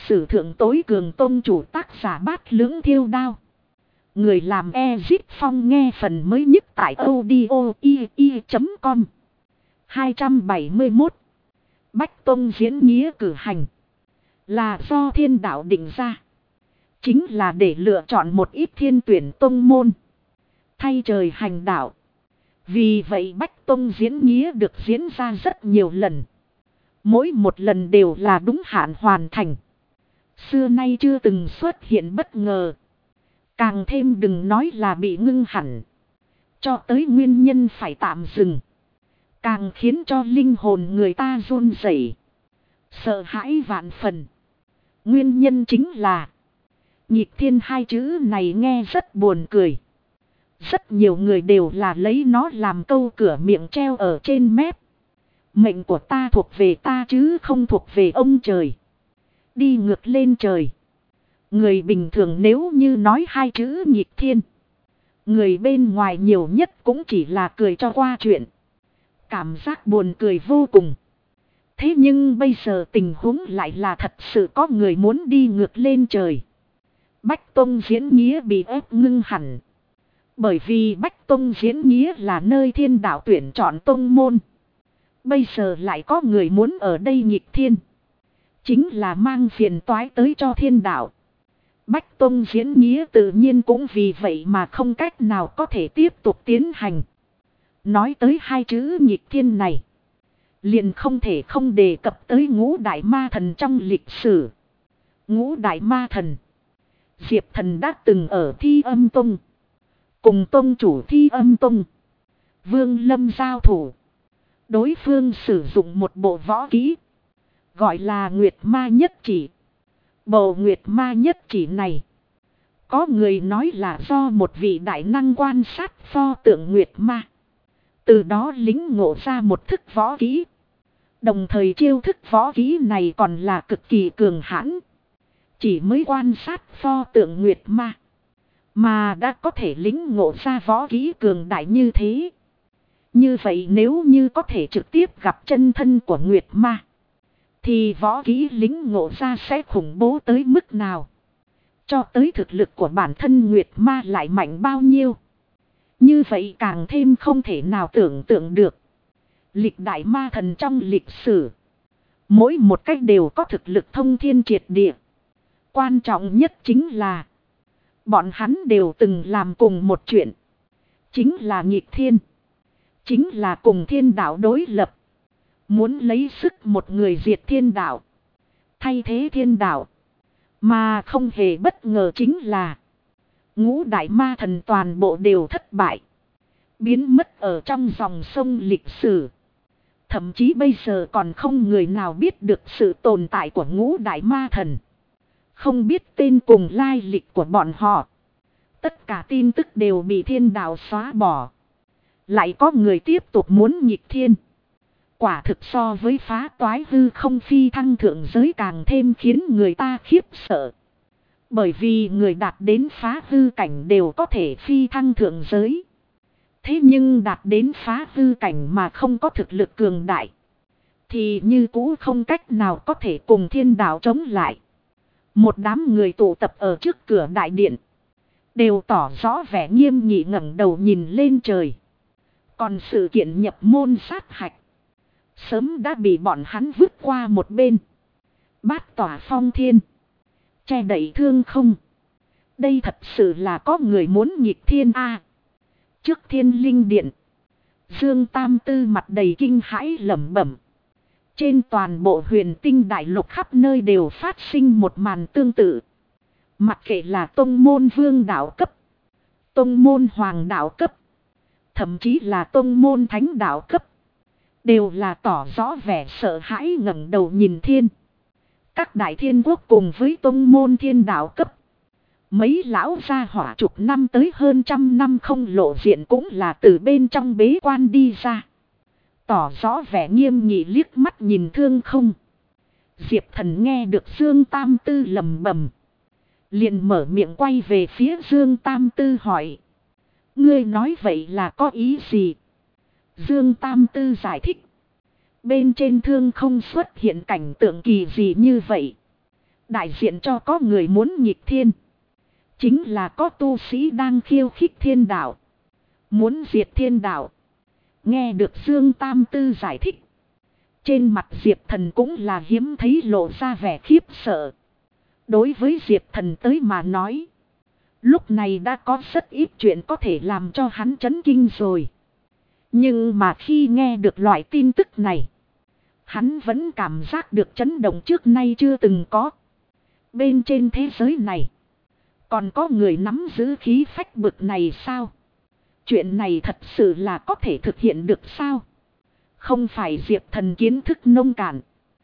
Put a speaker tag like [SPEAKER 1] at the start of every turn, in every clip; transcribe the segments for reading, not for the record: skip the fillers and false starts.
[SPEAKER 1] sử thượng tối cường tôn chủ, tác giả Bát Lưỡng Thiêu Đao. Người làm Ezip Phong, nghe phần mới nhất tại audio.com. 271. Bách Tông diễn nghĩa cử hành là do thiên đạo định ra, chính là để lựa chọn một ít thiên tuyển tông môn thay trời hành đạo. Vì vậy Bách Tông diễn nghĩa được diễn ra rất nhiều lần, mỗi một lần đều là đúng hạn hoàn thành, xưa nay chưa từng xuất hiện bất ngờ. Càng thêm đừng nói là bị ngưng hẳn, cho tới nguyên nhân phải tạm dừng, càng khiến cho linh hồn người ta run rẩy, sợ hãi vạn phần. Nguyên nhân chính là nghịch thiên hai chữ này nghe rất buồn cười. Rất nhiều người đều là lấy nó làm câu cửa miệng treo ở trên mép. Mệnh của ta thuộc về ta chứ không thuộc về ông trời. Đi ngược lên trời. Người bình thường nếu như nói hai chữ nghịch thiên, người bên ngoài nhiều nhất cũng chỉ là cười cho qua chuyện. Cảm giác buồn cười vô cùng. Thế nhưng bây giờ tình huống lại là thật sự có người muốn đi ngược lên trời. Bách Tông diễn nghĩa bị ép ngưng hẳn. Bởi vì Bách Tông diễn nghĩa là nơi thiên đạo tuyển chọn tông môn. Bây giờ lại có người muốn ở đây nghịch thiên, chính là mang phiền toái tới cho thiên đạo. Bách Tông diễn nghĩa tự nhiên cũng vì vậy mà không cách nào có thể tiếp tục tiến hành. Nói tới hai chữ nghịch thiên này, liền không thể không đề cập tới ngũ đại ma thần trong lịch sử. Ngũ đại ma thần, Diệp Thần đã từng ở Thi Âm Tông cùng tông chủ Thi Âm Tông Vương Lâm giao thủ. Đối phương sử dụng một bộ võ kỹ gọi là Nguyệt Ma Nhất Chỉ. Bộ Nguyệt Ma Nhất Chỉ này, có người nói là do một vị đại năng quan sát pho tượng Nguyệt Ma, từ đó lĩnh ngộ ra một thức võ kỹ. Đồng thời chiêu thức võ kỹ này còn là cực kỳ cường hãn. Chỉ mới quan sát pho tượng Nguyệt Ma mà đã có thể lĩnh ngộ ra võ kỹ cường đại như thế. Như vậy nếu như có thể trực tiếp gặp chân thân của Nguyệt Ma, thì võ kỹ lĩnh ngộ ra sẽ khủng bố tới mức nào. Cho tới thực lực của bản thân Nguyệt Ma lại mạnh bao nhiêu. Như vậy càng thêm không thể nào tưởng tượng được. Lịch đại ma thần trong lịch sử, mỗi một cách đều có thực lực thông thiên triệt địa. Quan trọng nhất chính là bọn hắn đều từng làm cùng một chuyện, chính là nghịch thiên, chính là cùng thiên đạo đối lập. Muốn lấy sức một người diệt thiên đạo, thay thế thiên đạo. Mà không hề bất ngờ chính là ngũ đại ma thần toàn bộ đều thất bại, biến mất ở trong dòng sông lịch sử. Thậm chí bây giờ còn không người nào biết được sự tồn tại của ngũ đại ma thần, không biết tên cùng lai lịch của bọn họ. Tất cả tin tức đều bị thiên đạo xóa bỏ. Lại có người tiếp tục muốn nghịch thiên. Quả thực so với phá toái hư không phi thăng thượng giới càng thêm khiến người ta khiếp sợ. Bởi vì người đạt đến phá hư cảnh đều có thể phi thăng thượng giới. Thế nhưng đạt đến phá hư cảnh mà không có thực lực cường đại, thì như cũ không cách nào có thể cùng thiên đạo chống lại. Một đám người tụ tập ở trước cửa đại điện, đều tỏ rõ vẻ nghiêm nghị ngẩng đầu nhìn lên trời. Còn sự kiện nhập môn sát hạch, sớm đã bị bọn hắn vứt qua một bên. Bát tỏa phong thiên, che đậy thương không. Đây thật sự là có người muốn nghịch thiên a. Trước Thiên Linh Điện, Dương Tam Tư mặt đầy kinh hãi lẩm bẩm. Trên toàn bộ huyền tinh đại lục khắp nơi đều phát sinh một màn tương tự. Mặc kệ là tông môn vương đạo cấp, tông môn hoàng đạo cấp, thậm chí là tông môn thánh đạo cấp, đều là tỏ rõ vẻ sợ hãi ngẩng đầu nhìn thiên. Các đại thiên quốc cùng với tông môn thiên đạo cấp, mấy lão gia hỏa chục năm tới hơn trăm năm không lộ diện cũng là từ bên trong bế quan đi ra, tỏ rõ vẻ nghiêm nghị liếc mắt nhìn thương không. Diệp Thần nghe được Dương Tam Tư lẩm bẩm, liền mở miệng quay về phía Dương Tam Tư hỏi: ngươi nói vậy là có ý gì? Dương Tam Tư giải thích: bên trên thương không xuất hiện cảnh tượng kỳ dị như vậy, Đại diện cho có người muốn nghịch thiên. Chính là có tu sĩ đang khiêu khích thiên đạo. Muốn diệt thiên đạo. Nghe được Dương Tam Tư giải thích. Trên mặt Diệp Thần cũng là hiếm thấy lộ ra vẻ khiếp sợ. Đối với Diệp Thần tới mà nói. Lúc này đã có rất ít chuyện có thể làm cho hắn chấn kinh rồi. Nhưng mà khi nghe được loại tin tức này. Hắn vẫn cảm giác được chấn động trước nay chưa từng có. Bên trên thế giới này. Còn có người nắm giữ khí phách bực này sao? Chuyện này thật sự là có thể thực hiện được sao? Không phải Diệp Thần kiến thức nông cạn.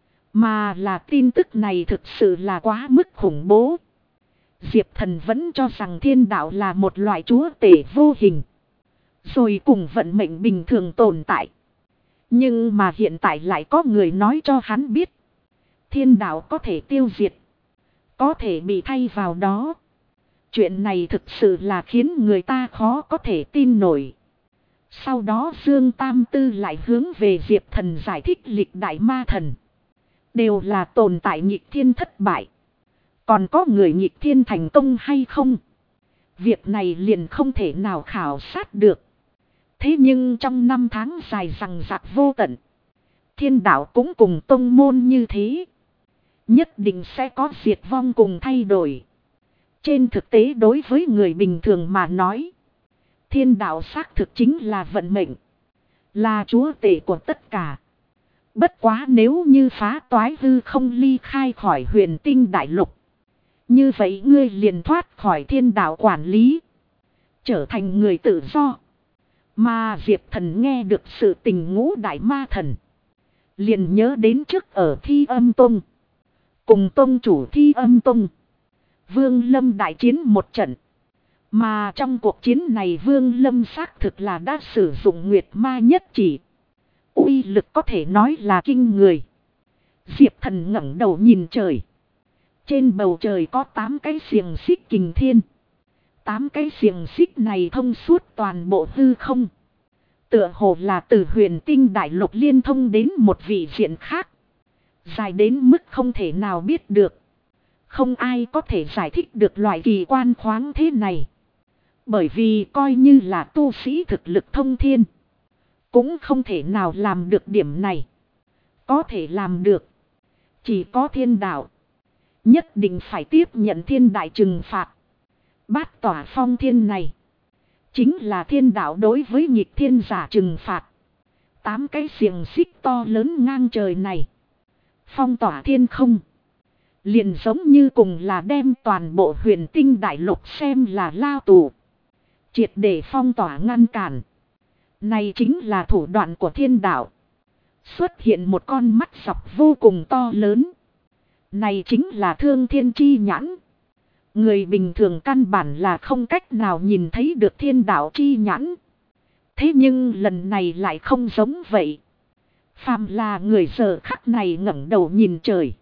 [SPEAKER 1] Mà là tin tức này thực sự là quá mức khủng bố. Diệp Thần vẫn cho rằng thiên đạo là một loại chúa tể vô hình. Rồi cùng vận mệnh bình thường tồn tại. Nhưng mà hiện tại lại có người nói cho hắn biết. Thiên đạo có thể tiêu diệt. Có thể bị thay vào đó. Chuyện này thực sự là khiến người ta khó có thể tin nổi. Sau đó Dương Tam Tư lại hướng về Diệp Thần giải thích lịch đại ma thần. Đều là tồn tại nghịch thiên thất bại. Còn có người nghịch thiên thành công hay không? Việc này liền không thể nào khảo sát được. Thế nhưng trong năm tháng dài rằng rạc vô tận. Thiên đạo cũng cùng tông môn như thế. Nhất định sẽ có diệt vong cùng thay đổi. Trên thực tế đối với người bình thường mà nói. Thiên đạo xác thực chính là vận mệnh. Là chúa tể của tất cả. Bất quá nếu như phá toái hư không ly khai khỏi huyền tinh đại lục. Như vậy ngươi liền thoát khỏi thiên đạo quản lý. Trở thành người tự do. Mà Diệp Thần nghe được sự tình ngũ đại ma thần. Liền nhớ đến trước ở Thi Âm Tông. Cùng tông chủ Thi Âm Tông. Vương Lâm đại chiến một trận. Mà trong cuộc chiến này Vương Lâm xác thực là đã sử dụng Nguyệt Ma nhất chỉ. Uy lực có thể nói là kinh người. Diệp Thần ngẩng đầu nhìn trời. Trên bầu trời có 8 cái xiềng xích kình thiên. 8 cái xiềng xích này thông suốt toàn bộ hư không. Tựa hồ là từ huyền tinh đại lục liên thông đến một vị diện khác. Dài đến mức không thể nào biết được. Không ai có thể giải thích được loại kỳ quan khoáng thế này. Bởi vì coi như là tu sĩ thực lực thông thiên. Cũng không thể nào làm được điểm này. Có thể làm được. Chỉ có thiên đạo. Nhất định phải tiếp nhận thiên đại trừng phạt. Bát tỏa phong thiên này. Chính là thiên đạo đối với nghịch thiên giả trừng phạt. 8 cái xiềng xích to lớn ngang trời này. Phong tỏa thiên không. Liền giống như cùng là đem toàn bộ huyền tinh đại lục xem là lao tù. Triệt để phong tỏa ngăn cản. Này chính là thủ đoạn của thiên đạo. Xuất hiện một con mắt dọc vô cùng to lớn. Này chính là thương thiên chi nhãn. Người bình thường căn bản là không cách nào nhìn thấy được thiên đạo chi nhãn. Thế nhưng lần này lại không giống vậy. Phàm là người giờ khắc này ngẩng đầu nhìn trời.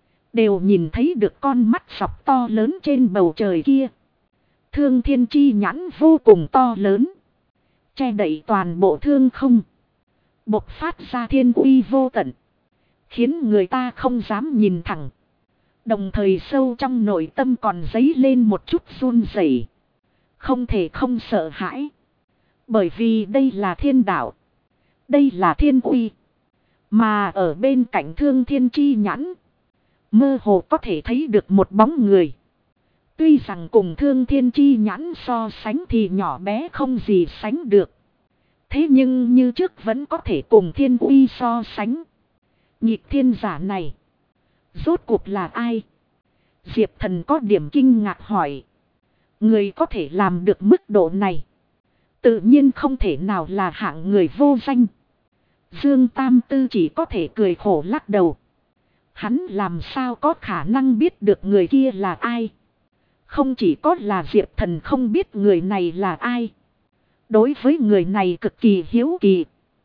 [SPEAKER 1] Đều nhìn thấy được con mắt sọc to lớn trên bầu trời kia. Thương thiên chi nhãn vô cùng to lớn. Che đậy toàn bộ thương không. Bộc phát ra thiên uy vô tận. Khiến người ta không dám nhìn thẳng. Đồng thời sâu trong nội tâm còn dấy lên một chút run rẩy. Không thể không sợ hãi. Bởi vì đây là thiên đạo. Đây là thiên uy. Mà ở bên cạnh thương thiên chi nhãn. Mơ hồ có thể thấy được một bóng người. Tuy rằng cùng thương thiên chi nhãn so sánh thì nhỏ bé không gì sánh được. Thế nhưng như trước vẫn có thể cùng thiên uy so sánh. Nhịp thiên giả này. Rốt cuộc là ai? Diệp Thần có điểm kinh ngạc hỏi. Người có thể làm được mức độ này. Tự nhiên không thể nào là hạng người vô danh. Dương Tam Tư chỉ có thể cười khổ lắc đầu. Hắn làm sao có khả năng biết được người kia là ai. Không chỉ có là Diệp Thần không biết người này là ai. Đối với người này cực kỳ hiếu kỳ.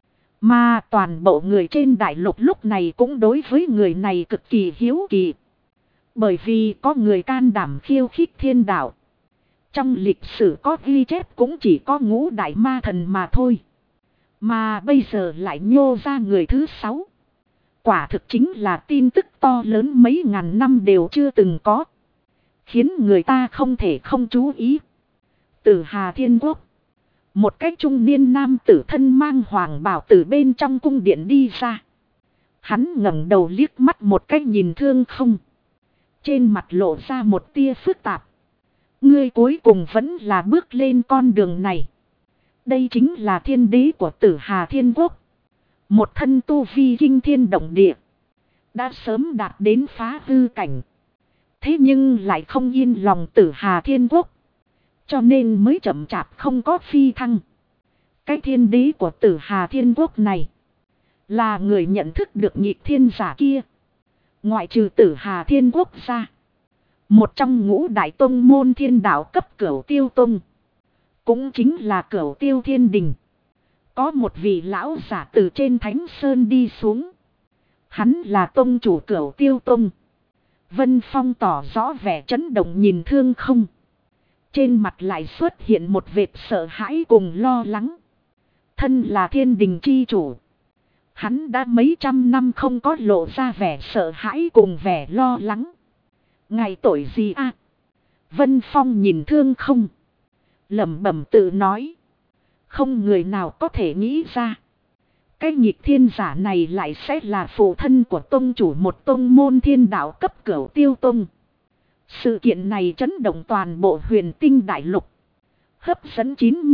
[SPEAKER 1] Mà toàn bộ người trên đại lục lúc này cũng đối với người này cực kỳ hiếu kỳ. Bởi vì có người can đảm khiêu khích thiên đạo. Trong lịch sử có ghi chép cũng chỉ có ngũ đại ma thần mà thôi. Mà bây giờ lại nhô ra người thứ 6. Quả thực chính là tin tức to lớn mấy ngàn năm đều chưa từng có. Khiến người ta không thể không chú ý. Tử Hà Thiên Quốc. Một cái trung niên nam tử thân mang hoàng bào từ bên trong cung điện đi ra. Hắn ngẩng đầu liếc mắt một cái nhìn Thương Không. Trên mặt lộ ra một tia phức tạp. Ngươi cuối cùng vẫn là bước lên con đường này. Đây chính là thiên đế của Tử Hà Thiên Quốc. Một thân tu vi kinh thiên động địa. Đã sớm đạt đến phá hư cảnh. Thế nhưng lại không yên lòng Tử Hà Thiên Quốc. Cho nên mới chậm chạp không có phi thăng. Cái thiên đế của Tử Hà Thiên Quốc này. Là người nhận thức được nhịp thiên giả kia. Ngoại trừ Tử Hà Thiên Quốc ra. Một trong ngũ đại tông môn thiên đạo cấp Cửu Tiêu Tông. Cũng chính là Cửu Tiêu Thiên Đình. Có một vị lão giả từ trên Thánh Sơn đi xuống. Hắn là tông chủ Cửu Tiêu Tông. Vân Phong tỏ rõ vẻ chấn động nhìn Thương Không. Trên mặt lại xuất hiện một vệt sợ hãi cùng lo lắng. Thân là thiên đình chi chủ. Hắn đã mấy trăm năm không có lộ ra vẻ sợ hãi cùng vẻ lo lắng. Ngày tội gì à? Vân Phong nhìn Thương Không. Lẩm bẩm tự nói. Không người nào có thể nghĩ ra. Cái nhịp thiên giả này lại sẽ là phụ thân của tông chủ một tông môn thiên đạo cấp Cửu Tiêu Tông. Sự kiện này chấn động toàn bộ huyền tinh đại lục. Hấp dẫn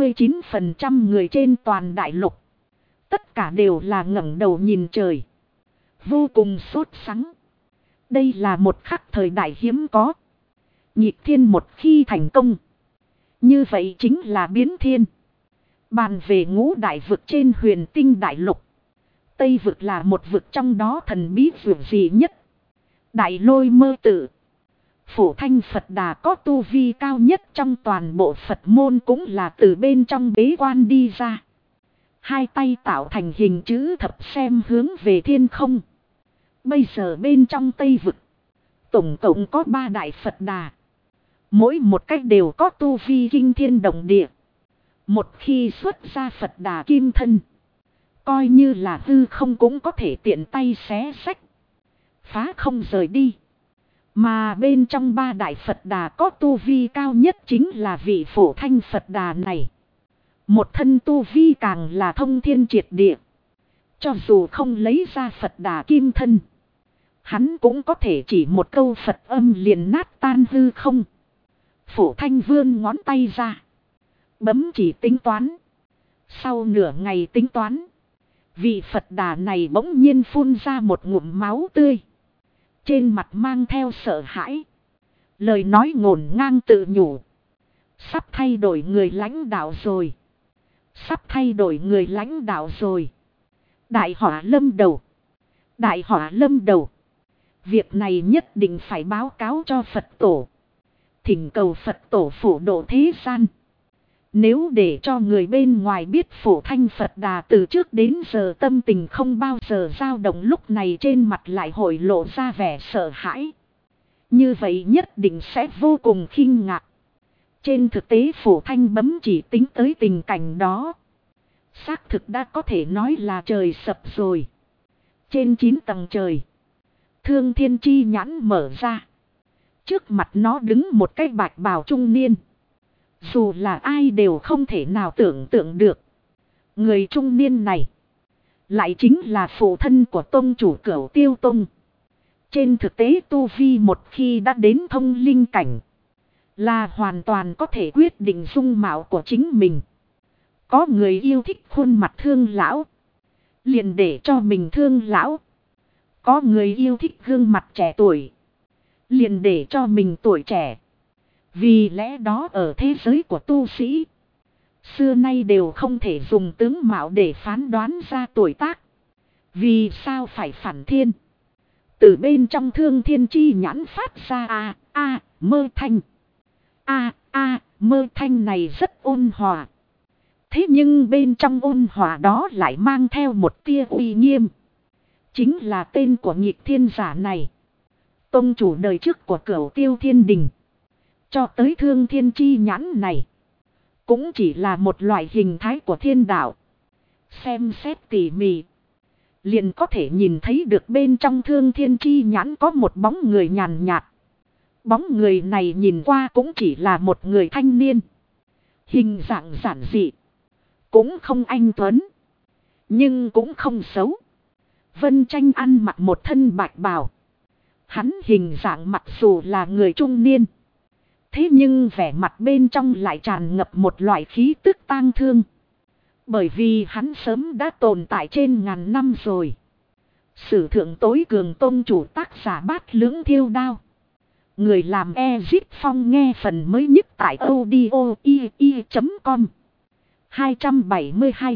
[SPEAKER 1] 99% người trên toàn đại lục. Tất cả đều là ngẩng đầu nhìn trời. Vô cùng sốt sắng. Đây là một khắc thời đại hiếm có. Nhịp thiên một khi thành công. Như vậy chính là biến thiên. Bàn về ngũ đại vực trên huyền tinh đại lục. Tây vực là một vực trong đó thần bí vực gì nhất. Đại Lôi Mơ Tự. Phổ Thanh Phật Đà có tu vi cao nhất trong toàn bộ Phật môn cũng là từ bên trong bế quan đi ra. Hai tay tạo thành hình chữ thập xem hướng về thiên không. Bây giờ bên trong Tây vực. Tổng cộng có 3 đại Phật Đà. Mỗi một cách đều có tu vi kinh thiên động địa. Một khi xuất ra Phật Đà kim thân. Coi như là hư không cũng có thể tiện tay xé xách. Phá không rời đi. Mà bên trong 3 đại Phật Đà có tu vi cao nhất chính là vị Phổ Thanh Phật Đà này. Một thân tu vi càng là thông thiên triệt địa. Cho dù không lấy ra Phật Đà kim thân. Hắn cũng có thể chỉ một câu Phật âm liền nát tan hư không. Phổ Thanh vươn ngón tay ra. Bấm chỉ tính toán. Sau nửa ngày tính toán. Vị Phật Đà này bỗng nhiên phun ra một ngụm máu tươi. Trên mặt mang theo sợ hãi. Lời nói ngổn ngang tự nhủ. Sắp thay đổi người lãnh đạo rồi. Sắp thay đổi người lãnh đạo rồi. Đại họa lâm đầu. Đại họa lâm đầu. Việc này nhất định phải báo cáo cho Phật tổ. Thỉnh cầu Phật tổ phổ độ thế gian. Nếu để cho người bên ngoài biết Phổ Thanh Phật Đà từ trước đến giờ tâm tình không bao giờ dao động, lúc này trên mặt lại hội lộ ra vẻ sợ hãi. Như vậy nhất định sẽ vô cùng kinh ngạc. Trên thực tế Phổ Thanh bấm chỉ tính tới tình cảnh đó. Xác thực đã có thể nói là trời sập rồi. Trên 9 tầng trời. Thương Thiên Chi nhãn mở ra. Trước mặt nó đứng một cái bạch bào trung niên. Dù là ai đều không thể nào tưởng tượng được. Người trung niên này. Lại chính là phụ thân của tông chủ Cửu Tiêu Tông. Trên thực tế tu vi một khi đã đến thông linh cảnh. Là hoàn toàn có thể quyết định dung mạo của chính mình. Có người yêu thích khuôn mặt thương lão. Liền để cho mình thương lão. Có người yêu thích gương mặt trẻ tuổi. Liền để cho mình tuổi trẻ. Vì lẽ đó ở thế giới của tu sĩ. Xưa nay đều không thể dùng tướng mạo để phán đoán ra tuổi tác. Vì sao phải phản thiên? Từ bên trong Thương Thiên Chi nhãn phát ra mơ thanh. Mơ thanh này rất ôn hòa. Thế nhưng bên trong ôn hòa đó lại mang theo một tia uy nghiêm. Chính là tên của nhịp thiên giả này. Tông chủ đời trước của Cửu Tiêu Thiên Đình. Cho tới Thương Thiên Chi nhãn này. Cũng chỉ là một loại hình thái của thiên đạo. Xem xét tỉ mỉ. liền có thể nhìn thấy được bên trong Thương Thiên Chi Nhãn có một bóng người nhàn nhạt. Bóng người này nhìn qua cũng chỉ là một người thanh niên. Hình dạng giản dị. Cũng không anh tuấn. Nhưng cũng không xấu. Vân Tranh ăn mặc một thân bạch bào. Hắn hình dạng mặc dù là người trung niên. Thế nhưng vẻ mặt bên trong lại tràn ngập một loại khí tức tang thương. Bởi vì hắn sớm đã tồn tại trên ngàn năm rồi. Sử thượng tối cường tôn chủ tác giả Bát Lưỡng Thiêu Đao. Người làm Ezip Phong nghe phần mới nhất tại audio.com. 272.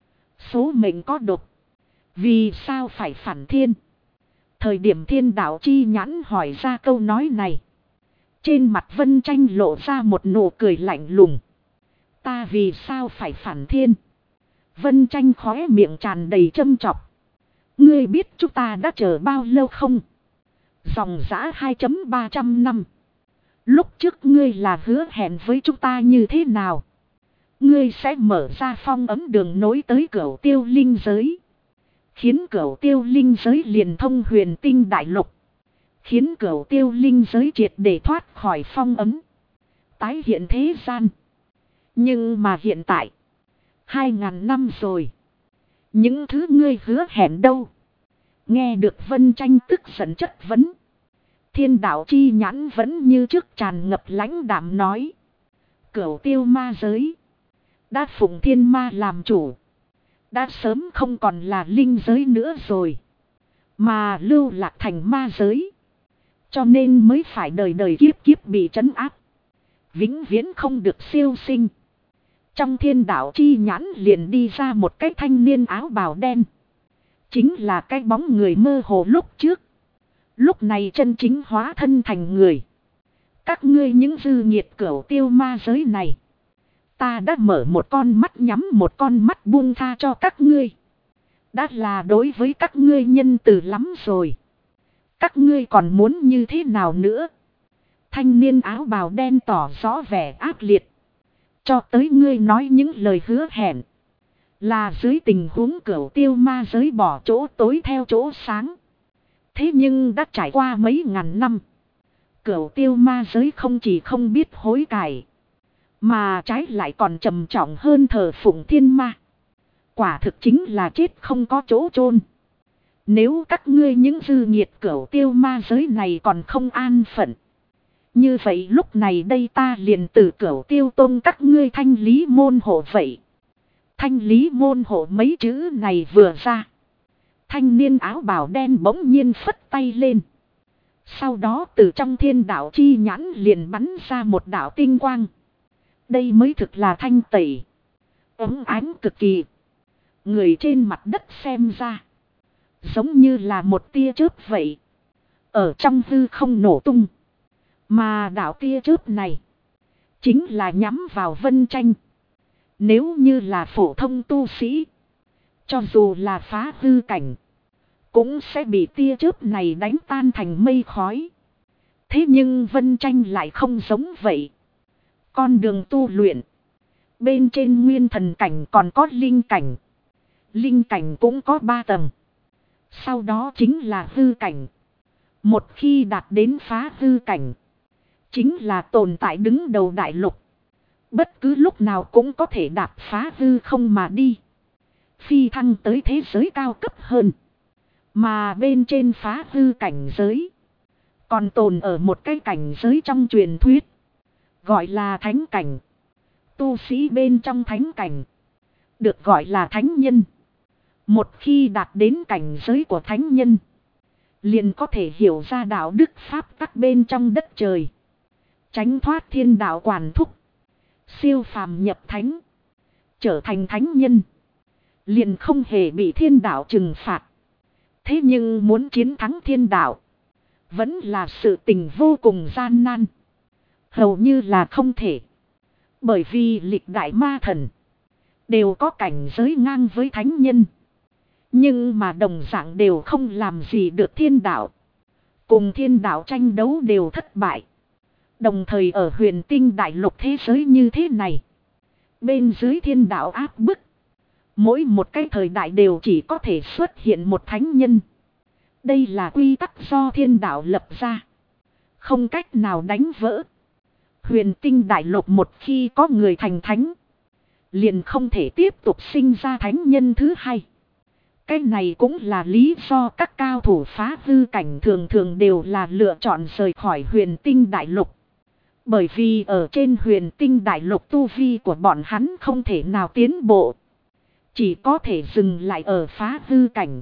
[SPEAKER 1] Số mệnh có độc. Vì sao phải phản thiên? Thời điểm Thiên Đạo Chi Nhãn hỏi ra câu nói này. Trên mặt Vân Tranh lộ ra một nụ cười lạnh lùng. Ta vì sao phải phản thiên? Vân Tranh khóe miệng tràn đầy châm chọc. Ngươi biết chúng ta đã chờ bao lâu không? Dòng dã 2.300 năm. Lúc trước ngươi là hứa hẹn với chúng ta như thế nào? Ngươi sẽ mở ra phong ấm đường nối tới Cửu Tiêu Linh Giới. Khiến Cửu Tiêu Linh Giới liền thông huyền tinh đại lục. Khiến Cửu Tiêu Linh Giới triệt để thoát khỏi phong ấm. Tái hiện thế gian. Nhưng mà hiện tại. 2.000 năm rồi. Những thứ ngươi hứa hẹn đâu? Nghe được Vân Tranh tức giận chất vấn. Thiên Đạo Chi Nhãn vẫn như trước tràn ngập lãnh đạm nói. Cửu Tiêu Ma Giới. Đã phụng thiên ma làm chủ. Đã sớm không còn là linh giới nữa rồi. Mà lưu lạc thành ma giới. Cho nên mới phải đời đời kiếp kiếp bị trấn áp. Vĩnh viễn không được siêu sinh. Trong Thiên Đạo Chi Nhãn liền đi ra một cái thanh niên áo bào đen. Chính là cái bóng người mơ hồ lúc trước. Lúc này chân chính hóa thân thành người. Các ngươi những dư nghiệt Cửu Tiêu ma giới này. Ta đã mở một con mắt nhắm một con mắt buông tha cho các ngươi. Đã là đối với các ngươi nhân từ lắm rồi. Các ngươi còn muốn như thế nào nữa? Thanh niên áo bào đen tỏ rõ vẻ ác liệt. Cho tới ngươi nói những lời hứa hẹn. Là dưới tình huống Cửu Tiêu ma giới bỏ chỗ tối theo chỗ sáng. Thế nhưng đã trải qua mấy ngàn năm. Cửu Tiêu ma giới không chỉ không biết hối cải. Mà trái lại còn trầm trọng hơn thờ phụng thiên ma. Quả thực chính là chết không có chỗ chôn. Nếu các ngươi những dư nghiệt Cửu Tiêu ma giới này còn không an phận. Như vậy lúc này đây ta liền từ Cửu Tiêu Tông các ngươi thanh lý môn hộ vậy. Thanh lý môn hộ mấy chữ này vừa ra. Thanh niên áo bào đen bỗng nhiên phất tay lên. Sau đó từ trong Thiên Đạo Chi Nhãn liền bắn ra một đạo tinh quang. Đây mới thực là thanh tẩy. Ấm ánh cực kỳ. Người trên mặt đất xem ra. Giống như là một tia chớp vậy. Ở trong hư không nổ tung. Mà đạo tia chớp này. Chính là nhắm vào Vân Tranh. Nếu như là phổ thông tu sĩ. Cho dù là phá hư cảnh. Cũng sẽ bị tia chớp này đánh tan thành mây khói. Thế nhưng Vân Tranh lại không giống vậy. Con đường tu luyện. Bên trên nguyên thần cảnh còn có linh cảnh. Linh cảnh cũng có 3 tầng. Sau đó chính là hư cảnh. Một khi đạt đến phá hư cảnh. Chính là tồn tại đứng đầu đại lục. Bất cứ lúc nào cũng có thể đạp phá hư không mà đi. Phi thăng tới thế giới cao cấp hơn. Mà bên trên phá hư cảnh giới. Còn tồn ở một cái cảnh giới trong truyền thuyết. Gọi là thánh cảnh. Tu sĩ bên trong thánh cảnh. Được gọi là thánh nhân. Một khi đạt đến cảnh giới của thánh nhân. Liền có thể hiểu ra đạo đức pháp tắc bên trong đất trời. Tránh thoát thiên đạo quản thúc. Siêu phàm nhập thánh. Trở thành thánh nhân. Liền không hề bị thiên đạo trừng phạt. Thế nhưng muốn chiến thắng thiên đạo. Vẫn là sự tình vô cùng gian nan. Hầu như là không thể. Bởi vì lịch đại ma thần. Đều có cảnh giới ngang với thánh nhân. Nhưng mà đồng dạng đều không làm gì được thiên đạo. Cùng thiên đạo tranh đấu đều thất bại. Đồng thời ở huyền tinh đại lục thế giới như thế này. Bên dưới thiên đạo áp bức. Mỗi một cái thời đại đều chỉ có thể xuất hiện một thánh nhân. Đây là quy tắc do thiên đạo lập ra. Không cách nào đánh vỡ. Huyền tinh đại lục một khi có người thành thánh, liền không thể tiếp tục sinh ra thánh nhân thứ hai. Cái này cũng là lý do các cao thủ phá hư cảnh thường thường đều là lựa chọn rời khỏi huyền tinh đại lục. Bởi vì ở trên huyền tinh đại lục tu vi của bọn hắn không thể nào tiến bộ. Chỉ có thể dừng lại ở phá hư cảnh.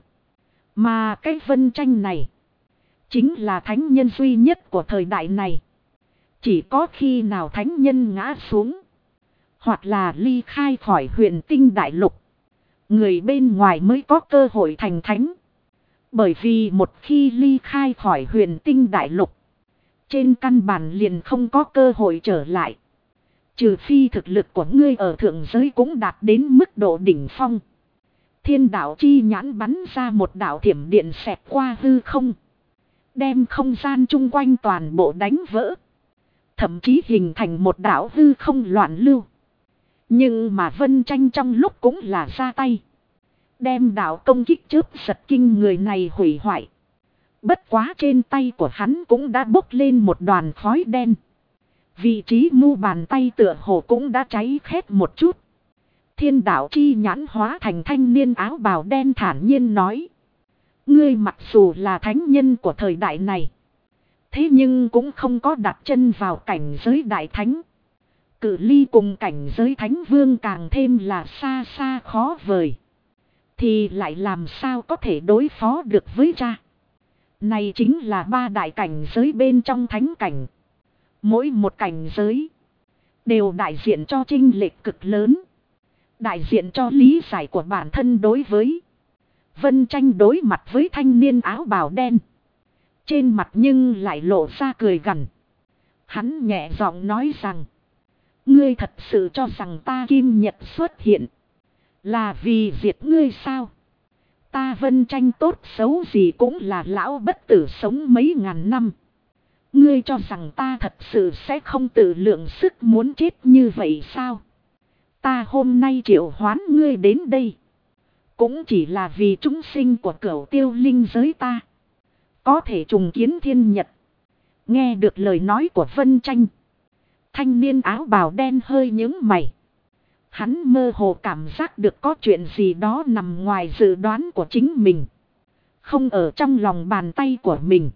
[SPEAKER 1] Mà cái Vân Tranh này chính là thánh nhân duy nhất của thời đại này. Chỉ có khi nào thánh nhân ngã xuống, hoặc là ly khai khỏi huyền tinh đại lục, người bên ngoài mới có cơ hội thành thánh. Bởi vì một khi ly khai khỏi huyền tinh đại lục, trên căn bản liền không có cơ hội trở lại. Trừ phi thực lực của ngươi ở thượng giới cũng đạt đến mức độ đỉnh phong. Thiên đạo chi nhãn bắn ra một đạo thiểm điện xẹt qua hư không, đem không gian chung quanh toàn bộ đánh vỡ. Thậm chí hình thành một đạo hư không loạn lưu. Nhưng mà Vân Tranh trong lúc cũng là ra tay, đem đạo công kích chớp giật kinh người này hủy hoại. Bất quá trên tay của hắn cũng đã bốc lên một đoàn khói đen. Vị trí mu bàn tay tựa hồ cũng đã cháy khét một chút. Thiên đạo chi nhãn hóa thành thanh niên áo bào đen thản nhiên nói: ngươi mặc dù là thánh nhân của thời đại này, thế nhưng cũng không có đặt chân vào cảnh giới đại thánh. Cự ly cùng cảnh giới thánh vương càng thêm là xa xa khó vời. Thì lại làm sao có thể đối phó được với cha. Này chính là ba đại cảnh giới bên trong thánh cảnh. Mỗi một cảnh giới đều đại diện cho chênh lệch cực lớn. Đại diện cho lý giải của bản thân đối với. Vân Tranh đối mặt với thanh niên áo bào đen, trên mặt nhưng lại lộ ra cười gằn. Hắn nhẹ giọng nói rằng: ngươi thật sự cho rằng ta Kim Nhật xuất hiện là vì diệt ngươi sao? Ta Vân Tranh tốt xấu gì cũng là lão bất tử sống mấy ngàn năm. Ngươi cho rằng ta thật sự sẽ không tự lượng sức muốn chết như vậy sao? Ta hôm nay triệu hoán ngươi đến đây, cũng chỉ là vì chúng sinh của Cửu Tiêu Linh giới ta có thể trùng kiến thiên nhật. Nghe được lời nói của Vân Tranh, thanh niên áo bào đen hơi nhướng mày. Hắn mơ hồ cảm giác được có chuyện gì đó nằm ngoài dự đoán của chính mình, không ở trong lòng bàn tay của mình.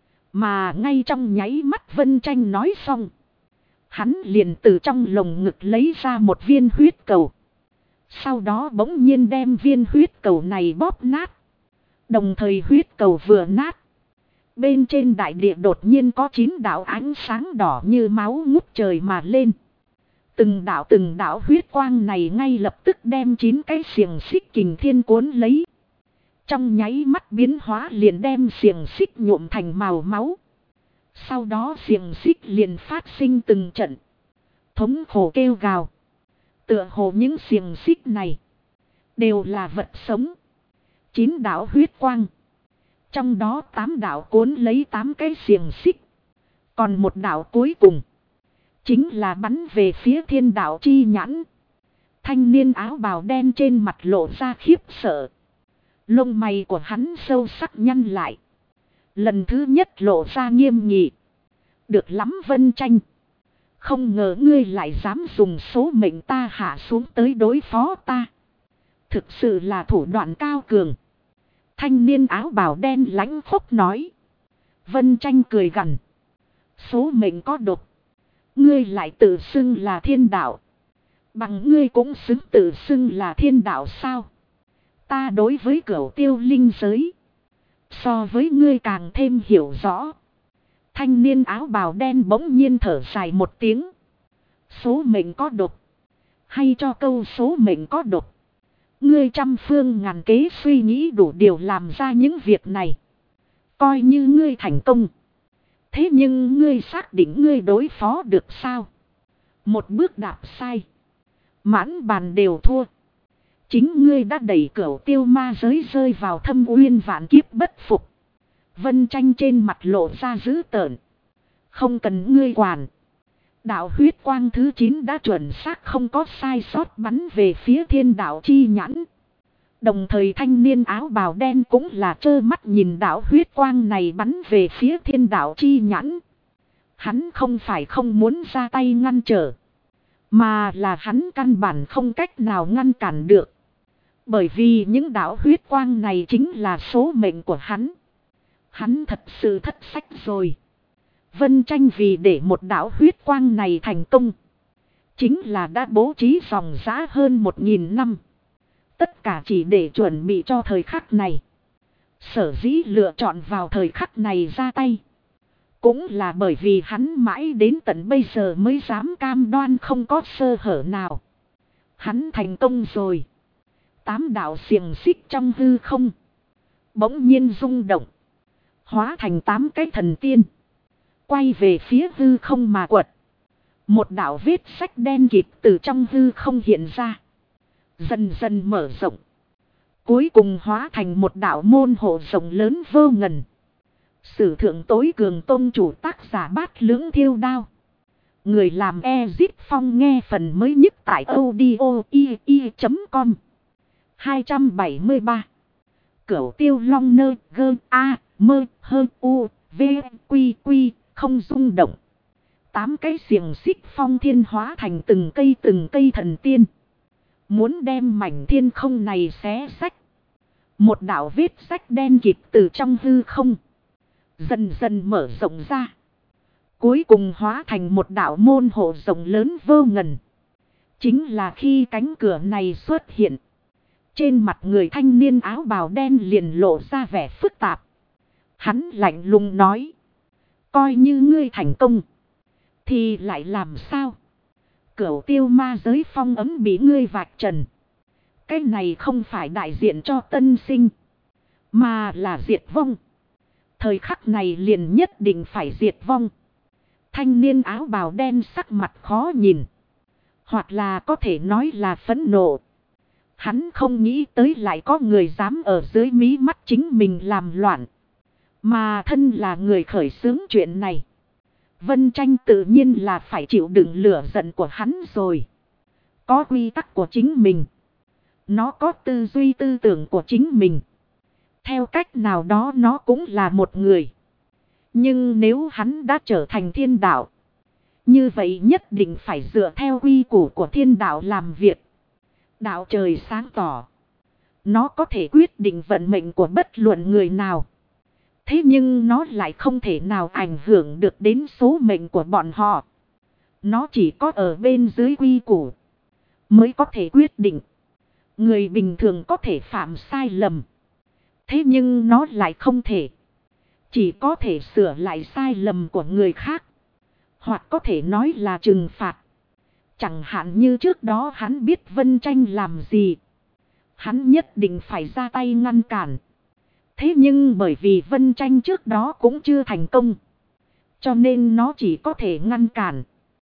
[SPEAKER 1] Mà ngay trong nháy mắt Vân Tranh nói xong, hắn liền từ trong lồng ngực lấy ra một viên huyết cầu. Sau đó bỗng nhiên đem viên huyết cầu này bóp nát. Đồng thời huyết cầu vừa nát, bên trên đại địa đột nhiên có 9 đạo ánh sáng đỏ như máu ngút trời mà lên. Từng đạo huyết quang này ngay lập tức đem 9 cái xiềng xích kình thiên cuốn lấy. Trong nháy mắt biến hóa liền đem xiềng xích nhuộm thành màu máu. Sau đó xiềng xích liền phát sinh từng trận thống khổ kêu gào. Tựa hồ những xiềng xích này đều là vật sống. 9 đạo huyết quang, trong đó 8 đạo cuốn lấy 8 cái xiềng xích. Còn một đạo cuối cùng chính là bắn về phía thiên đạo chi nhãn. Thanh niên áo bào đen trên mặt lộ ra khiếp sợ. Lông mày của hắn sâu sắc nhăn lại. Lần thứ nhất lộ ra nghiêm nghị. Được lắm Vân Tranh. Không ngờ ngươi lại dám dùng số mệnh ta hạ xuống tới đối phó ta. Thực sự là thủ đoạn cao cường. Thanh niên áo bào đen lãnh khốc nói. Vân Tranh cười gằn. Số mệnh có độc, ngươi lại tự xưng là thiên đạo. Bằng ngươi cũng xứng tự xưng là thiên đạo sao? Ta đối với Cửu Tiêu Linh giới, so với ngươi càng thêm hiểu rõ. Thanh niên áo bào đen bỗng nhiên thở dài một tiếng. Số mệnh có độc, hay cho câu số mệnh có độc. Ngươi trăm phương ngàn kế suy nghĩ đủ điều làm ra những việc này, coi như ngươi thành công. Thế nhưng ngươi xác định ngươi đối phó được sao? Một bước đạp sai, mãn bàn đều thua. Chính ngươi đã đẩy Cửu Tiêu ma giới rơi vào thâm uyên vạn kiếp bất phục. Vân Tranh trên mặt lộ ra dữ tợn. Không cần ngươi quản. Đạo huyết quang thứ 9 đã chuẩn xác không có sai sót bắn về phía thiên đạo chi nhãn. Đồng thời thanh niên áo bào đen cũng là trơ mắt nhìn đạo huyết quang này bắn về phía thiên đạo chi nhãn. Hắn không phải không muốn ra tay ngăn trở, mà là hắn căn bản không cách nào ngăn cản được. Bởi vì những đạo huyết quang này chính là số mệnh của hắn. Hắn thật sự thất sách rồi. Vân Tranh vì để một đạo huyết quang này thành công, chính là đã bố trí dòng dã hơn 1000 năm. Tất cả chỉ để chuẩn bị cho thời khắc này. Sở dĩ lựa chọn vào thời khắc này ra tay, cũng là bởi vì hắn mãi đến tận bây giờ mới dám cam đoan không có sơ hở nào. Hắn thành công rồi. 8 đạo xiềng xích trong hư không bỗng nhiên rung động, hóa thành 8 cái thần tiên, quay về phía hư không mà quật. Một đạo vết sách đen kịt từ trong hư không hiện ra, dần dần mở rộng, cuối cùng hóa thành một đạo môn hộ rộng lớn vô ngần. Sử thượng tối cường tôn chủ tác giả Bát Lưỡng Thiêu Đao. Người làm Ezip Phong nghe phần mới nhất tại audio.com. 273. Cửu Tiêu Long Nơ Gơ A Mơ Hơ U V Quy Quy không rung động. 8 cái xiềng xích phong thiên hóa thành từng cây thần tiên, muốn đem mảnh thiên không này xé xách. Một đạo vết sách đen kịt từ trong hư không dần dần mở rộng ra, cuối cùng hóa thành một đạo môn hộ rộng lớn vô ngần. Chính là khi cánh cửa này xuất hiện, trên mặt người thanh niên áo bào đen liền lộ ra vẻ phức tạp. Hắn lạnh lùng nói: coi như ngươi thành công thì lại làm sao? Cửu tiêu ma giới phong ấm bị ngươi vạch trần. Cái này không phải đại diện cho tân sinh, mà là diệt vong. Thời khắc này liền nhất định phải diệt vong. Thanh niên áo bào đen sắc mặt khó nhìn, hoặc là có thể nói là phẫn nộ. Hắn không nghĩ tới lại có người dám ở dưới mí mắt chính mình làm loạn, mà thân là người khởi xướng chuyện này. Vân Tranh tự nhiên là phải chịu đựng lửa giận của hắn rồi. Có quy tắc của chính mình, nó có tư duy tư tưởng của chính mình. Theo cách nào đó nó cũng là một người. Nhưng nếu hắn đã trở thành thiên đạo, như vậy nhất định phải dựa theo quy củ của thiên đạo làm việc. Đạo trời sáng tỏ, nó có thể quyết định vận mệnh của bất luận người nào. Thế nhưng nó lại không thể nào ảnh hưởng được đến số mệnh của bọn họ. Nó chỉ có ở bên dưới quy củ mới có thể quyết định. Người bình thường có thể phạm sai lầm, thế nhưng nó lại không thể. Chỉ có thể sửa lại sai lầm của người khác, hoặc có thể nói là trừng phạt. Chẳng hạn như trước đó hắn biết Vân Tranh làm gì, hắn nhất định phải ra tay ngăn cản. Thế nhưng bởi vì Vân Tranh trước đó cũng chưa thành công, cho nên nó chỉ có thể ngăn cản,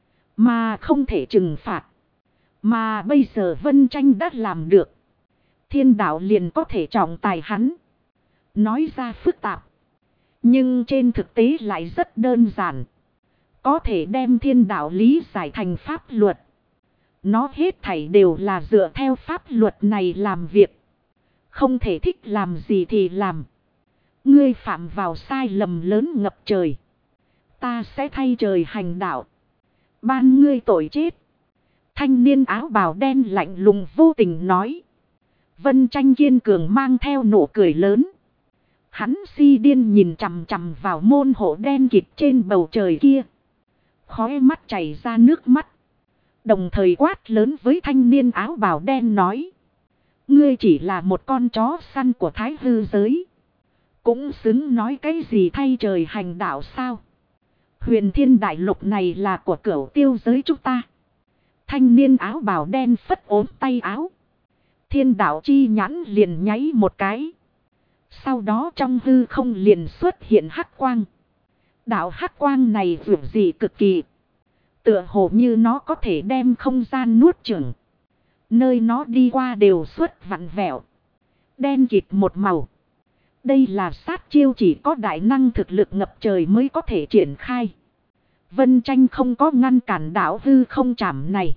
[SPEAKER 1] mà không thể trừng phạt. Mà bây giờ Vân Tranh đã làm được, thiên đạo liền có thể trọng tài hắn. Nói ra phức tạp, nhưng trên thực tế lại rất đơn giản. Có thể đem thiên đạo lý giải thành pháp luật. Nó hết thảy đều là dựa theo pháp luật này làm việc. Không thể thích làm gì thì làm. Ngươi phạm vào sai lầm lớn ngập trời, ta sẽ thay trời hành đạo, ban ngươi tội chết. Thanh niên áo bào đen lạnh lùng vô tình nói. Vân Tranh kiên cường mang theo nụ cười lớn. Hắn si điên nhìn chằm chằm vào môn hộ đen kịt trên bầu trời kia, khóe mắt chảy ra nước mắt. Đồng thời quát lớn với thanh niên áo bào đen nói: ngươi chỉ là một con chó săn của thái hư giới, cũng xứng nói cái gì thay trời hành đạo sao? Huyền thiên đại lục này là của Cửu Tiêu giới chúng ta. Thanh niên áo bào đen phất ốm tay áo, thiên đạo chi nhãn liền nháy một cái. Sau đó trong hư không liền xuất hiện hắc quang. Đạo hắc quang này vượt dị cực kỳ, tựa hồ như nó có thể đem không gian nuốt chửng. Nơi nó đi qua đều xuất vặn vẹo, đen kịt một màu. Đây là sát chiêu chỉ có đại năng thực lực ngập trời mới có thể triển khai. Vân Tranh không có ngăn cản đạo hư không chảm này.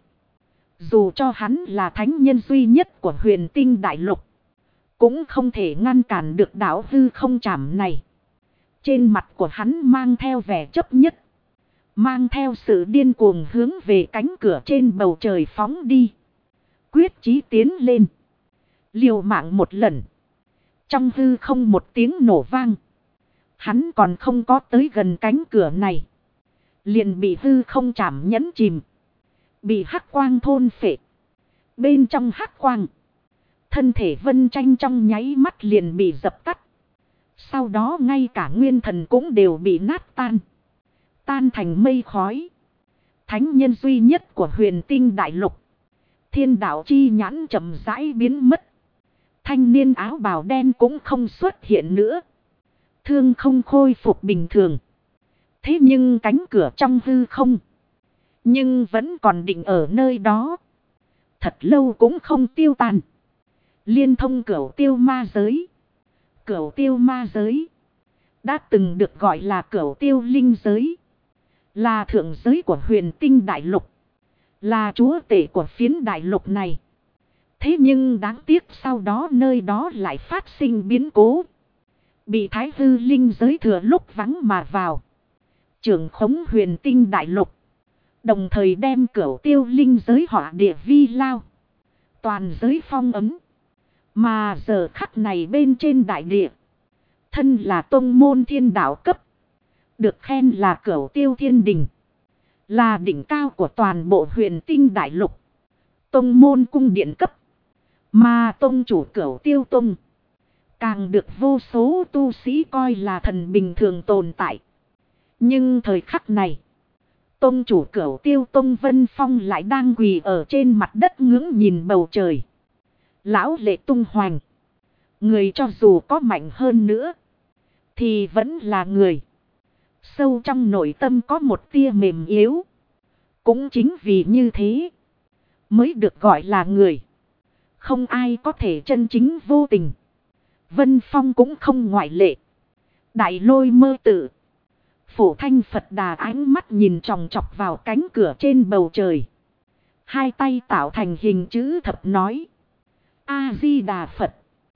[SPEAKER 1] Dù cho hắn là thánh nhân duy nhất của huyền tinh đại lục, cũng không thể ngăn cản được đạo hư không chảm này. Trên mặt của hắn mang theo vẻ chấp nhất, mang theo sự điên cuồng hướng về cánh cửa trên bầu trời phóng đi. Quyết chí tiến lên, liều mạng một lần. Trong hư không một tiếng nổ vang. Hắn còn không có tới gần cánh cửa này, liền bị hư không chảm nhấn chìm, bị hắc quang thôn phệ. Bên trong hắc quang, thân thể Vân Tranh trong nháy mắt liền bị dập tắt. Sau đó ngay cả nguyên thần cũng đều bị nát tan, tan thành mây khói. Thánh nhân duy nhất của huyền tinh đại lục, thiên đạo chi nhãn chậm rãi biến mất. Thanh niên áo bào đen cũng không xuất hiện nữa. Thương không khôi phục bình thường. Thế nhưng cánh cửa trong hư không, nhưng vẫn còn định ở nơi đó. Thật lâu cũng không tiêu tan. Liên thông cửu tiêu ma giới. Cửu tiêu ma giới đã từng được gọi là cửu tiêu linh giới, là thượng giới của huyền tinh đại lục, là chúa tể của phiến đại lục này. Thế nhưng đáng tiếc sau đó nơi đó lại phát sinh biến cố. Bị thái hư linh giới thừa lúc vắng mà vào, trưởng khống huyền tinh đại lục. Đồng thời đem cửu tiêu linh giới hỏa địa vi lao, toàn giới phong ấm. Mà giờ khắc này bên trên đại địa, thân là tông môn thiên đạo cấp, được khen là cửu tiêu thiên đình, là đỉnh cao của toàn bộ huyền tinh đại lục. Tông môn cung điện cấp, mà tông chủ cửu tiêu tông càng được vô số tu sĩ coi là thần bình thường tồn tại. Nhưng thời khắc này, tông chủ cửu tiêu tông Vân Phong lại đang quỳ ở trên mặt đất ngưỡng nhìn bầu trời. Lão lệ tung hoành. Người cho dù có mạnh hơn nữa, thì vẫn là người. Sâu trong nội tâm có một tia mềm yếu. Cũng chính vì như thế, mới được gọi là người. Không ai có thể chân chính vô tình. Vân Phong cũng không ngoại lệ. Đại lôi mơ tự. Phổ thanh Phật Đà ánh mắt nhìn chòng chọc vào cánh cửa trên bầu trời. Hai tay tạo thành hình chữ thập nói: A-di-đà Phật.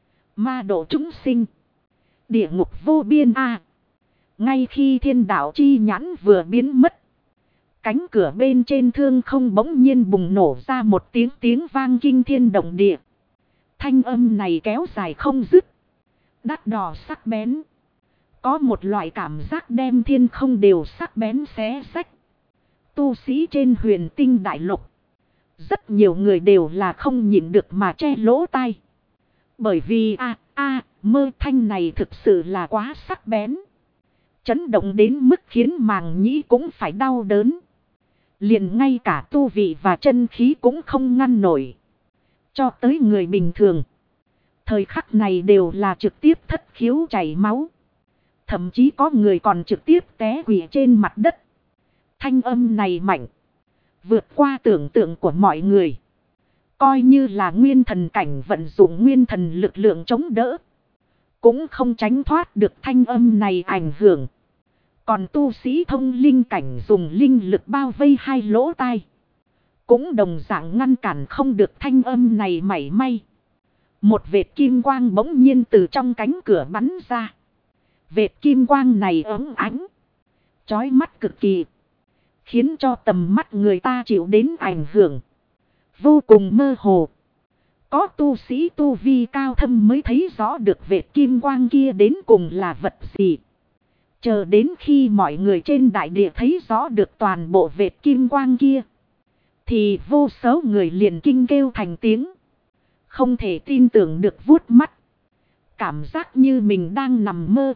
[SPEAKER 1] Ma độ chúng sinh. Địa ngục vô biên a. Ngay khi thiên đạo chi nhãn vừa biến mất, cánh cửa bên trên thương không bỗng nhiên bùng nổ ra một tiếng vang kinh thiên động địa. Thanh âm này kéo dài không dứt, đắt đỏ sắc bén. Có một loại cảm giác đem thiên không đều sắc bén xé xách. Tu sĩ trên huyền tinh đại lục, rất nhiều người đều là không nhịn được mà che lỗ tai. Bởi vì mơ thanh này thực sự là quá sắc bén. Chấn động đến mức khiến màng nhĩ cũng phải đau đớn. Liền ngay cả tu vị và chân khí cũng không ngăn nổi. Cho tới người bình thường, thời khắc này đều là trực tiếp thất khiếu chảy máu. Thậm chí có người còn trực tiếp té quỵ trên mặt đất. Thanh âm này mạnh, vượt qua tưởng tượng của mọi người. Coi như là nguyên thần cảnh vận dụng nguyên thần lực lượng chống đỡ, cũng không tránh thoát được thanh âm này ảnh hưởng. Còn tu sĩ thông linh cảnh dùng linh lực bao vây hai lỗ tai, cũng đồng dạng ngăn cản không được thanh âm này mảy may. Một vệt kim quang bỗng nhiên từ trong cánh cửa bắn ra. Vệt kim quang này óng ánh, chói mắt cực kỳ, khiến cho tầm mắt người ta chịu đến ảnh hưởng, vô cùng mơ hồ. Có tu sĩ tu vi cao thâm mới thấy rõ được vệt kim quang kia đến cùng là vật gì. Chờ đến khi mọi người trên đại địa thấy rõ được toàn bộ vệt kim quang kia, thì vô số người liền kinh kêu thành tiếng. Không thể tin tưởng được vuốt mắt. Cảm giác như mình đang nằm mơ.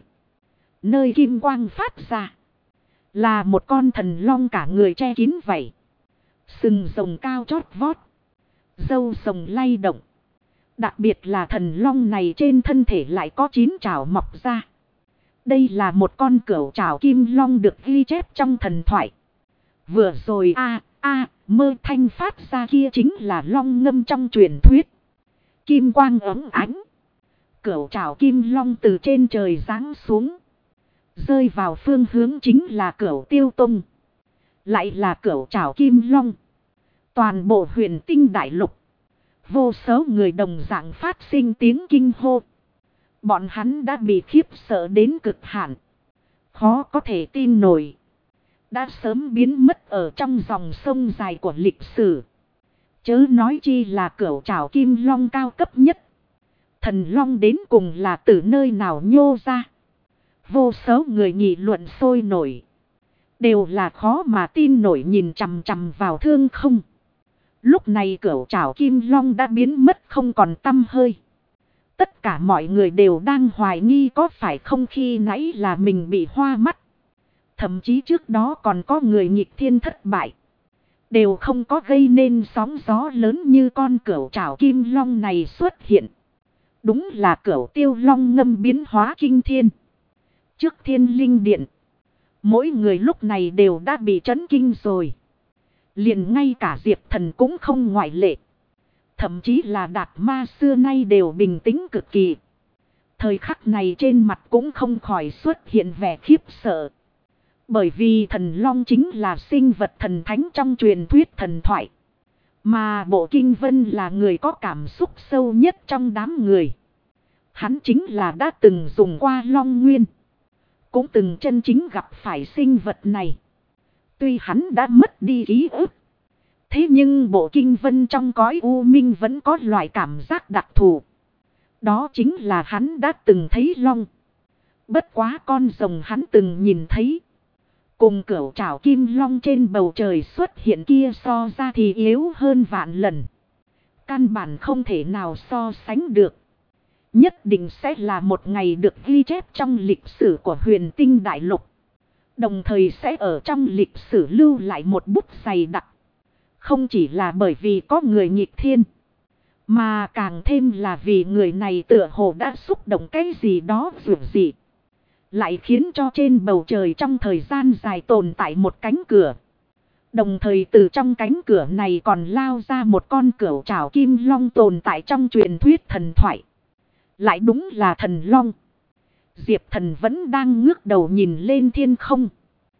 [SPEAKER 1] Nơi kim quang phát ra là một con thần long cả người che kín vảy, sừng rồng cao chót vót, râu rồng lay động. Đặc biệt là thần long này trên thân thể lại có 9 trảo mọc ra. Đây là một con cửu trảo kim long được ghi chép trong thần thoại. Vừa rồi mơ thanh phát ra kia chính là long ngâm trong truyền thuyết. Kim quang óng ánh, cửu trảo kim long từ trên trời giáng xuống, rơi vào phương hướng chính là Cửu Tiêu Tông. Lại là cửu trảo kim long. Toàn bộ huyền tinh đại lục. Vô số người đồng dạng phát sinh tiếng kinh hô. Bọn hắn đã bị khiếp sợ đến cực hạn. Khó có thể tin nổi. Đã sớm biến mất ở trong dòng sông dài của lịch sử. Chớ nói chi là cửu trảo kim long cao cấp nhất. Thần long đến cùng là từ nơi nào nhô ra. Vô số người nghị luận sôi nổi. Đều là khó mà tin nổi nhìn chằm chằm vào thương không. Lúc này cửu trảo kim long đã biến mất không còn tăm hơi. Tất cả mọi người đều đang hoài nghi có phải không khi nãy là mình bị hoa mắt. Thậm chí trước đó còn có người nghịch thiên thất bại. Đều không có gây nên sóng gió lớn như con cửu trảo kim long này xuất hiện. Đúng là cửu tiêu long ngâm biến hóa kinh thiên. Trước thiên linh điện. Mỗi người lúc này đều đã bị chấn kinh rồi. Liền ngay cả Diệp Thần cũng không ngoại lệ. Thậm chí là Đạt Ma xưa nay đều bình tĩnh cực kỳ. Thời khắc này trên mặt cũng không khỏi xuất hiện vẻ khiếp sợ. Bởi vì thần long chính là sinh vật thần thánh trong truyền thuyết thần thoại. Mà Bộ Kinh Vân là người có cảm xúc sâu nhất trong đám người. Hắn chính là đã từng dùng qua long nguyên. Cũng từng chân chính gặp phải sinh vật này. Tuy hắn đã mất đi ký ức. Thế nhưng Bộ Kinh Vân trong cõi u minh vẫn có loại cảm giác đặc thù. Đó chính là hắn đã từng thấy long. Bất quá con rồng hắn từng nhìn thấy. Cùng cửu trảo kim long trên bầu trời xuất hiện kia so ra thì yếu hơn vạn lần. Căn bản không thể nào so sánh được. Nhất định sẽ là một ngày được ghi chép trong lịch sử của huyền tinh đại lục. Đồng thời sẽ ở trong lịch sử lưu lại một bút dày đặc. Không chỉ là bởi vì có người nghịch thiên. Mà càng thêm là vì người này tựa hồ đã xúc động cái gì đó dù gì. Lại khiến cho trên bầu trời trong thời gian dài tồn tại một cánh cửa. Đồng thời từ trong cánh cửa này còn lao ra một con cửu trảo kim long tồn tại trong truyền thuyết thần thoại. Lại đúng là thần long. Diệp Thần vẫn đang ngước đầu nhìn lên thiên không.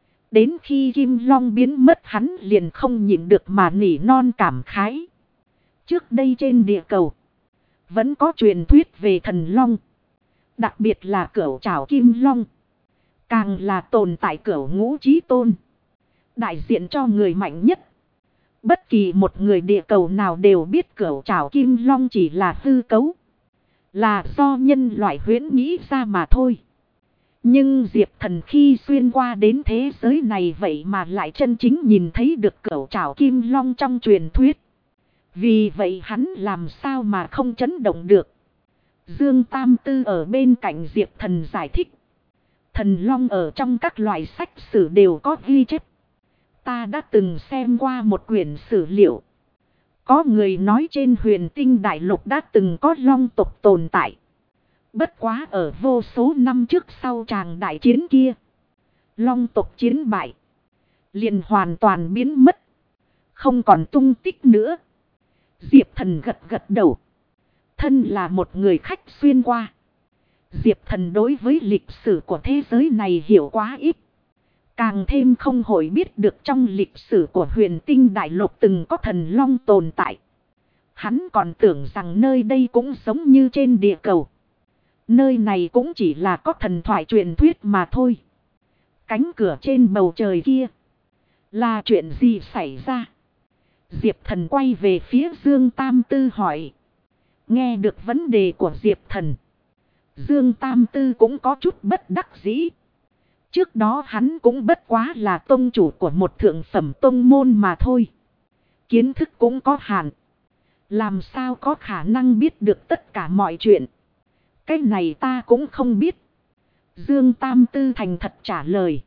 [SPEAKER 1] Đến khi kim long biến mất hắn liền không nhịn được mà nỉ non cảm khái. Trước đây trên địa cầu vẫn có truyền thuyết về thần long. Đặc biệt là cửu trảo kim long. Càng là tồn tại cửu ngũ chí tôn. Đại diện cho người mạnh nhất. Bất kỳ một người địa cầu nào đều biết cửu trảo kim long chỉ là hư cấu. Là do nhân loại huyễn nghĩ ra mà thôi. Nhưng Diệp Thần khi xuyên qua đến thế giới này vậy mà lại chân chính nhìn thấy được cửu trảo kim long trong truyền thuyết. Vì vậy hắn làm sao mà không chấn động được. Dương Tam Tư ở bên cạnh Diệp Thần giải thích. Thần long ở trong các loại sách sử đều có ghi chép. Ta đã từng xem qua một quyển sử liệu. Có người nói trên huyền tinh đại lục đã từng có long tộc tồn tại. Bất quá ở vô số năm trước sau tràng đại chiến kia. Long tộc chiến bại. Liền hoàn toàn biến mất. Không còn tung tích nữa. Diệp Thần gật gật đầu. Thân là một người khách xuyên qua. Diệp Thần đối với lịch sử của thế giới này hiểu quá ít. Càng thêm không hội biết được trong lịch sử của huyền tinh đại lục từng có thần long tồn tại. Hắn còn tưởng rằng nơi đây cũng giống như trên địa cầu. Nơi này cũng chỉ là có thần thoại truyền thuyết mà thôi. Cánh cửa trên bầu trời kia. Là chuyện gì xảy ra? Diệp Thần quay về phía Dương Tam Tư hỏi. Nghe được vấn đề của Diệp Thần. Dương Tam Tư cũng có chút bất đắc dĩ. Trước đó hắn cũng bất quá là tông chủ của một thượng phẩm tông môn mà thôi. Kiến thức cũng có hạn. Làm sao có khả năng biết được tất cả mọi chuyện. Cái này ta cũng không biết. Dương Tam Tư thành thật trả lời.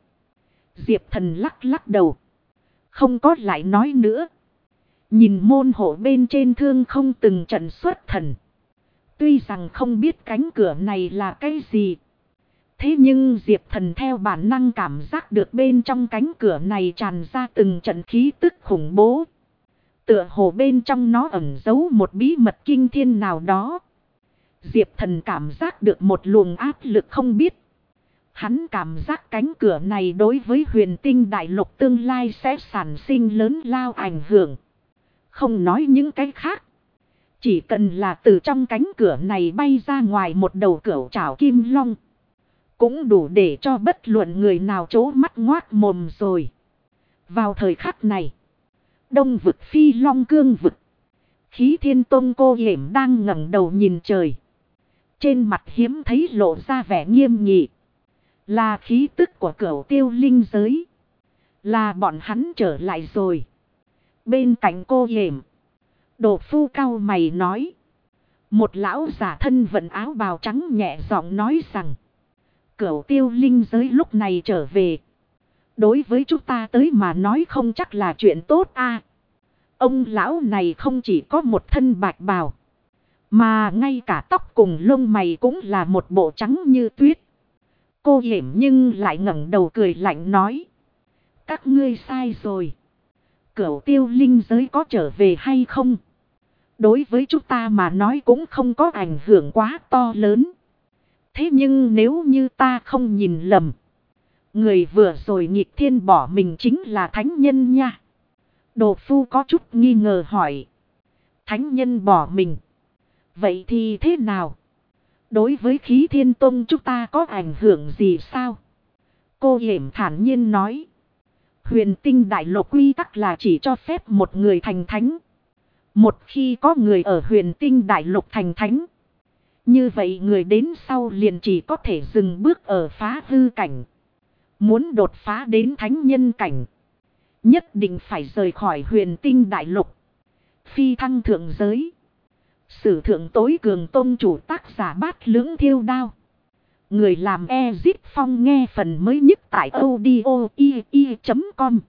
[SPEAKER 1] Diệp Thần lắc lắc đầu. Không có lại nói nữa. Nhìn môn hộ bên trên thương không từng trận xuất thần. Tuy rằng không biết cánh cửa này là cái gì. Thế nhưng Diệp Thần theo bản năng cảm giác được bên trong cánh cửa này tràn ra từng trận khí tức khủng bố. Tựa hồ bên trong nó ẩn giấu một bí mật kinh thiên nào đó. Diệp Thần cảm giác được một luồng áp lực không biết. Hắn cảm giác cánh cửa này đối với huyền tinh đại lục tương lai sẽ sản sinh lớn lao ảnh hưởng. Không nói những cái khác. Chỉ cần là từ trong cánh cửa này bay ra ngoài một đầu cửu trảo kim long. Cũng đủ để cho bất luận người nào trố mắt ngoác mồm rồi. Vào thời khắc này. Đông vực Phi Long Cương vực. Khí Thiên Tông Cô Yểm đang ngẩng đầu nhìn trời. Trên mặt hiếm thấy lộ ra vẻ nghiêm nghị. Là khí tức của Cửu Tiêu linh giới. Là bọn hắn trở lại rồi. Bên cạnh Cô Yểm. Đồ Phu cau mày nói. Một lão giả thân vận áo bào trắng nhẹ giọng nói rằng. Cửu Tiêu linh giới lúc này trở về. Đối với chúng ta tới mà nói không chắc là chuyện tốt a. Ông lão này không chỉ có một thân bạch bào. Mà ngay cả tóc cùng lông mày cũng là một bộ trắng như tuyết. Cô Yểm nhưng lại ngẩng đầu cười lạnh nói. Các ngươi sai rồi. Cửu Tiêu linh giới có trở về hay không? Đối với chúng ta mà nói cũng không có ảnh hưởng quá to lớn. Thế nhưng nếu như ta không nhìn lầm. Người vừa rồi nghịch thiên bỏ mình chính là thánh nhân nha. Đồ Phu có chút nghi ngờ hỏi. Thánh nhân bỏ mình. Vậy thì thế nào? Đối với Khí Thiên Tông chúng ta có ảnh hưởng gì sao? Cô Yểm thản nhiên nói. Huyền tinh đại lục quy tắc là chỉ cho phép một người thành thánh. Một khi có người ở huyền tinh đại lục thành thánh. Như vậy người đến sau liền chỉ có thể dừng bước ở phá hư cảnh. Muốn đột phá đến thánh nhân cảnh. Nhất định phải rời khỏi huyền tinh đại lục. Phi thăng thượng giới. Sử thượng tối cường tôn chủ tác giả Bát Lưỡng Thiêu Đao. Người làm Ezit Phong nghe phần mới nhất tại audio.com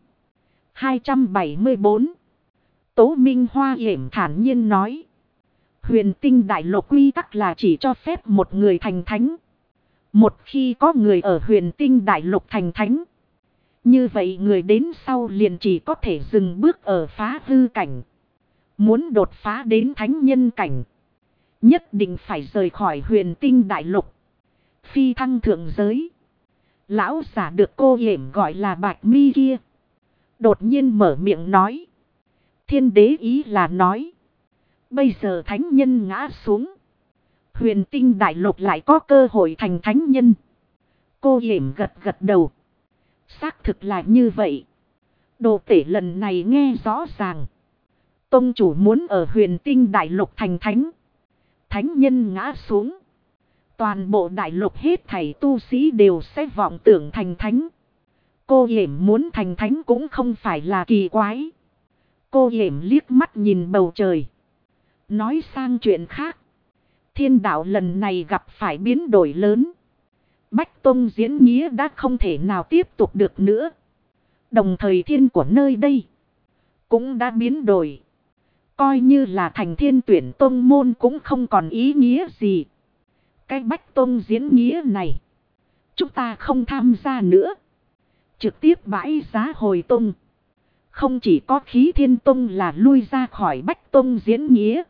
[SPEAKER 1] 274. Tố Minh Hoa Yểm thản nhiên nói. Huyền tinh đại lục quy tắc là chỉ cho phép một người thành thánh. Một khi có người ở huyền tinh đại lục thành thánh. Như vậy người đến sau liền chỉ có thể dừng bước ở phá hư cảnh. Muốn đột phá đến thánh nhân cảnh. Nhất định phải rời khỏi huyền tinh đại lục. Phi thăng thượng giới. Lão giả được Cô Yểm gọi là Bạch Mi kia. Đột nhiên mở miệng nói. Thiên đế ý là nói. Bây giờ thánh nhân ngã xuống. Huyền tinh đại lục lại có cơ hội thành thánh nhân. Cô Yểm gật gật đầu. Xác thực là như vậy. Đồ tể lần này nghe rõ ràng. Tông chủ muốn ở huyền tinh đại lục thành thánh. Thánh nhân ngã xuống. Toàn bộ đại lục hết thảy tu sĩ đều sẽ vọng tưởng thành thánh. Cô Yểm muốn thành thánh cũng không phải là kỳ quái. Cô Yểm liếc mắt nhìn bầu trời. Nói sang chuyện khác. Thiên đạo lần này gặp phải biến đổi lớn. Bách Tông diễn nghĩa đã không thể nào tiếp tục được nữa. Đồng thời thiên của nơi đây cũng đã biến đổi. Coi như là thành thiên tuyển tông môn cũng không còn ý nghĩa gì. Cái Bách Tông diễn nghĩa này chúng ta không tham gia nữa. Trực tiếp bãi giá hồi tông. Không chỉ có Khí Thiên Tông là lui ra khỏi Bách Tông diễn nghĩa.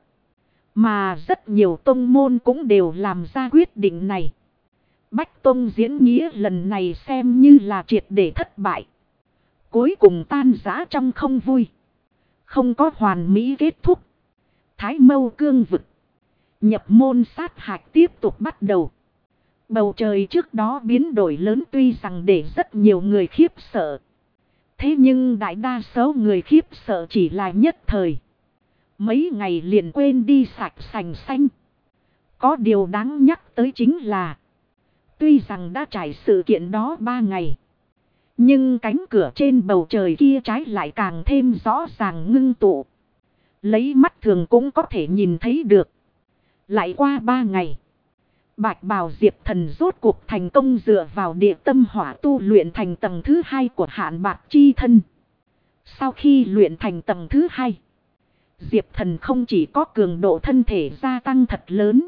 [SPEAKER 1] Mà rất nhiều tông môn cũng đều làm ra quyết định này. Bách Tông diễn nghĩa lần này xem như là triệt để thất bại. Cuối cùng tan rã trong không vui. Không có hoàn mỹ kết thúc. Thái Mâu Cương vực. Nhập môn sát hạch tiếp tục bắt đầu. Bầu trời trước đó biến đổi lớn tuy rằng để rất nhiều người khiếp sợ. Thế nhưng đại đa số người khiếp sợ chỉ là nhất thời. Mấy ngày liền quên đi sạch sành xanh. Có điều đáng nhắc tới chính là. Tuy rằng đã trải sự kiện đó 3 ngày. Nhưng cánh cửa trên bầu trời kia trái lại càng thêm rõ ràng ngưng tụ. Lấy mắt thường cũng có thể nhìn thấy được. Lại qua 3 ngày. Bạch bào Diệp Thần rốt cuộc thành công dựa vào địa tâm hỏa tu luyện thành tầng thứ 2 của Hạn Bạc Chi Thân. Sau khi luyện thành tầng thứ 2. Diệp Thần không chỉ có cường độ thân thể gia tăng thật lớn.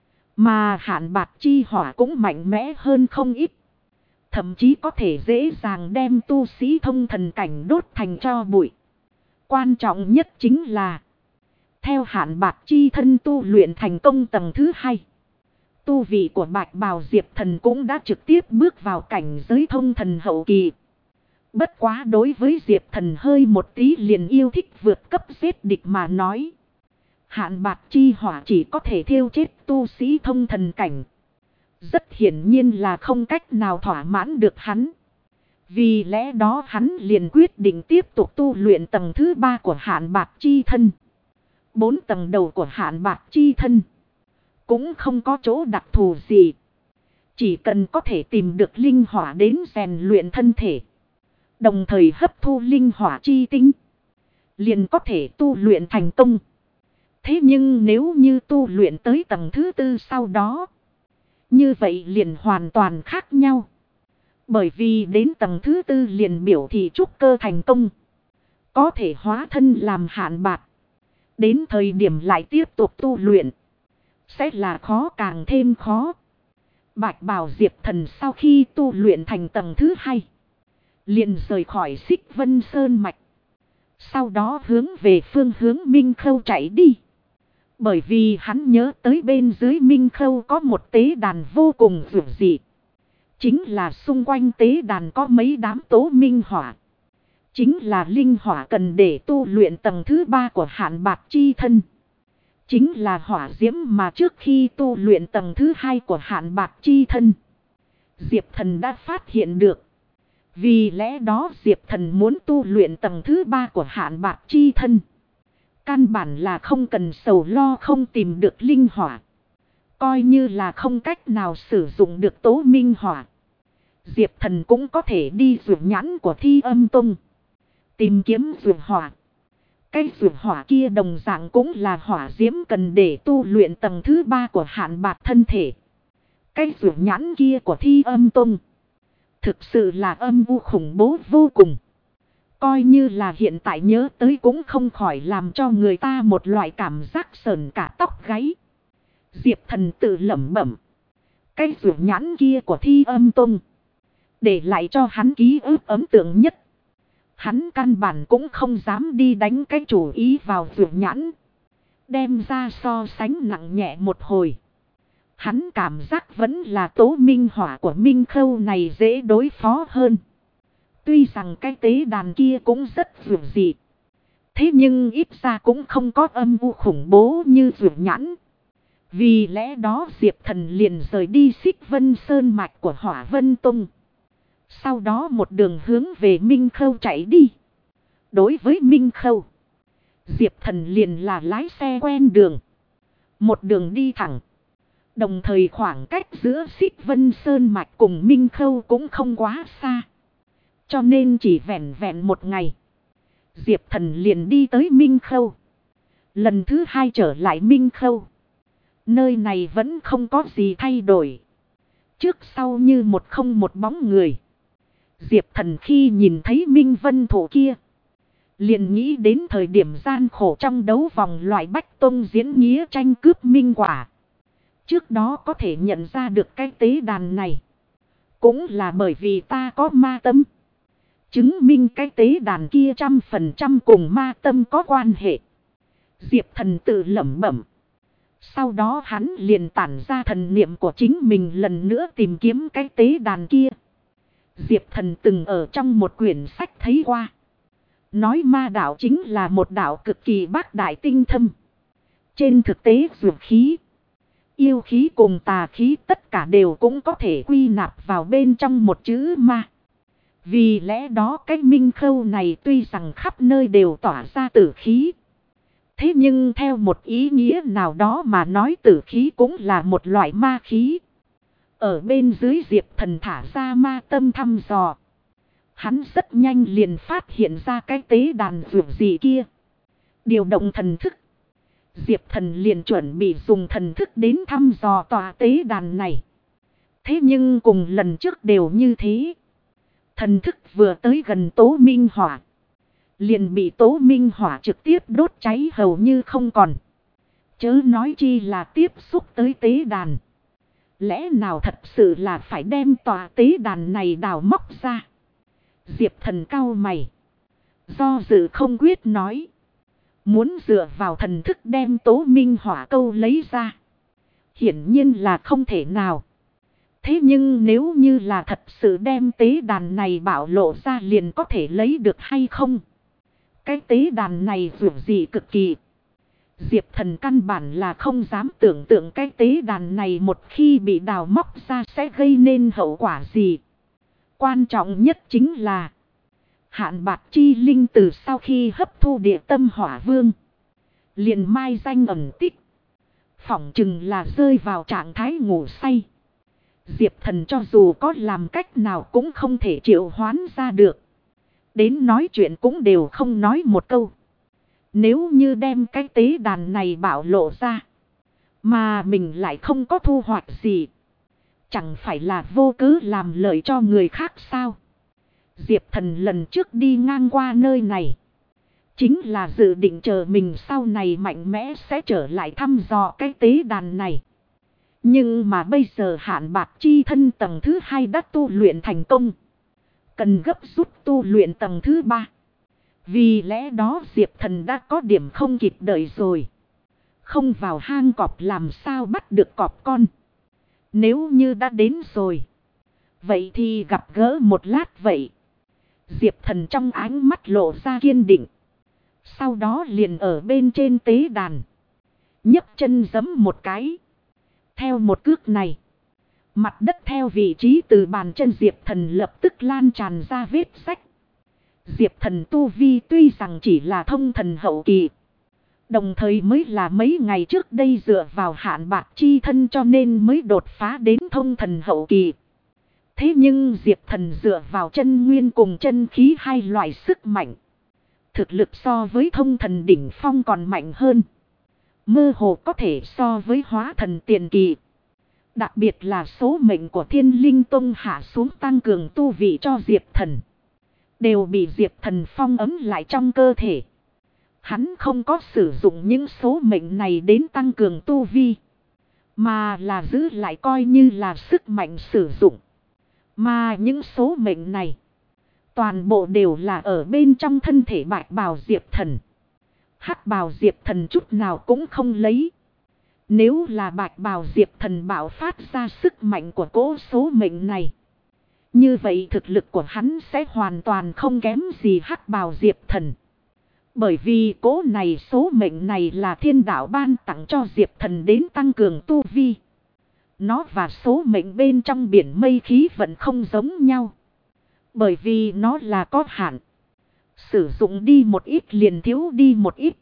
[SPEAKER 1] Mà Hạn Bạc Chi Hỏa cũng mạnh mẽ hơn không ít. Thậm chí có thể dễ dàng đem tu sĩ thông thần cảnh đốt thành tro bụi. Quan trọng nhất chính là. Theo Hạn Bạc Chi Thân tu luyện thành công tầng thứ 2. Tu vị của bạch bào Diệp Thần cũng đã trực tiếp bước vào cảnh giới thông thần hậu kỳ. Bất quá đối với Diệp Thần hơi một tí liền yêu thích vượt cấp giết địch mà nói. Hạn bạc chi hỏa chỉ có thể thiêu chết tu sĩ thông thần cảnh. Rất hiển nhiên là không cách nào thỏa mãn được hắn. Vì lẽ đó hắn liền quyết định tiếp tục tu luyện tầng thứ 3 của hạn bạc chi thân. 4 tầng đầu của hạn bạc chi thân cũng không có chỗ đặc thù gì. Chỉ cần có thể tìm được linh hỏa đến rèn luyện thân thể, đồng thời hấp thu linh hỏa chi tinh, liền có thể tu luyện thành công. Thế nhưng nếu như tu luyện tới tầng thứ 4 sau đó, như vậy liền hoàn toàn khác nhau. Bởi vì đến tầng thứ 4 liền biểu thị trúc cơ thành công, có thể hóa thân làm hạn bạc. Đến thời điểm lại tiếp tục tu luyện, sẽ là khó càng thêm khó. Bạch bào Diệp Thần sau khi tu luyện thành tầng thứ 2, liền rời khỏi Xích Vân Sơn Mạch. Sau đó hướng về phương hướng Minh Khâu chạy đi. Bởi vì hắn nhớ tới bên dưới Minh Khâu có một tế đàn vô cùng dữ dị. Chính là xung quanh tế đàn có mấy đám tố minh hỏa. Chính là linh hỏa cần để tu luyện tầng thứ 3 của hạn bạc chi thân. Chính là hỏa diễm mà trước khi tu luyện tầng thứ 2 của hạn bạc chi thân, Diệp Thần đã phát hiện được. Vì lẽ đó Diệp Thần muốn tu luyện tầng thứ 3 của hạn bạc chi thân. Căn bản là không cần sầu lo không tìm được linh hỏa. Coi như là không cách nào sử dụng được tố minh hỏa, Diệp Thần cũng có thể đi ruột nhãn của Thi Âm Tông, tìm kiếm ruột hỏa. Cái ruột hỏa kia đồng dạng cũng là hỏa diễm cần để tu luyện tầng thứ 3 của hạn bạc thân thể. Cái ruột nhãn kia của Thi Âm Tông thực sự là âm u khủng bố vô cùng. Coi như là hiện tại nhớ tới cũng không khỏi làm cho người ta một loại cảm giác sờn cả tóc gáy. Diệp Thần tự lẩm bẩm. Cái ruột nhãn kia của Thi Âm Tông để lại cho hắn ký ức ấn tượng nhất. Hắn căn bản cũng không dám đi đánh cái chủ ý vào ruột nhãn, đem ra so sánh nặng nhẹ một hồi. Hắn cảm giác vẫn là tố minh hỏa của Minh Khâu này dễ đối phó hơn. Tuy rằng cái tế đàn kia cũng rất dữ dị, thế nhưng ít ra cũng không có âm u khủng bố như ruột nhãn. Vì lẽ đó Diệp Thần liền rời đi Xích Vân Sơn Mạch của Hỏa Vân Tông. Sau đó một đường hướng về Minh Khâu chạy đi. Đối với Minh Khâu, Diệp Thần liền là lái xe quen đường, một đường đi thẳng. Đồng thời khoảng cách giữa Xích Vân Sơn Mạch cùng Minh Khâu cũng không quá xa. Cho nên chỉ vẹn vẹn một ngày, Diệp Thần liền đi tới Minh Khâu. Lần thứ 2 trở lại Minh Khâu, nơi này vẫn không có gì thay đổi. Trước sau như một không một bóng người. Diệp Thần khi nhìn thấy Minh Vân Thụ kia, liền nghĩ đến thời điểm gian khổ trong đấu vòng loại Bách Tông diễn nghĩa tranh cướp minh quả. Trước đó có thể nhận ra được cái tế đàn này, cũng là bởi vì ta có ma tâm. Chứng minh cái tế đàn kia 100% cùng ma tâm có quan hệ. Diệp Thần tự lẩm bẩm. Sau đó hắn liền tản ra thần niệm của chính mình lần nữa tìm kiếm cái tế đàn kia. Diệp Thần từng ở trong một quyển sách thấy qua. Nói ma đạo chính là một đạo cực kỳ bác đại tinh thâm. Trên thực tế dược khí, yêu khí cùng tà khí tất cả đều cũng có thể quy nạp vào bên trong một chữ ma. Vì lẽ đó cái Minh Khâu này tuy rằng khắp nơi đều tỏa ra tử khí, thế nhưng theo một ý nghĩa nào đó mà nói tử khí cũng là một loại ma khí. Ở bên dưới Diệp Thần thả ra ma tâm thăm dò, hắn rất nhanh liền phát hiện ra cái tế đàn dược gì kia. Điều động thần thức, Diệp Thần liền chuẩn bị dùng thần thức đến thăm dò tòa tế đàn này. Thế nhưng cùng lần trước đều như thế. Thần thức vừa tới gần tố minh hỏa, liền bị tố minh hỏa trực tiếp đốt cháy hầu như không còn. Chớ nói chi là tiếp xúc tới tế đàn. Lẽ nào thật sự là phải đem tòa tế đàn này đào móc ra? Diệp Thần cau mày, do dự không quyết nói. Muốn dựa vào thần thức đem tố minh hỏa câu lấy ra. Hiển nhiên là không thể nào. Thế nhưng nếu như là thật sự đem tế đàn này bảo lộ ra liền có thể lấy được hay không? Cái tế đàn này dù gì cực kỳ. Diệp Thần căn bản là không dám tưởng tượng cái tế đàn này một khi bị đào móc ra sẽ gây nên hậu quả gì. Quan trọng nhất chính là Hạn Bạc Chi Linh từ sau khi hấp thu địa tâm hỏa vương liền mai danh ẩn tích. Phỏng chừng là rơi vào trạng thái ngủ say. Diệp Thần cho dù có làm cách nào cũng không thể triệu hoán ra được. Đến nói chuyện cũng đều không nói một câu. Nếu như đem cái tế đàn này bảo lộ ra, mà mình lại không có thu hoạch gì, chẳng phải là vô cớ làm lợi cho người khác sao? Diệp Thần lần trước đi ngang qua nơi này, chính là dự định chờ mình sau này mạnh mẽ sẽ trở lại thăm dò cái tế đàn này. Nhưng mà bây giờ Hạn Bạc Chi thân tầng thứ 2 đã tu luyện thành công. Cần gấp rút tu luyện tầng thứ 3. Vì lẽ đó Diệp Thần đã có điểm không kịp đợi rồi. Không vào hang cọp làm sao bắt được cọp con. Nếu như đã đến rồi, vậy thì gặp gỡ một lát vậy. Diệp Thần trong ánh mắt lộ ra kiên định. Sau đó liền ở bên trên tế đàn, nhấc chân giẫm một cái. Theo một cước này, mặt đất theo vị trí từ bàn chân Diệp Thần lập tức lan tràn ra vết rách. Diệp Thần tu vi tuy rằng chỉ là thông thần hậu kỳ, đồng thời mới là mấy ngày trước đây dựa vào Hạn Bạc Chi thân cho nên mới đột phá đến thông thần hậu kỳ. Thế nhưng Diệp Thần dựa vào chân nguyên cùng chân khí hai loại sức mạnh, thực lực so với thông thần đỉnh phong còn mạnh hơn. Mơ hồ có thể so với hóa thần tiền kỳ. Đặc biệt là số mệnh của Thiên Linh Tông hạ xuống tăng cường tu vị cho Diệp Thần, đều bị Diệp Thần phong ấm lại trong cơ thể. Hắn không có sử dụng những số mệnh này đến tăng cường tu vi, mà là giữ lại coi như là sức mạnh sử dụng. Mà những số mệnh này toàn bộ đều là ở bên trong thân thể Bạch Bào Diệp Thần. Hắc Bào Diệp Thần chút nào cũng không lấy. Nếu là Bạch Bào Diệp Thần bạo phát ra sức mạnh của cỗ số mệnh này, như vậy thực lực của hắn sẽ hoàn toàn không kém gì Hắc Bào Diệp Thần. Bởi vì cỗ này số mệnh này là thiên đạo ban tặng cho Diệp Thần đến tăng cường tu vi. Nó và số mệnh bên trong biển mây khí vận không giống nhau. Bởi vì nó là có hạn. Sử dụng đi một ít liền thiếu đi một ít.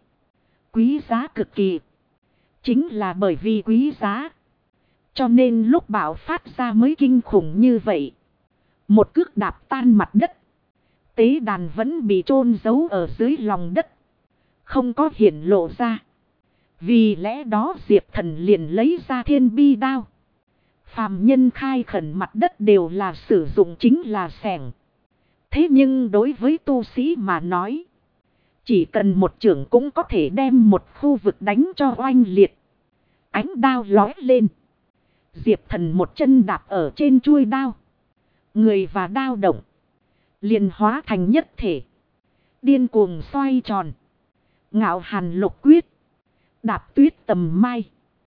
[SPEAKER 1] Quý giá cực kỳ. Chính là bởi vì quý giá, cho nên lúc bạo phát ra mới kinh khủng như vậy. Một cước đạp tan mặt đất. Tế đàn vẫn bị chôn giấu ở dưới lòng đất, không có hiển lộ ra. Vì lẽ đó Diệp Thần liền lấy ra thiên bi đao. Phàm nhân khai khẩn mặt đất đều là sử dụng chính là xẻng. Thế nhưng đối với tu sĩ mà nói, chỉ cần một chưởng cũng có thể đem một khu vực đánh cho oanh liệt. Ánh đao lói lên. Diệp Thần một chân đạp ở trên chuôi đao. Người và đao động, liền hóa thành nhất thể. Điên cuồng xoay tròn. Ngạo Hàn Lục Quyết, đạp tuyết tầm mai.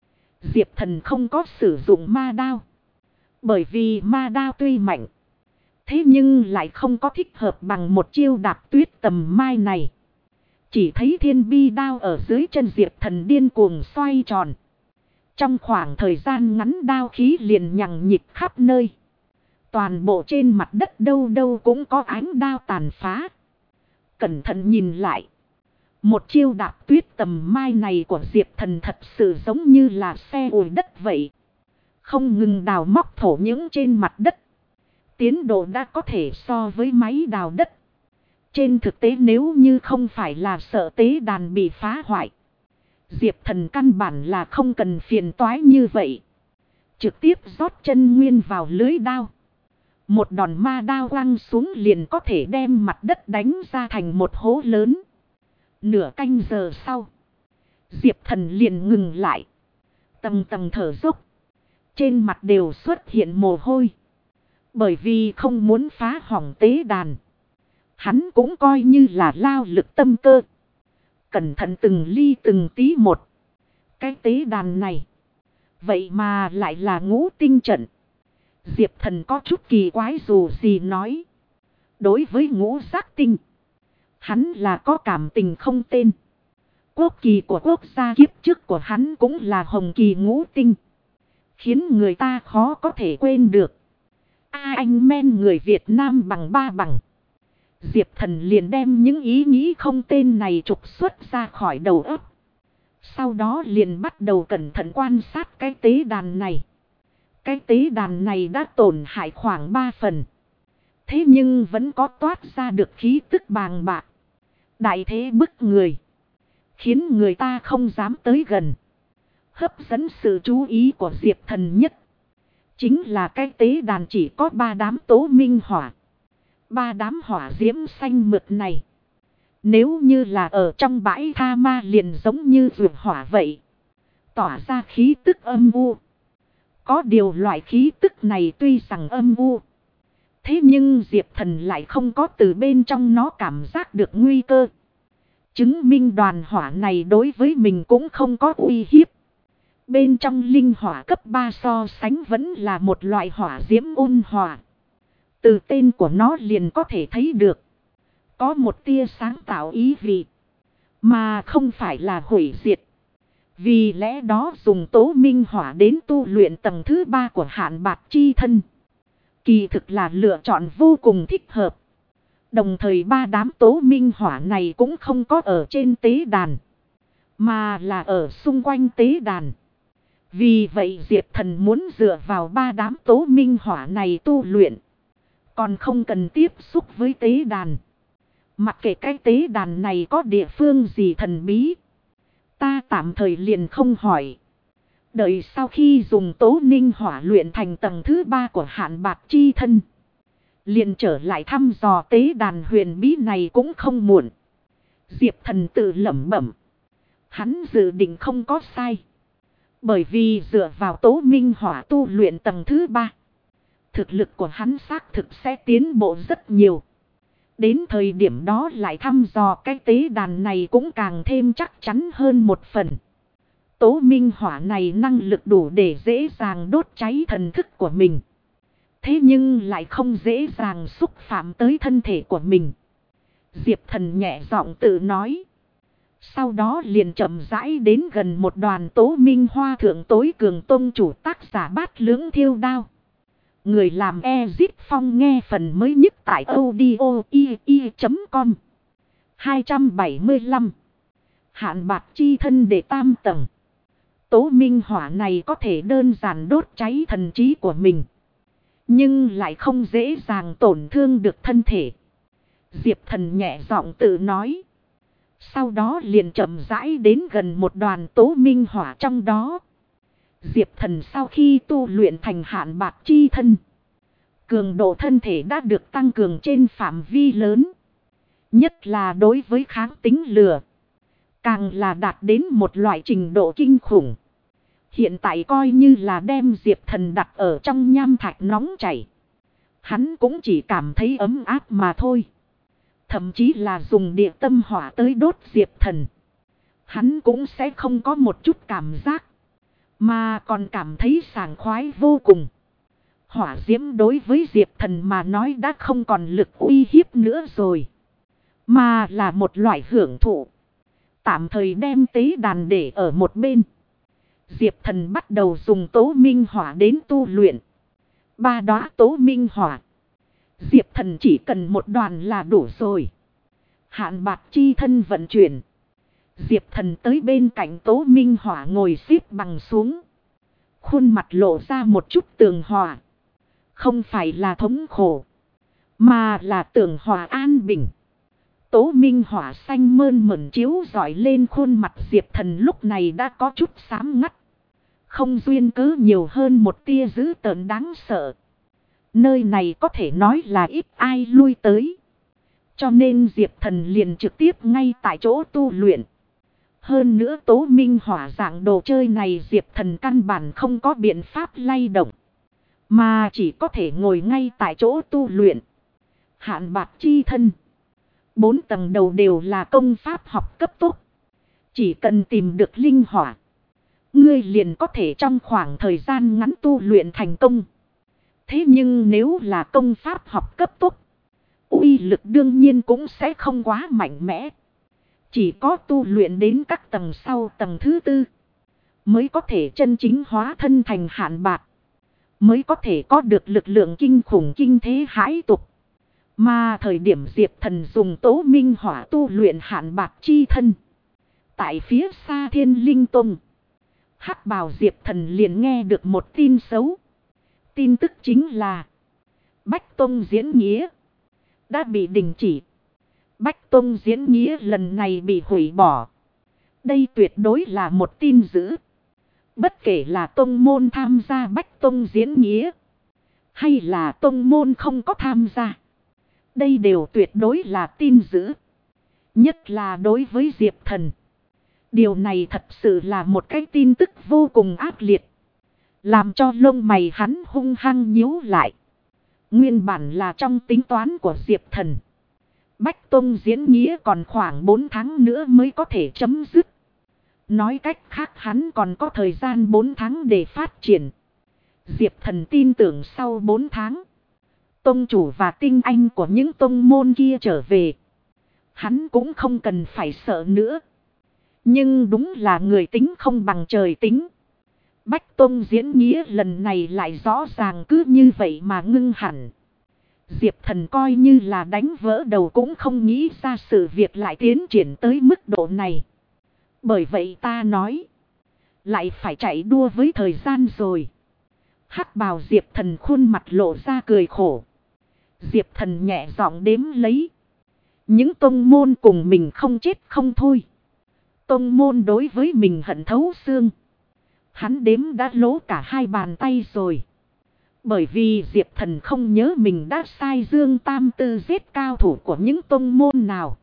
[SPEAKER 1] Diệp Thần không có sử dụng ma đao. Bởi vì ma đao tuy mạnh, thế nhưng lại không có thích hợp bằng một chiêu đạp tuyết tầm mai này. Chỉ thấy thiên bi đao ở dưới chân Diệp Thần điên cuồng xoay tròn. Trong khoảng thời gian ngắn đao khí liền nhằng nhịt khắp nơi. Toàn bộ trên mặt đất đâu đâu cũng có ánh đao tàn phá. Cẩn thận nhìn lại, một chiêu đạp tuyết tầm mai này của Diệp Thần thật sự giống như là xe ủi đất vậy. Không ngừng đào móc thổ những trên mặt đất. Tiến độ đã có thể so với máy đào đất. Trên thực tế nếu như không phải là sợ tế đàn bị phá hoại, Diệp Thần căn bản là không cần phiền toái như vậy. Trực tiếp rót chân nguyên vào lưới đao. Một đòn ma đao quăng xuống liền có thể đem mặt đất đánh ra thành một hố lớn. Nửa canh giờ sau, Diệp Thần liền ngừng lại. Tầng tầng thở dốc. Trên mặt đều xuất hiện mồ hôi. Bởi vì không muốn phá hỏng tế đàn, hắn cũng coi như là lao lực tâm cơ. Cẩn thận từng ly từng tí một. Cái tế đàn này Vậy mà lại là ngũ tinh trận. Diệp Thần có chút kỳ quái dù gì nói. Đối với ngũ giác tinh, hắn là có cảm tình không tên. Quốc kỳ của quốc gia kiếp trước của hắn cũng là hồng kỳ ngũ tinh. Khiến người ta khó có thể quên được. Anh men người Việt Nam bằng ba bằng. Diệp Thần liền đem những ý nghĩ không tên này trục xuất ra khỏi đầu óc. Sau đó liền bắt đầu cẩn thận quan sát cái tế đàn này. Cái tế đàn này đã tổn hại khoảng 3 phần. Thế nhưng vẫn có toát ra được khí tức bàng bạc. Đại thế bức người. Khiến người ta không dám tới gần. Hấp dẫn sự chú ý của Diệp Thần nhất. Chính là cái tế đàn chỉ có 3 đám tố minh hỏa. 3 đám hỏa diễm xanh mượt này. Nếu như là ở trong bãi tha ma liền giống như vượt hỏa vậy. Tỏa ra khí tức âm u. Có điều loại khí tức này tuy rằng âm u. Thế nhưng Diệp Thần lại không có từ bên trong nó cảm giác được nguy cơ. Chứng minh đoàn hỏa này đối với mình cũng không có uy hiếp. Bên trong linh hỏa cấp 3 so sánh vẫn là một loại hỏa diễm ôn hòa. Từ tên của nó liền có thể thấy được. Có một tia sáng tạo ý vị. Mà không phải là hủy diệt. Vì lẽ đó dùng tố minh hỏa đến tu luyện tầng thứ 3 của hạn bạc chi thân. Kỳ thực là lựa chọn vô cùng thích hợp. Đồng thời 3 đám tố minh hỏa này cũng không có ở trên tế đàn. Mà là ở xung quanh tế đàn. Vì vậy Diệp Thần muốn dựa vào 3 đám tố minh hỏa này tu luyện. Còn không cần tiếp xúc với tế đàn. Mặc kệ cái tế đàn này có địa phương gì thần bí. Ta tạm thời liền không hỏi. Đợi sau khi dùng tố ninh hỏa luyện thành tầng thứ 3 của hạn bạc chi thân. Liền trở lại thăm dò tế đàn huyền bí này cũng không muộn. Diệp Thần tự lẩm bẩm. Hắn dự định không có sai. Bởi vì dựa vào tố minh hỏa tu luyện tầng thứ 3. Thực lực của hắn xác thực sẽ tiến bộ rất nhiều. Đến thời điểm đó lại thăm dò cái tế đàn này cũng càng thêm chắc chắn hơn một phần. Tố minh hỏa này năng lực đủ để dễ dàng đốt cháy thần thức của mình. Thế nhưng lại không dễ dàng xúc phạm tới thân thể của mình. Diệp Thần nhẹ giọng tự nói. Sau đó liền chậm rãi đến gần một đoàn tố minh hoa thượng tối cường tông chủ tác giả Bát Lưỡng Thiêu Đao. Người làm Ezip Phong nghe phần mới nhất tại audio.com 275. Hạn bạc chi thân để tam tầng. Tố minh hỏa này có thể đơn giản đốt cháy thần trí của mình. Nhưng lại không dễ dàng tổn thương được thân thể. Diệp Thần nhẹ giọng tự nói. Sau đó liền chậm rãi đến gần một đoàn tố minh hỏa trong đó. Diệp Thần sau khi tu luyện thành hạn bạc chi thân. Cường độ thân thể đã được tăng cường trên phạm vi lớn. Nhất là đối với kháng tính lửa. Càng là đạt đến một loại trình độ kinh khủng. Hiện tại coi như là đem Diệp Thần đặt ở trong nham thạch nóng chảy. Hắn cũng chỉ cảm thấy ấm áp mà thôi. Thậm chí là dùng địa tâm hỏa tới đốt Diệp Thần. Hắn cũng sẽ không có một chút cảm giác. Mà còn cảm thấy sảng khoái vô cùng. Hỏa diễm đối với Diệp Thần mà nói đã không còn lực uy hiếp nữa rồi. Mà là một loại hưởng thụ. Tạm thời đem tế đàn để ở một bên. Diệp Thần bắt đầu dùng tố minh hỏa đến tu luyện. 3 đóa tố minh hỏa. Diệp Thần chỉ cần một đoàn là đủ rồi. Hạn bạc chi thân vận chuyển. Diệp Thần tới bên cạnh tố minh hỏa ngồi xếp bằng xuống. Khuôn mặt lộ ra một chút tường hòa. Không phải là thống khổ. Mà là tường hòa an bình. Tố minh hỏa xanh mơn mởn chiếu rọi lên khuôn mặt Diệp Thần lúc này đã có chút xám ngắt. Không duyên cớ nhiều hơn một tia dữ tợn đáng sợ. Nơi này có thể nói là ít ai lui tới. Cho nên Diệp Thần liền trực tiếp ngay tại chỗ tu luyện. Hơn nữa tố minh hỏa dạng đồ chơi này Diệp Thần căn bản không có biện pháp lay động. Mà chỉ có thể ngồi ngay tại chỗ tu luyện. Hạn bạc chi thân. 4 tầng đầu đều là công pháp học cấp tốc. Chỉ cần tìm được linh hỏa. ngươi liền có thể trong khoảng thời gian ngắn tu luyện thành công. Thế nhưng nếu là công pháp học cấp tốc, uy lực đương nhiên cũng sẽ không quá mạnh mẽ. Chỉ có tu luyện đến các tầng sau tầng thứ tư, mới có thể chân chính hóa thân thành Hạn Bạc. Mới có thể có được lực lượng kinh khủng kinh thế hãi tục. Mà thời điểm Diệp Thần dùng Tố Minh Hỏa tu luyện Hạn Bạc chi thân, tại phía xa Thiên Linh Tông, hắc bào Diệp Thần liền nghe được một tin xấu. Tin tức chính là Bách Tông diễn nghĩa đã bị đình chỉ. Bách Tông diễn nghĩa lần này bị hủy bỏ. Đây tuyệt đối là một tin dữ. Bất kể là tông môn tham gia Bách Tông diễn nghĩa, hay là tông môn không có tham gia, đây đều tuyệt đối là tin dữ. Nhất là đối với Diệp Thần, điều này thật sự là một cái tin tức vô cùng ác liệt, làm cho lông mày hắn hung hăng nhíu lại. Nguyên bản là trong tính toán của Diệp Thần, Bách Tông diễn nghĩa còn khoảng 4 tháng nữa mới có thể chấm dứt. Nói cách khác hắn còn có thời gian 4 tháng để phát triển. Diệp Thần tin tưởng sau 4 tháng, tông chủ và tinh anh của những tông môn kia trở về, hắn cũng không cần phải sợ nữa. Nhưng đúng là người tính không bằng trời tính. Bách Tông diễn nghĩa lần này lại rõ ràng cứ như vậy mà ngưng hẳn. Diệp Thần coi như là đánh vỡ đầu cũng không nghĩ ra sự việc lại tiến triển tới mức độ này. Bởi vậy ta nói, lại phải chạy đua với thời gian rồi. Hắc bào Diệp Thần khuôn mặt lộ ra cười khổ. Diệp Thần nhẹ giọng đếm lấy. Những tông môn cùng mình không chết không thôi. Tông môn đối với mình hận thấu xương. Hắn đếm đã lố cả 2 bàn tay rồi. Bởi vì Diệp Thần không nhớ mình đã sai Dương Tam Tư giết cao thủ của những tông môn nào.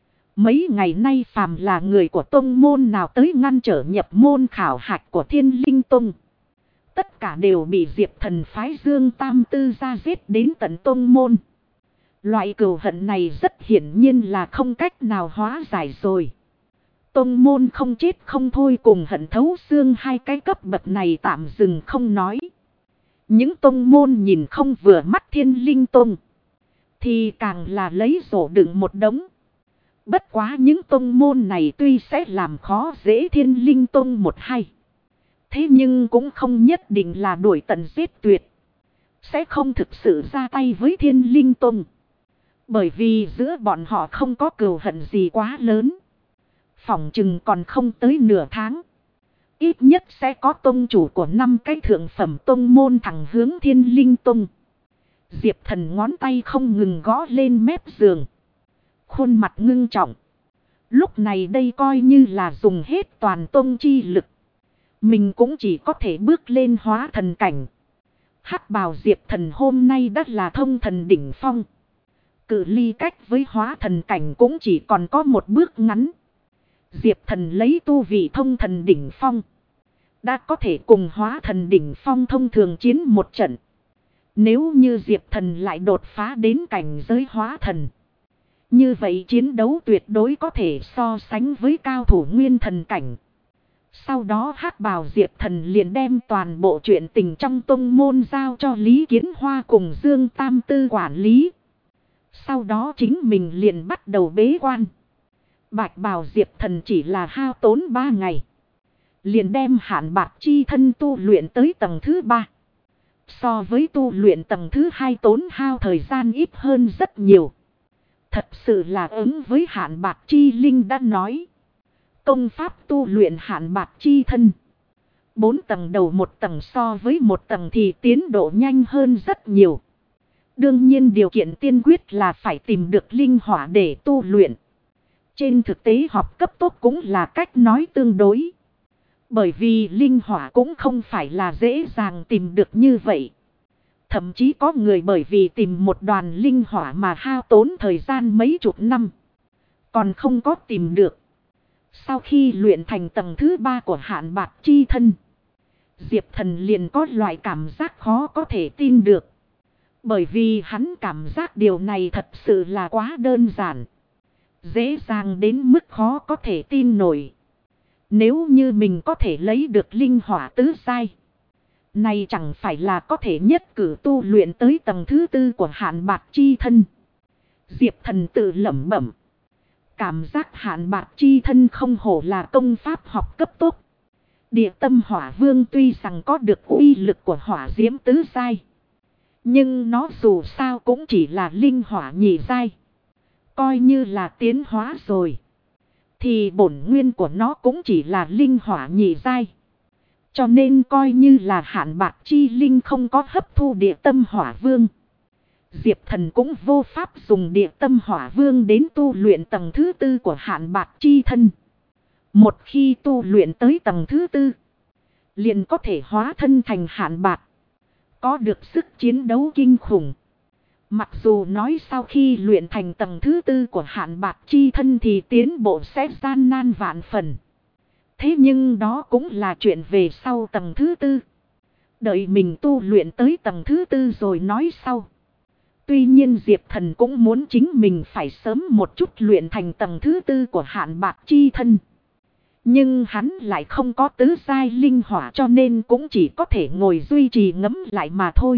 [SPEAKER 1] Mấy ngày nay phàm là người của tông môn nào tới ngăn trở nhập môn khảo hạch của Thiên Linh Tông, tất cả đều bị Diệp Thần phái Dương Tam Tư ra giết đến tận tông môn. Loại cừu hận này rất hiển nhiên là không cách nào hóa giải rồi. Tông môn không chết không thôi cùng hận thấu xương 2 cái cấp bậc này tạm dừng không nói. Những tông môn nhìn không vừa mắt Thiên Linh Tông, thì càng là lấy rổ đựng một đống. Bất quá những tông môn này tuy sẽ làm khó dễ Thiên Linh Tông 1-2, thế nhưng cũng không nhất định là đuổi tận giết tuyệt. Sẽ không thực sự ra tay với Thiên Linh Tông. Bởi vì giữa bọn họ không có cừu hận gì quá lớn. Phỏng chừng còn không tới nửa tháng, ít nhất sẽ có tông chủ của 5 cái thượng phẩm tông môn thẳng hướng Thiên Linh Tông. Diệp Thần ngón tay không ngừng gõ lên mép giường, khuôn mặt ngưng trọng. Lúc này đây coi như là dùng hết toàn tông chi lực, mình cũng chỉ có thể bước lên hóa thần cảnh. Hắc bào Diệp Thần hôm nay đã là thông thần đỉnh phong. Cự ly cách với hóa thần cảnh cũng chỉ còn có một bước ngắn. Diệp Thần lấy tu vị thông thần đỉnh phong, đã có thể cùng hóa thần đỉnh phong thông thường chiến một trận. Nếu như Diệp Thần lại đột phá đến cảnh giới hóa thần, như vậy chiến đấu tuyệt đối có thể so sánh với cao thủ nguyên thần cảnh. Sau đó hắc bào Diệp Thần liền đem toàn bộ chuyện tình trong tông môn giao cho Lý Kiến Hoa cùng Dương Tam Tư quản lý. Sau đó chính mình liền bắt đầu bế quan. Bạch bào Diệp Thần chỉ là hao tốn 3 ngày, liền đem Hạn Bạc chi thân tu luyện tới tầng thứ 3. So với tu luyện tầng thứ 2 tốn hao thời gian ít hơn rất nhiều. Thật sự là ứng với Hạn Bạc chi linh đã nói. Công pháp tu luyện Hạn Bạc chi thân, 4 tầng đầu 1 tầng so với 1 tầng thì tiến độ nhanh hơn rất nhiều. Đương nhiên điều kiện tiên quyết là phải tìm được linh hỏa để tu luyện. Trên thực tế họp cấp tốc cũng là cách nói tương đối. Bởi vì linh hỏa cũng không phải là dễ dàng tìm được như vậy. Thậm chí có người bởi vì tìm một đoàn linh hỏa mà hao tốn thời gian mấy chục năm, còn không có tìm được. Sau khi luyện thành tầng thứ 3 của Hạn Bạc chi thân, Diệp Thần liền có loại cảm giác khó có thể tin được. Bởi vì hắn cảm giác điều này thật sự là quá đơn giản, dễ dàng đến mức khó có thể tin nổi. Nếu như mình có thể lấy được linh hỏa tứ giai, này chẳng phải là có thể nhất cử tu luyện tới tầng thứ 4 của Hạn Bạc Chi Thân. Diệp Thần tự lẩm bẩm. Cảm giác Hạn Bạc Chi Thân không hổ là công pháp học cấp tốc. Địa tâm hỏa vương tuy rằng có được uy lực của hỏa diễm tứ giai, nhưng nó dù sao cũng chỉ là linh hỏa nhị giai. Coi như là tiến hóa rồi, thì bổn nguyên của nó cũng chỉ là linh hỏa nhị giai. Cho nên coi như là Hạn Bạc Chi Linh không có hấp thu địa tâm hỏa vương, Diệp Thần cũng vô pháp dùng địa tâm hỏa vương đến tu luyện tầng thứ 4 của Hạn Bạc Chi Thân. Một khi tu luyện tới tầng thứ 4, liền có thể hóa thân thành Hạn Bạc, có được sức chiến đấu kinh khủng. Mặc dù nói sau khi luyện thành tầng thứ 4 của Hạn Bạc Chi Thân thì tiến bộ sẽ gian nan vạn phần. Thế nhưng đó cũng là chuyện về sau tầng thứ 4. Đợi mình tu luyện tới tầng thứ 4 rồi nói sau. Tuy nhiên Diệp Thần cũng muốn chính mình phải sớm một chút luyện thành tầng thứ 4 của Hạn Bạc Chi Thân. Nhưng hắn lại không có tứ giai linh hỏa, cho nên cũng chỉ có thể ngồi duy trì ngẫm lại mà thôi.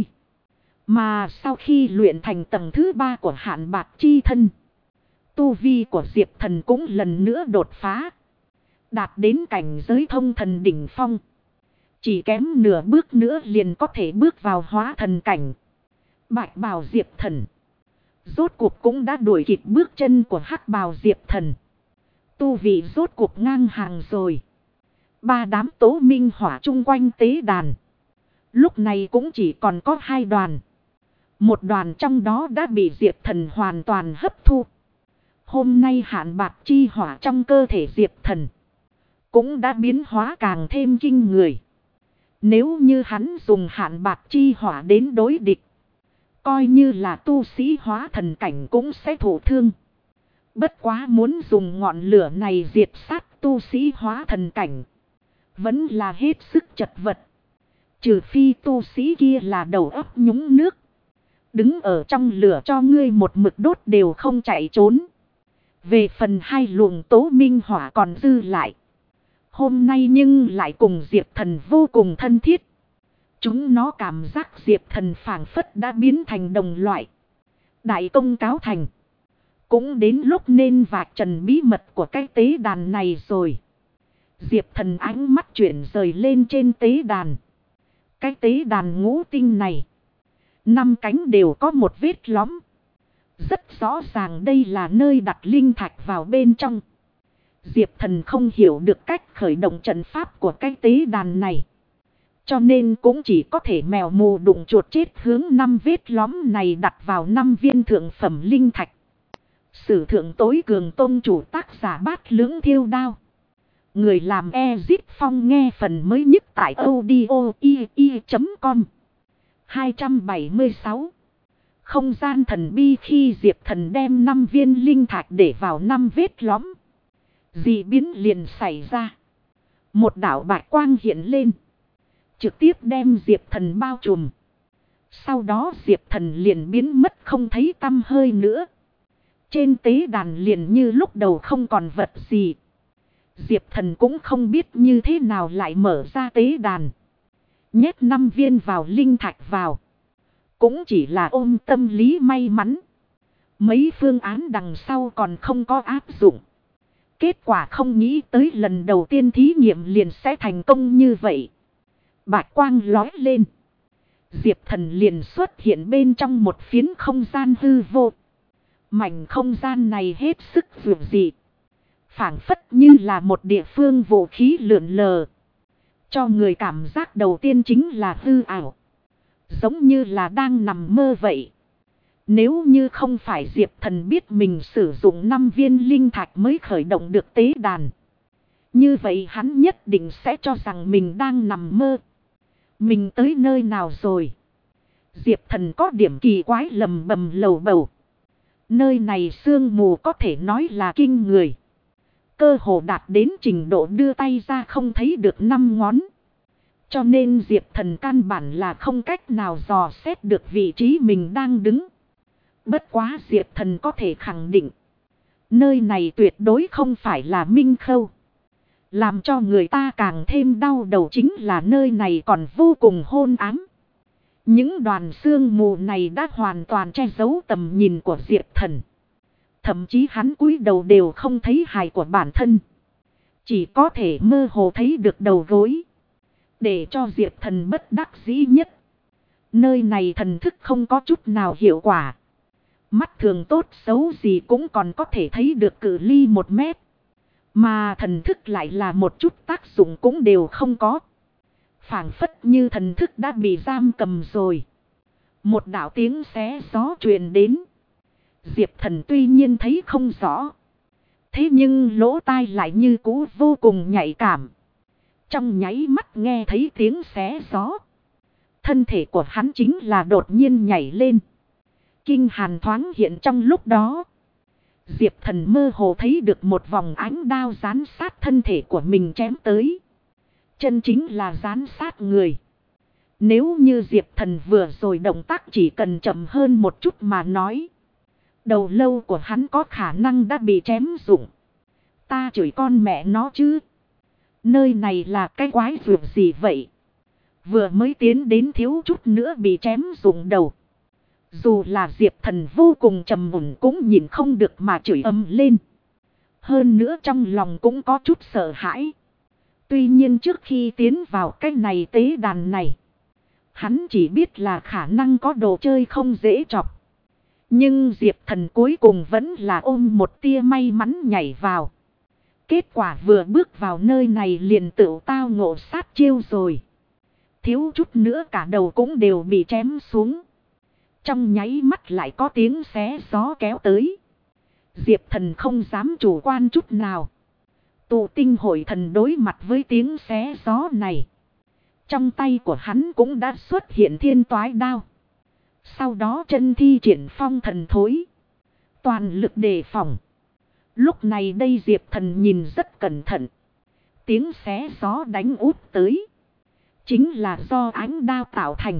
[SPEAKER 1] Mà sau khi luyện thành tầng thứ 3 của Hạn Bạc Chi Thân, tu vi của Diệp Thần cũng lần nữa đột phá, đạt đến cảnh giới thông thần đỉnh phong. Chỉ kém nửa bước nữa liền có thể bước vào hóa thần cảnh. Bạch bào Diệp Thần rốt cuộc cũng đã đuổi kịp bước chân của hắc bào Diệp Thần. Tu vị rốt cuộc ngang hàng rồi. Ba đám tố minh hỏa chung quanh tế đàn, lúc này cũng chỉ còn có 2 đoàn. Một đoàn trong đó đã bị Diệp Thần hoàn toàn hấp thu. Hôm nay Hạn Bạc Chi hỏa trong cơ thể Diệp Thần cũng đã biến hóa càng thêm kinh người. Nếu như hắn dùng Hạn Bạc Chi hỏa đến đối địch, coi như là tu sĩ hóa thần cảnh cũng sẽ thụ thương. Bất quá muốn dùng ngọn lửa này diệt sát tu sĩ hóa thần cảnh, vẫn là hết sức chật vật. Trừ phi tu sĩ kia là đầu óc nhúng nước, đứng ở trong lửa cho ngươi một mực đốt đều không chạy trốn. Về phần 2 luồng tố minh hỏa còn dư lại, hôm nay nhưng lại cùng Diệp Thần vô cùng thân thiết. Chúng nó cảm giác Diệp Thần phảng phất đã biến thành đồng loại. Đại công cáo thành, cũng đến lúc nên vạch trần bí mật của cái tế đàn này rồi. Diệp Thần ánh mắt chuyển rời lên trên tế đàn. Cái tế đàn ngũ tinh này, 5 cánh đều có một vết lõm. Rất rõ ràng đây là nơi đặt linh thạch vào bên trong. Diệp Thần không hiểu được cách khởi động trận pháp của cái tế đàn này, cho nên cũng chỉ có thể mèo mù đụng chuột chết hướng 5 vết lõm này đặt vào 5 viên thượng phẩm linh thạch. Sử thượng tối cường tôn chủ, tác giả Bát Lưỡng Thiêu Đao. Người làm Ezip Phong, nghe phần mới nhất tại audio.com. 276. Không gian thần bi. Khi Diệp Thần đem 5 viên linh thạch để vào 5 vết lõm, dị biến liền xảy ra. Một đạo bạch quang hiện lên, trực tiếp đem Diệp Thần bao trùm. Sau đó Diệp Thần liền biến mất không thấy tăm hơi nữa. Trên tế đàn liền như lúc đầu không còn vật gì. Diệp Thần cũng không biết như thế nào lại mở ra tế đàn, nhét 5 viên vào linh thạch vào. Cũng chỉ là ôm tâm lý may mắn. Mấy phương án đằng sau còn không có áp dụng. Kết quả không nghĩ tới lần đầu tiên thí nghiệm liền sẽ thành công như vậy. Bạch quang lói lên, Diệp Thần liền xuất hiện bên trong một phiến không gian hư vô. Mảnh không gian này hết sức dịu dị, phảng phất như là một địa phương vũ khí lượn lờ. Cho người cảm giác đầu tiên chính là hư ảo, giống như là đang nằm mơ vậy. Nếu như không phải Diệp Thần biết mình sử dụng 5 viên linh thạch mới khởi động được tế đàn, như vậy hắn nhất định sẽ cho rằng mình đang nằm mơ. Mình tới nơi nào rồi? Diệp Thần có điểm kỳ quái lầm bầm lầu bầu. Nơi này sương mù có thể nói là kinh người, cơ hồ đạt đến trình độ đưa tay ra không thấy được 5 ngón. Cho nên Diệp Thần căn bản là không cách nào dò xét được vị trí mình đang đứng. Bất quá Diệp Thần có thể khẳng định, nơi này tuyệt đối không phải là Minh Khâu. Làm cho người ta càng thêm đau đầu chính là nơi này còn vô cùng hôn ám. Những đoàn sương mù này đã hoàn toàn che giấu tầm nhìn của Diệp Thần. Thậm chí hắn cúi đầu đều không thấy hài của bản thân. Chỉ có thể mơ hồ thấy được đầu gối. Để cho Diệp Thần bất đắc dĩ nhất. Nơi này thần thức không có chút nào hiệu quả. Mắt thường tốt xấu gì cũng còn có thể thấy được cự ly 1 mét. Mà thần thức lại là một chút tác dụng cũng đều không có. Phảng phất như thần thức đã bị giam cầm rồi. Một đạo tiếng xé gió truyền đến. Diệp Thần tuy nhiên thấy không rõ. Thế nhưng lỗ tai lại như cũ vô cùng nhạy cảm. Trong nháy mắt nghe thấy tiếng xé gió. Thân thể của hắn chính là đột nhiên nhảy lên. Kinh hàn thoáng hiện trong lúc đó. Diệp Thần mơ hồ thấy được một vòng ánh đao gián sát thân thể của mình chém tới. Chân chính là gián sát người. Nếu như Diệp Thần vừa rồi động tác chỉ cần chậm hơn một chút mà nói. Đầu lâu của hắn có khả năng đã bị chém rụng. Ta chửi con mẹ nó chứ. Nơi này là cái quái vượt gì vậy? Vừa mới tiến đến thiếu chút nữa bị chém rụng đầu. Dù là Diệp Thần vô cùng trầm mùn cũng nhìn không được mà chửi ầm lên. Hơn nữa trong lòng cũng có chút sợ hãi. Tuy nhiên trước khi tiến vào cái này tế đàn này. Hắn chỉ biết là khả năng có đồ chơi không dễ chọc. Nhưng Diệp Thần cuối cùng vẫn là ôm một tia may mắn nhảy vào. Kết quả vừa bước vào nơi này liền tự tao ngộ sát chiêu rồi. Thiếu chút nữa cả đầu cũng đều bị chém xuống. Trong nháy mắt lại có tiếng xé gió kéo tới. Diệp Thần không dám chủ quan chút nào. Tụ tinh hội thần đối mặt với tiếng xé gió này. Trong tay của hắn cũng đã xuất hiện thiên toái đao. Sau đó chân thi triển phong thần thối. Toàn lực đề phòng. Lúc này đây Diệp Thần nhìn rất cẩn thận. Tiếng xé gió đánh úp tới. Chính là do ánh đao tạo thành.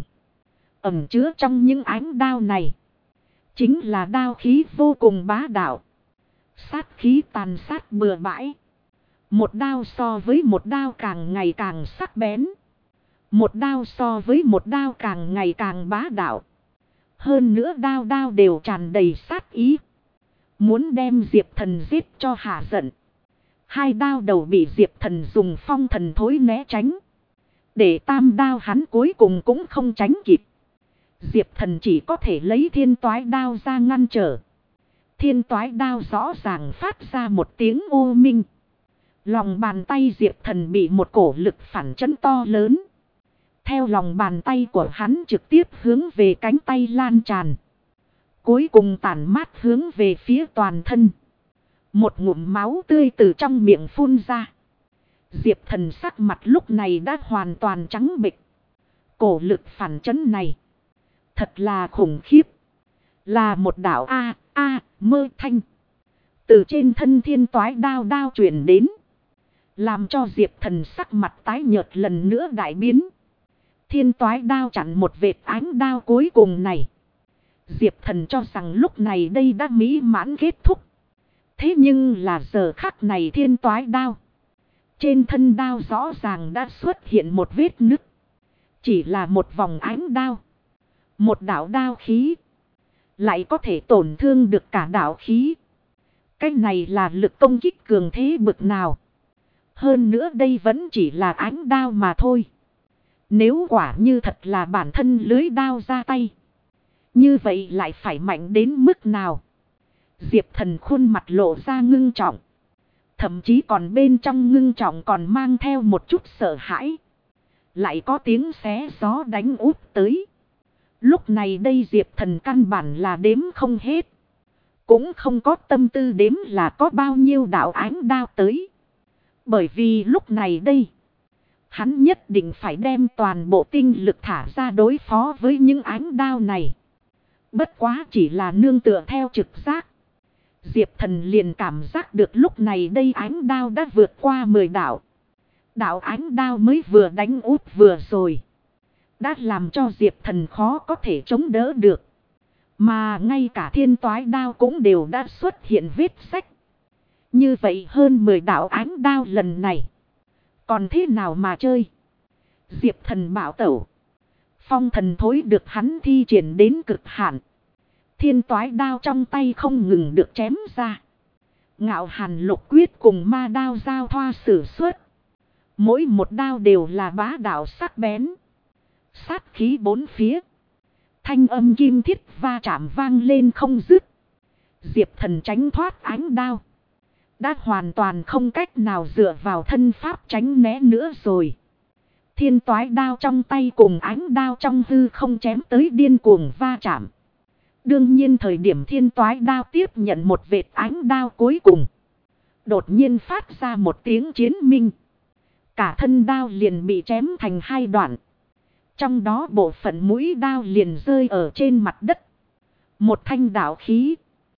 [SPEAKER 1] Ẩn chứa trong những ánh đao này. Chính là đao khí vô cùng bá đạo. Sát khí tàn sát bừa bãi. Một đao so với một đao càng ngày càng sắc bén. Một đao so với một đao càng ngày càng bá đạo. Hơn nữa đao đao đều tràn đầy sát ý. Muốn đem Diệp Thần giết cho hả giận. Hai đao đầu bị Diệp Thần dùng phong thần thối né tránh. Để tam đao hắn cuối cùng cũng không tránh kịp. Diệp Thần chỉ có thể lấy thiên toái đao ra ngăn trở. Thiên toái đao rõ ràng phát ra một tiếng ô minh. Lòng bàn tay Diệp Thần bị một cổ lực phản chấn to lớn. Theo lòng bàn tay của hắn trực tiếp hướng về cánh tay lan tràn. Cuối cùng tản mát hướng về phía toàn thân. Một ngụm máu tươi từ trong miệng phun ra. Diệp Thần sắc mặt lúc này đã hoàn toàn trắng bệch. Cổ lực phản chấn này. Thật là khủng khiếp. Là một đạo mơ thanh. Từ trên thân thiên toái đao đao chuyển đến. Làm cho Diệp Thần sắc mặt tái nhợt lần nữa đại biến. Thiên toái đao chặn một vệt ánh đao cuối cùng này. Diệp Thần cho rằng lúc này đây đã mỹ mãn kết thúc. Thế nhưng là giờ khắc này thiên toái đao. Trên thân đao rõ ràng đã xuất hiện một vết nứt. Chỉ là một vòng ánh đao. Một đạo đao khí. Lại có thể tổn thương được cả đạo khí. Cái này là lực công kích cường thế bực nào. Hơn nữa đây vẫn chỉ là ánh đao mà thôi. Nếu quả như thật là bản thân lưới đao ra tay. Như vậy lại phải mạnh đến mức nào. Diệp Thần khuôn mặt lộ ra ngưng trọng. Thậm chí còn bên trong ngưng trọng còn mang theo một chút sợ hãi. Lại có tiếng xé gió đánh úp tới. Lúc này đây Diệp Thần căn bản là đếm không hết. Cũng không có tâm tư đếm là có bao nhiêu đạo ánh đao tới. Bởi vì lúc này đây. Hắn nhất định phải đem toàn bộ tinh lực thả ra đối phó với những ánh đao này. Bất quá chỉ là nương tựa theo trực giác. Diệp Thần liền cảm giác được lúc này đây ánh đao đã vượt qua 10 đạo. Đạo ánh đao mới vừa đánh úp vừa rồi. Đã làm cho Diệp Thần khó có thể chống đỡ được. Mà ngay cả thiên toái đao cũng đều đã xuất hiện vết rách. Như vậy hơn 10 đạo ánh đao lần này. Còn thế nào mà chơi? Diệp Thần bảo tẩu. Phong thần thối được hắn thi triển đến cực hạn. Thiên toái đao trong tay không ngừng được chém ra. Ngạo Hàn Lục Quyết cùng ma đao giao thoa sử xuất. Mỗi một đao đều là bá đạo sắc bén. Sát khí bốn phía. Thanh âm kim thiết va chạm vang lên không dứt. Diệp Thần tránh thoát ánh đao. Đã hoàn toàn không cách nào dựa vào thân pháp tránh né nữa rồi. Thiên toái đao trong tay cùng ánh đao trong hư không chém tới điên cuồng va chạm. Đương nhiên thời điểm thiên toái đao tiếp nhận một vệt ánh đao cuối cùng. Đột nhiên phát ra một tiếng chiến minh. Cả thân đao liền bị chém thành hai đoạn. Trong đó bộ phận mũi đao liền rơi ở trên mặt đất. Một thanh đạo khí.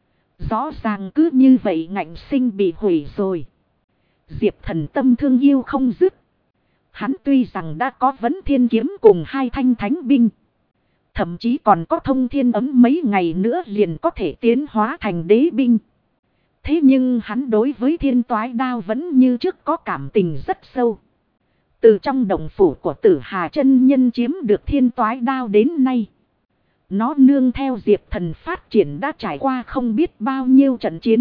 [SPEAKER 1] Rõ ràng cứ như vậy ngạnh sinh bị hủy rồi. Diệp Thần tâm thương yêu không dứt. Hắn tuy rằng đã có vấn thiên kiếm cùng hai thanh thánh binh. Thậm chí còn có thông thiên ấm mấy ngày nữa liền có thể tiến hóa thành đế binh. Thế nhưng hắn đối với thiên toái đao vẫn như trước có cảm tình rất sâu. Từ trong động phủ của Tử Hà chân nhân chiếm được thiên toái đao đến nay. Nó nương theo Diệp Thần phát triển đã trải qua không biết bao nhiêu trận chiến.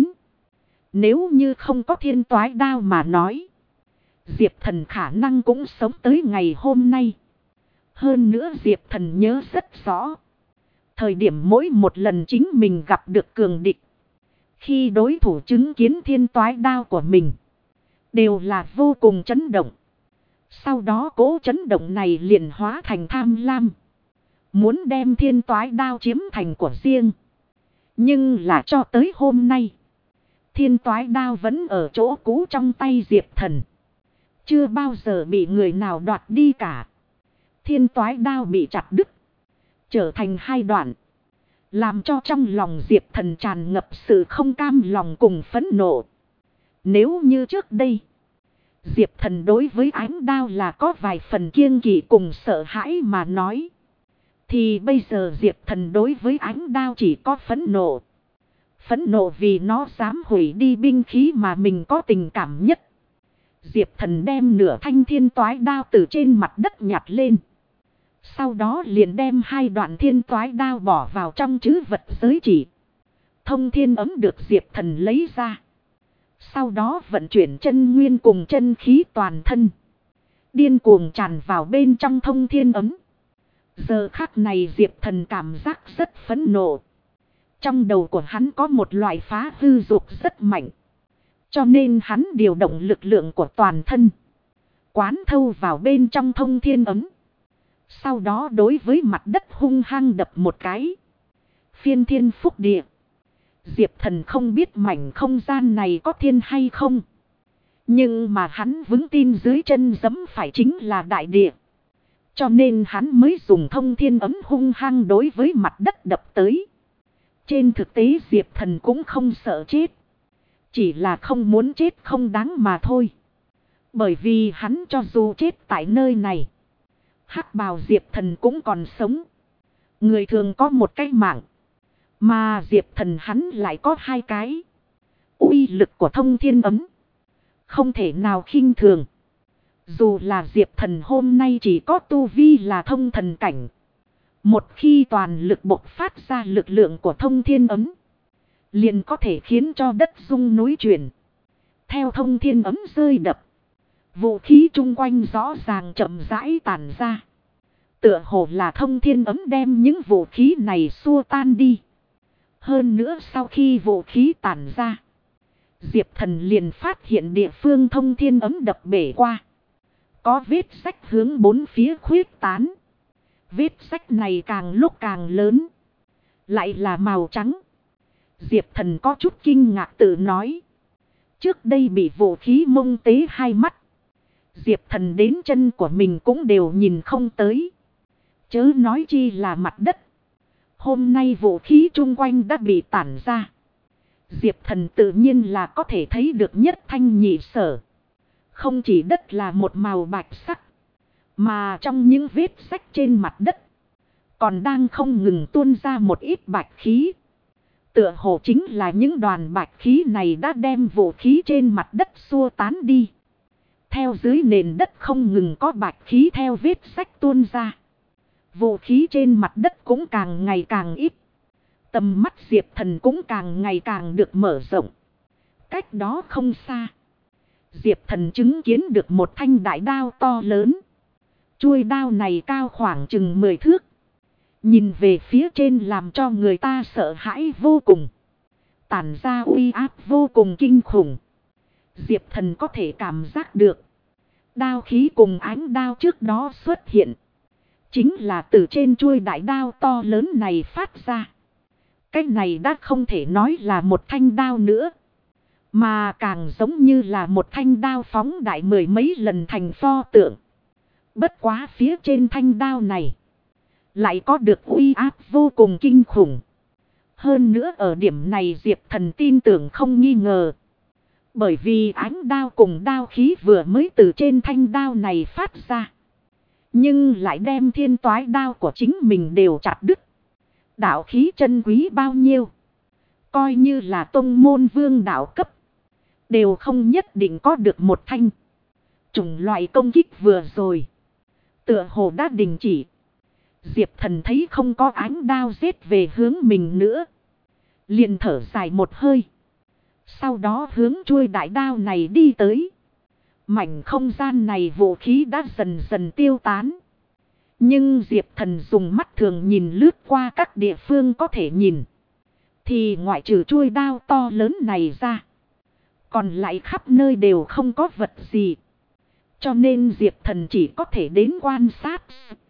[SPEAKER 1] Nếu như không có thiên toái đao mà nói. Diệp Thần khả năng cũng sống tới ngày hôm nay. Hơn nữa Diệp Thần nhớ rất rõ. Thời điểm mỗi một lần chính mình gặp được cường địch. Khi đối thủ chứng kiến thiên toái đao của mình. Đều là vô cùng chấn động. Sau đó cố chấn động này liền hóa thành tham lam. Muốn đem thiên toái đao chiếm thành của riêng. Nhưng là cho tới hôm nay. Thiên toái đao vẫn ở chỗ cũ trong tay Diệp Thần. Chưa bao giờ bị người nào đoạt đi cả. Thiên toái đao bị chặt đứt. Trở thành hai đoạn. Làm cho trong lòng Diệp Thần tràn ngập sự không cam lòng cùng phẫn nộ. Nếu như trước đây. Diệp Thần đối với ánh đao là có vài phần kiêng kỵ cùng sợ hãi mà nói. Thì bây giờ Diệp Thần đối với ánh đao chỉ có phẫn nộ. Phẫn nộ vì nó dám hủy đi binh khí mà mình có tình cảm nhất. Diệp Thần đem nửa thanh thiên toái đao từ trên mặt đất nhặt lên. Sau đó liền đem hai đoạn thiên toái đao bỏ vào trong trữ vật giới chỉ. Thông thiên ấm được Diệp Thần lấy ra. Sau đó vận chuyển chân nguyên cùng chân khí toàn thân. Điên cuồng tràn vào bên trong thông thiên ấm. Giờ khắc này Diệp Thần cảm giác rất phẫn nộ. Trong đầu của hắn có một loại phá hư dục rất mạnh. Cho nên hắn điều động lực lượng của toàn thân. Quán thâu vào bên trong thông thiên ấm. Sau đó đối với mặt đất hung hăng đập một cái. Phiên thiên phúc địa. Diệp Thần không biết mảnh không gian này có thiên hay không. Nhưng mà hắn vững tin dưới chân giẫm phải chính là đại địa. Cho nên hắn mới dùng thông thiên ấm hung hăng đối với mặt đất đập tới. Trên thực tế Diệp Thần cũng không sợ chết. Chỉ là không muốn chết không đáng mà thôi. Bởi vì hắn cho dù chết tại nơi này. Hắc bào Diệp Thần cũng còn sống. Người thường có một cái mạng. Mà Diệp Thần hắn lại có hai cái. Uy lực của thông thiên ấm. Không thể nào khinh thường. Dù là Diệp Thần hôm nay chỉ có tu vi là thông thần cảnh. Một khi toàn lực bộc phát ra lực lượng của thông thiên ấm. Liền có thể khiến cho đất rung núi chuyển. Theo thông thiên ấm rơi đập. Vũ khí chung quanh rõ ràng chậm rãi tản ra. Tựa hồ là thông thiên ấm đem những vũ khí này xua tan đi. Hơn nữa sau khi vũ khí tản ra. Diệp Thần liền phát hiện địa phương thông thiên ấm đập bể qua. Có vết rách hướng bốn phía khuyết tán. Vết rách này càng lúc càng lớn. Lại là màu trắng. Diệp Thần có chút kinh ngạc tự nói. Trước đây bị vũ khí mông tế hai mắt. Diệp Thần đến chân của mình cũng đều nhìn không tới. Chớ nói chi là mặt đất. Hôm nay vũ khí chung quanh đã bị tản ra. Diệp Thần tự nhiên là có thể thấy được nhất thanh nhị sở. Không chỉ đất là một màu bạch sắc. Mà trong những vết rách trên mặt đất. Còn đang không ngừng tuôn ra một ít bạch khí. Tựa hồ chính là những đoàn bạch khí này đã đem vũ khí trên mặt đất xua tán đi. Theo dưới nền đất không ngừng có bạch khí theo vết rách tuôn ra. Vũ khí trên mặt đất cũng càng ngày càng ít. Tầm mắt Diệp Thần cũng càng ngày càng được mở rộng. Cách đó không xa. Diệp Thần chứng kiến được một thanh đại đao to lớn. Chuôi đao này cao khoảng chừng 10 thước. Nhìn về phía trên làm cho người ta sợ hãi vô cùng. Tản ra uy áp vô cùng kinh khủng. Diệp Thần có thể cảm giác được. Đao khí cùng ánh đao trước đó xuất hiện. Chính là từ trên chuôi đại đao to lớn này phát ra. Cái này đã không thể nói là một thanh đao nữa. Mà càng giống như là một thanh đao phóng đại 10 mấy lần thành pho tượng. Bất quá phía trên thanh đao này. Lại có được uy áp vô cùng kinh khủng. Hơn nữa ở điểm này Diệp Thần tin tưởng không nghi ngờ. Bởi vì ánh đao cùng đao khí vừa mới từ trên thanh đao này phát ra. Nhưng lại đem thiên toái đao của chính mình đều chặt đứt. Đạo khí chân quý bao nhiêu. Coi như là tông môn vương đạo cấp. Đều không nhất định có được một thanh. Chủng loại công kích vừa rồi. Tựa hồ đã đình chỉ. Diệp Thần thấy không có ánh đao giết về hướng mình nữa. Liền thở dài một hơi. Sau đó hướng chuôi đại đao này đi tới. Mảnh không gian này vũ khí đã dần dần tiêu tán. Nhưng Diệp Thần dùng mắt thường nhìn lướt qua các địa phương có thể nhìn. Thì ngoại trừ chuôi đao to lớn này ra. Còn lại khắp nơi đều không có vật gì. Cho nên Diệp Thần chỉ có thể đến quan sát.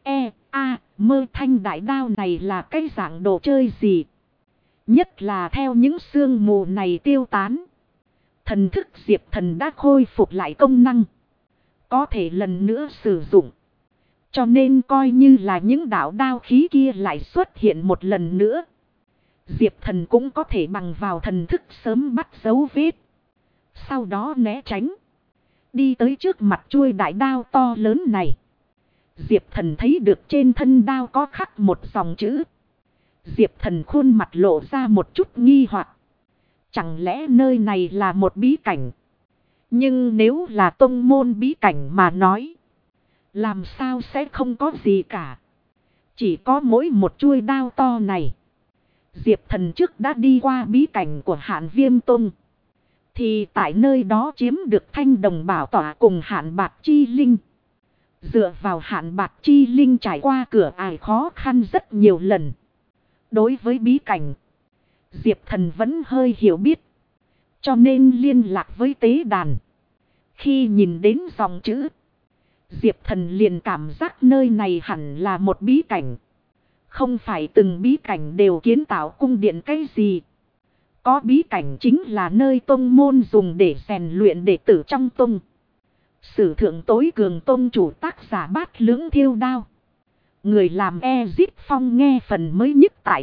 [SPEAKER 1] Mơ thanh đại đao này là cái dạng đồ chơi gì. Nhất là theo những sương mù này tiêu tán. Thần thức Diệp Thần đã khôi phục lại công năng. Có thể lần nữa sử dụng. Cho nên coi như là những đạo đao khí kia lại xuất hiện một lần nữa. Diệp Thần cũng có thể bằng vào thần thức sớm bắt dấu vết. Sau đó né tránh. Đi tới trước mặt chuôi đại đao to lớn này. Diệp Thần thấy được trên thân đao có khắc một dòng chữ. Diệp Thần khuôn mặt lộ ra một chút nghi hoặc. Chẳng lẽ nơi này là một bí cảnh? Nhưng nếu là tông môn bí cảnh mà nói. Làm sao sẽ không có gì cả. Chỉ có mỗi một chuôi đao to này. Diệp Thần trước đã đi qua bí cảnh của Hạn Viêm Tông. Thì tại nơi đó chiếm được thanh đồng bảo tỏa cùng Hạn Bạc Chi Linh. Dựa vào Hạn Bạc Chi Linh trải qua cửa ải khó khăn rất nhiều lần. Đối với bí cảnh, Diệp Thần vẫn hơi hiểu biết. Cho nên liên lạc với tế đàn. Khi nhìn đến dòng chữ, Diệp Thần liền cảm giác nơi này hẳn là một bí cảnh. Không phải từng bí cảnh đều kiến tạo cung điện cái gì. Có bí cảnh chính là nơi tông môn dùng để rèn luyện đệ tử trong tông. Sử thượng tối cường tông chủ tác giả Bát Lưỡng Thiêu Đao. Người làm Ezip Phong nghe phần mới nhất tại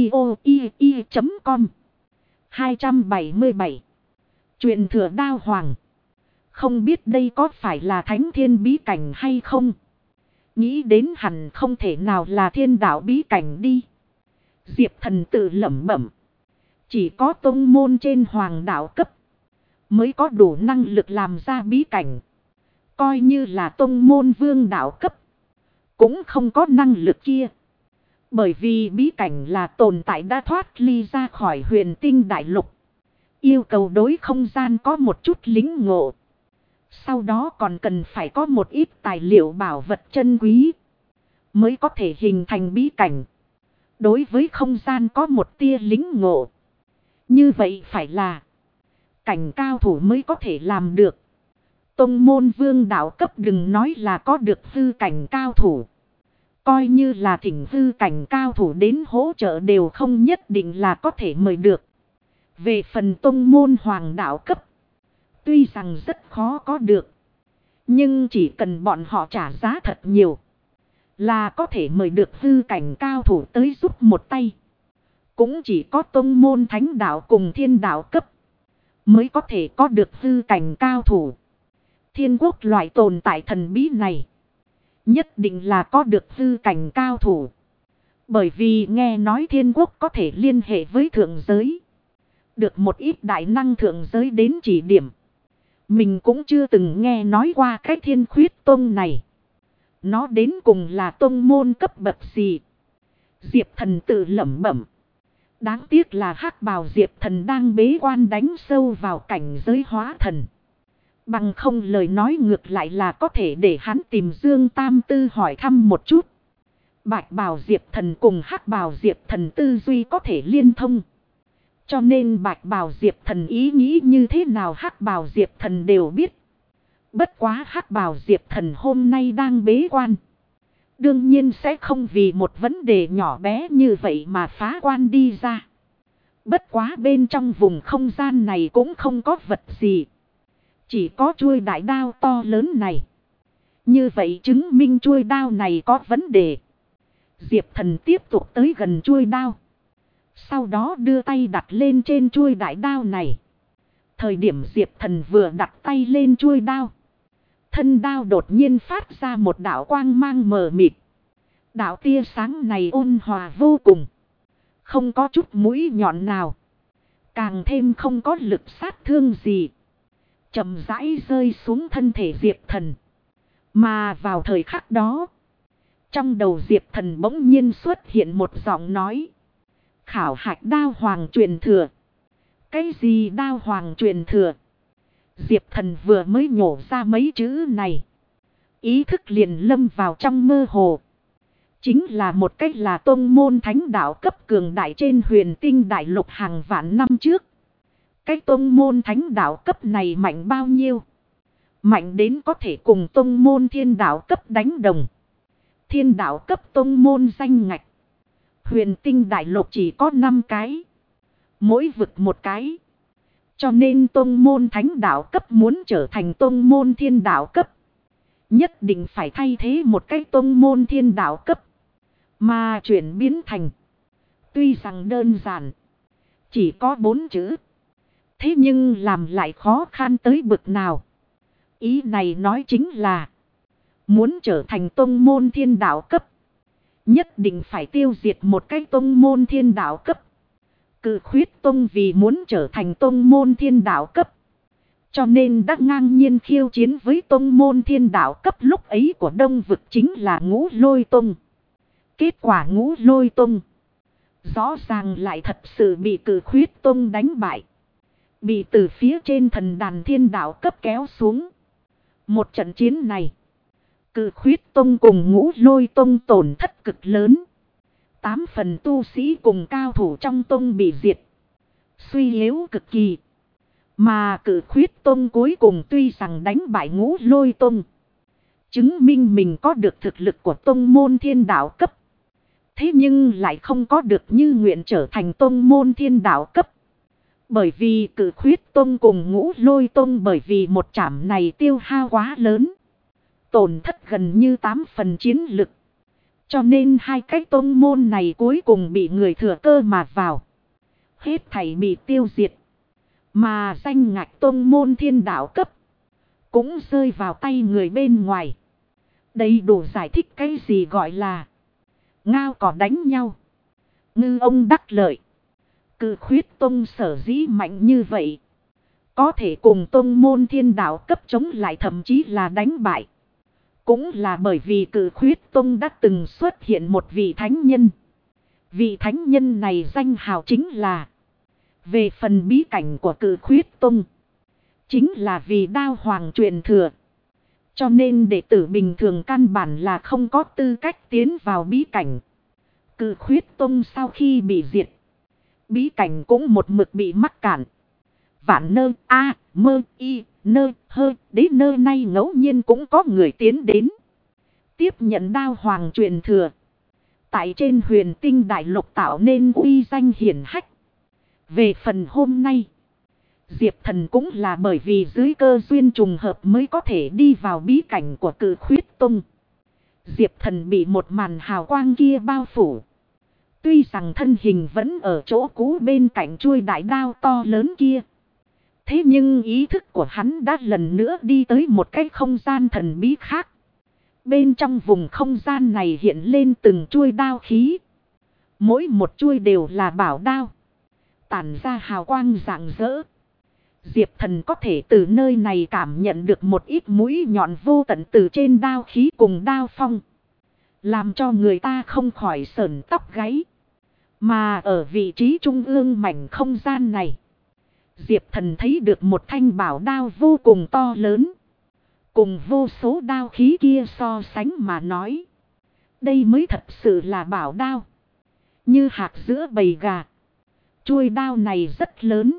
[SPEAKER 1] audio.com. 277. Chuyện thừa đao hoàng. Không biết đây có phải là thánh thiên bí cảnh hay không? Nghĩ đến hẳn không thể nào là thiên đạo bí cảnh đi. Diệp Thần tự lẩm bẩm. Chỉ có tông môn trên hoàng đạo cấp mới có đủ năng lực làm ra bí cảnh. Coi như là tông môn vương đạo cấp cũng không có năng lực kia. Bởi vì bí cảnh là tồn tại đã thoát ly ra khỏi huyền tinh đại lục. Yêu cầu đối không gian có một chút lính ngộ. Sau đó còn cần phải có một ít tài liệu bảo vật chân quý. Mới có thể hình thành bí cảnh. Đối với không gian có một tia lính ngộ. Như vậy phải là cảnh cao thủ mới có thể làm được. Tông môn vương đạo cấp đừng nói là có được hư cảnh cao thủ. Coi như là thỉnh hư cảnh cao thủ đến hỗ trợ đều không nhất định là có thể mời được. Về phần tông môn hoàng đạo cấp. Tuy rằng rất khó có được. Nhưng chỉ cần bọn họ trả giá thật nhiều. Là có thể mời được hư cảnh cao thủ tới giúp một tay. Cũng chỉ có tông môn thánh đạo cùng thiên đạo cấp. Mới có thể có được hư cảnh cao thủ. Thiên quốc loại tồn tại thần bí này. Nhất định là có được hư cảnh cao thủ. Bởi vì nghe nói thiên quốc có thể liên hệ với thượng giới. Được một ít đại năng thượng giới đến chỉ điểm. Mình cũng chưa từng nghe nói qua cái Thiên Khuyết Tông này. Nó đến cùng là tông môn cấp bậc gì? Diệp Thần tự lẩm bẩm. Đáng tiếc là hắc bào Diệp Thần đang bế quan đánh sâu vào cảnh giới hóa thần. Bằng không lời nói ngược lại là có thể để hắn tìm Dương Tam Tư hỏi thăm một chút. Bạch bào Diệp Thần cùng hắc bào Diệp Thần tư duy có thể liên thông. Cho nên bạch bào Diệp Thần ý nghĩ như thế nào hắc bào Diệp Thần đều biết. Bất quá hắc bào Diệp Thần hôm nay đang bế quan. Đương nhiên sẽ không vì một vấn đề nhỏ bé như vậy mà phá quan đi ra. Bất quá bên trong vùng không gian này cũng không có vật gì. Chỉ có chuôi đại đao to lớn này. Như vậy chứng minh chuôi đao này có vấn đề. Diệp Thần tiếp tục tới gần chuôi đao. Sau đó đưa tay đặt lên trên chuôi đại đao này. Thời điểm Diệp Thần vừa đặt tay lên chuôi đao. Thân đao đột nhiên phát ra một đạo quang mang mờ mịt. Đạo tia sáng này ôn hòa vô cùng. Không có chút mũi nhọn nào. Càng thêm không có lực sát thương gì. Chậm rãi rơi xuống thân thể Diệp Thần. Mà vào thời khắc đó. Trong đầu Diệp Thần bỗng nhiên xuất hiện một giọng nói. Khảo hạch đao hoàng truyền thừa. Cái gì đao hoàng truyền thừa? Diệp Thần vừa mới nhổ ra mấy chữ này. Ý thức liền lâm vào trong mơ hồ. Chính là một cách là tông môn thánh đạo cấp cường đại trên huyền tinh đại lục hàng vạn năm trước. Cái tông môn thánh đạo cấp này mạnh bao nhiêu? Mạnh đến có thể cùng tông môn thiên đạo cấp đánh đồng. Thiên đạo cấp tông môn danh ngạch. Huyền tinh đại lục chỉ có 5 cái. Mỗi vực một cái. Cho nên tông môn thánh đạo cấp muốn trở thành tông môn thiên đạo cấp. Nhất định phải thay thế một cái tông môn thiên đạo cấp. Mà chuyển biến thành. Tuy rằng đơn giản. Chỉ có 4 chữ. Thế nhưng làm lại khó khăn tới bực nào. Ý này nói chính là. Muốn trở thành tông môn thiên đạo cấp. Nhất định phải tiêu diệt một cái tông môn thiên đạo cấp. Cự Khuyết Tông vì muốn trở thành tông môn thiên đạo cấp. Cho nên đã ngang nhiên khiêu chiến với tông môn thiên đạo cấp lúc ấy của Đông Vực chính là Ngũ Lôi Tông. Kết quả Ngũ Lôi Tông. Rõ ràng lại thật sự bị Cự Khuyết Tông đánh bại. Bị từ phía trên thần đàn thiên đạo cấp kéo xuống. Một trận chiến này. Cự Khuyết Tông cùng Ngũ Lôi Tông tổn thất cực lớn. 8 phần tu sĩ cùng cao thủ trong tông bị diệt. Suy yếu cực kỳ. Mà Cự Khuyết Tông cuối cùng tuy rằng đánh bại Ngũ Lôi Tông. Chứng minh mình có được thực lực của tông môn thiên đạo cấp. Thế nhưng lại không có được như nguyện trở thành tông môn thiên đạo cấp. Bởi vì Cự Khuyết Tông cùng Ngũ Lôi Tông bởi vì một trảm này tiêu hao quá lớn. Tổn thất gần như 8 phần chiến lực. Cho nên hai cái tông môn này cuối cùng bị người thừa cơ mà vào. Hết thảy bị tiêu diệt. Mà danh ngạch tông môn thiên đạo cấp. Cũng rơi vào tay người bên ngoài. Đây đủ giải thích cái gì gọi là. Ngao cỏ đánh nhau. Ngư ông đắc lợi. Cự Khuyết Tông sở dĩ mạnh như vậy. Có thể cùng tông môn thiên đạo cấp chống lại thậm chí là đánh bại. Cũng là bởi vì Cự Khuyết Tông đã từng xuất hiện một vị thánh nhân. Vị thánh nhân này danh hào chính là. Về phần bí cảnh của Cự Khuyết Tông. Chính là vì đao hoàng truyền thừa. Cho nên đệ tử bình thường căn bản là không có tư cách tiến vào bí cảnh. Cự Khuyết Tông sau khi bị diệt. Bí cảnh cũng một mực bị mắc cạn. Vạn nơ a mơ y nơ hơ đến nơi nay ngẫu nhiên cũng có người tiến đến. Tiếp nhận đao hoàng truyền thừa. Tại trên huyền tinh đại lục tạo nên uy danh hiển hách. Về phần hôm nay. Diệp Thần cũng là bởi vì dưới cơ duyên trùng hợp mới có thể đi vào bí cảnh của Cự Khuyết Tông. Diệp Thần bị một màn hào quang kia bao phủ. Tuy rằng thân hình vẫn ở chỗ cũ bên cạnh chuôi đại đao to lớn kia. Thế nhưng ý thức của hắn đã lần nữa đi tới một cái không gian thần bí khác. Bên trong vùng không gian này hiện lên từng chuôi đao khí. Mỗi một chuôi đều là bảo đao. Tản ra hào quang rạng rỡ. Diệp Thần có thể từ nơi này cảm nhận được một ít mũi nhọn vô tận từ trên đao khí cùng đao phong. Làm cho người ta không khỏi sởn tóc gáy. Mà ở vị trí trung ương mảnh không gian này, Diệp Thần thấy được một thanh bảo đao vô cùng to lớn. Cùng vô số đao khí kia so sánh mà nói, đây mới thật sự là bảo đao. Như hạt giữa bầy gà. Chuôi đao này rất lớn.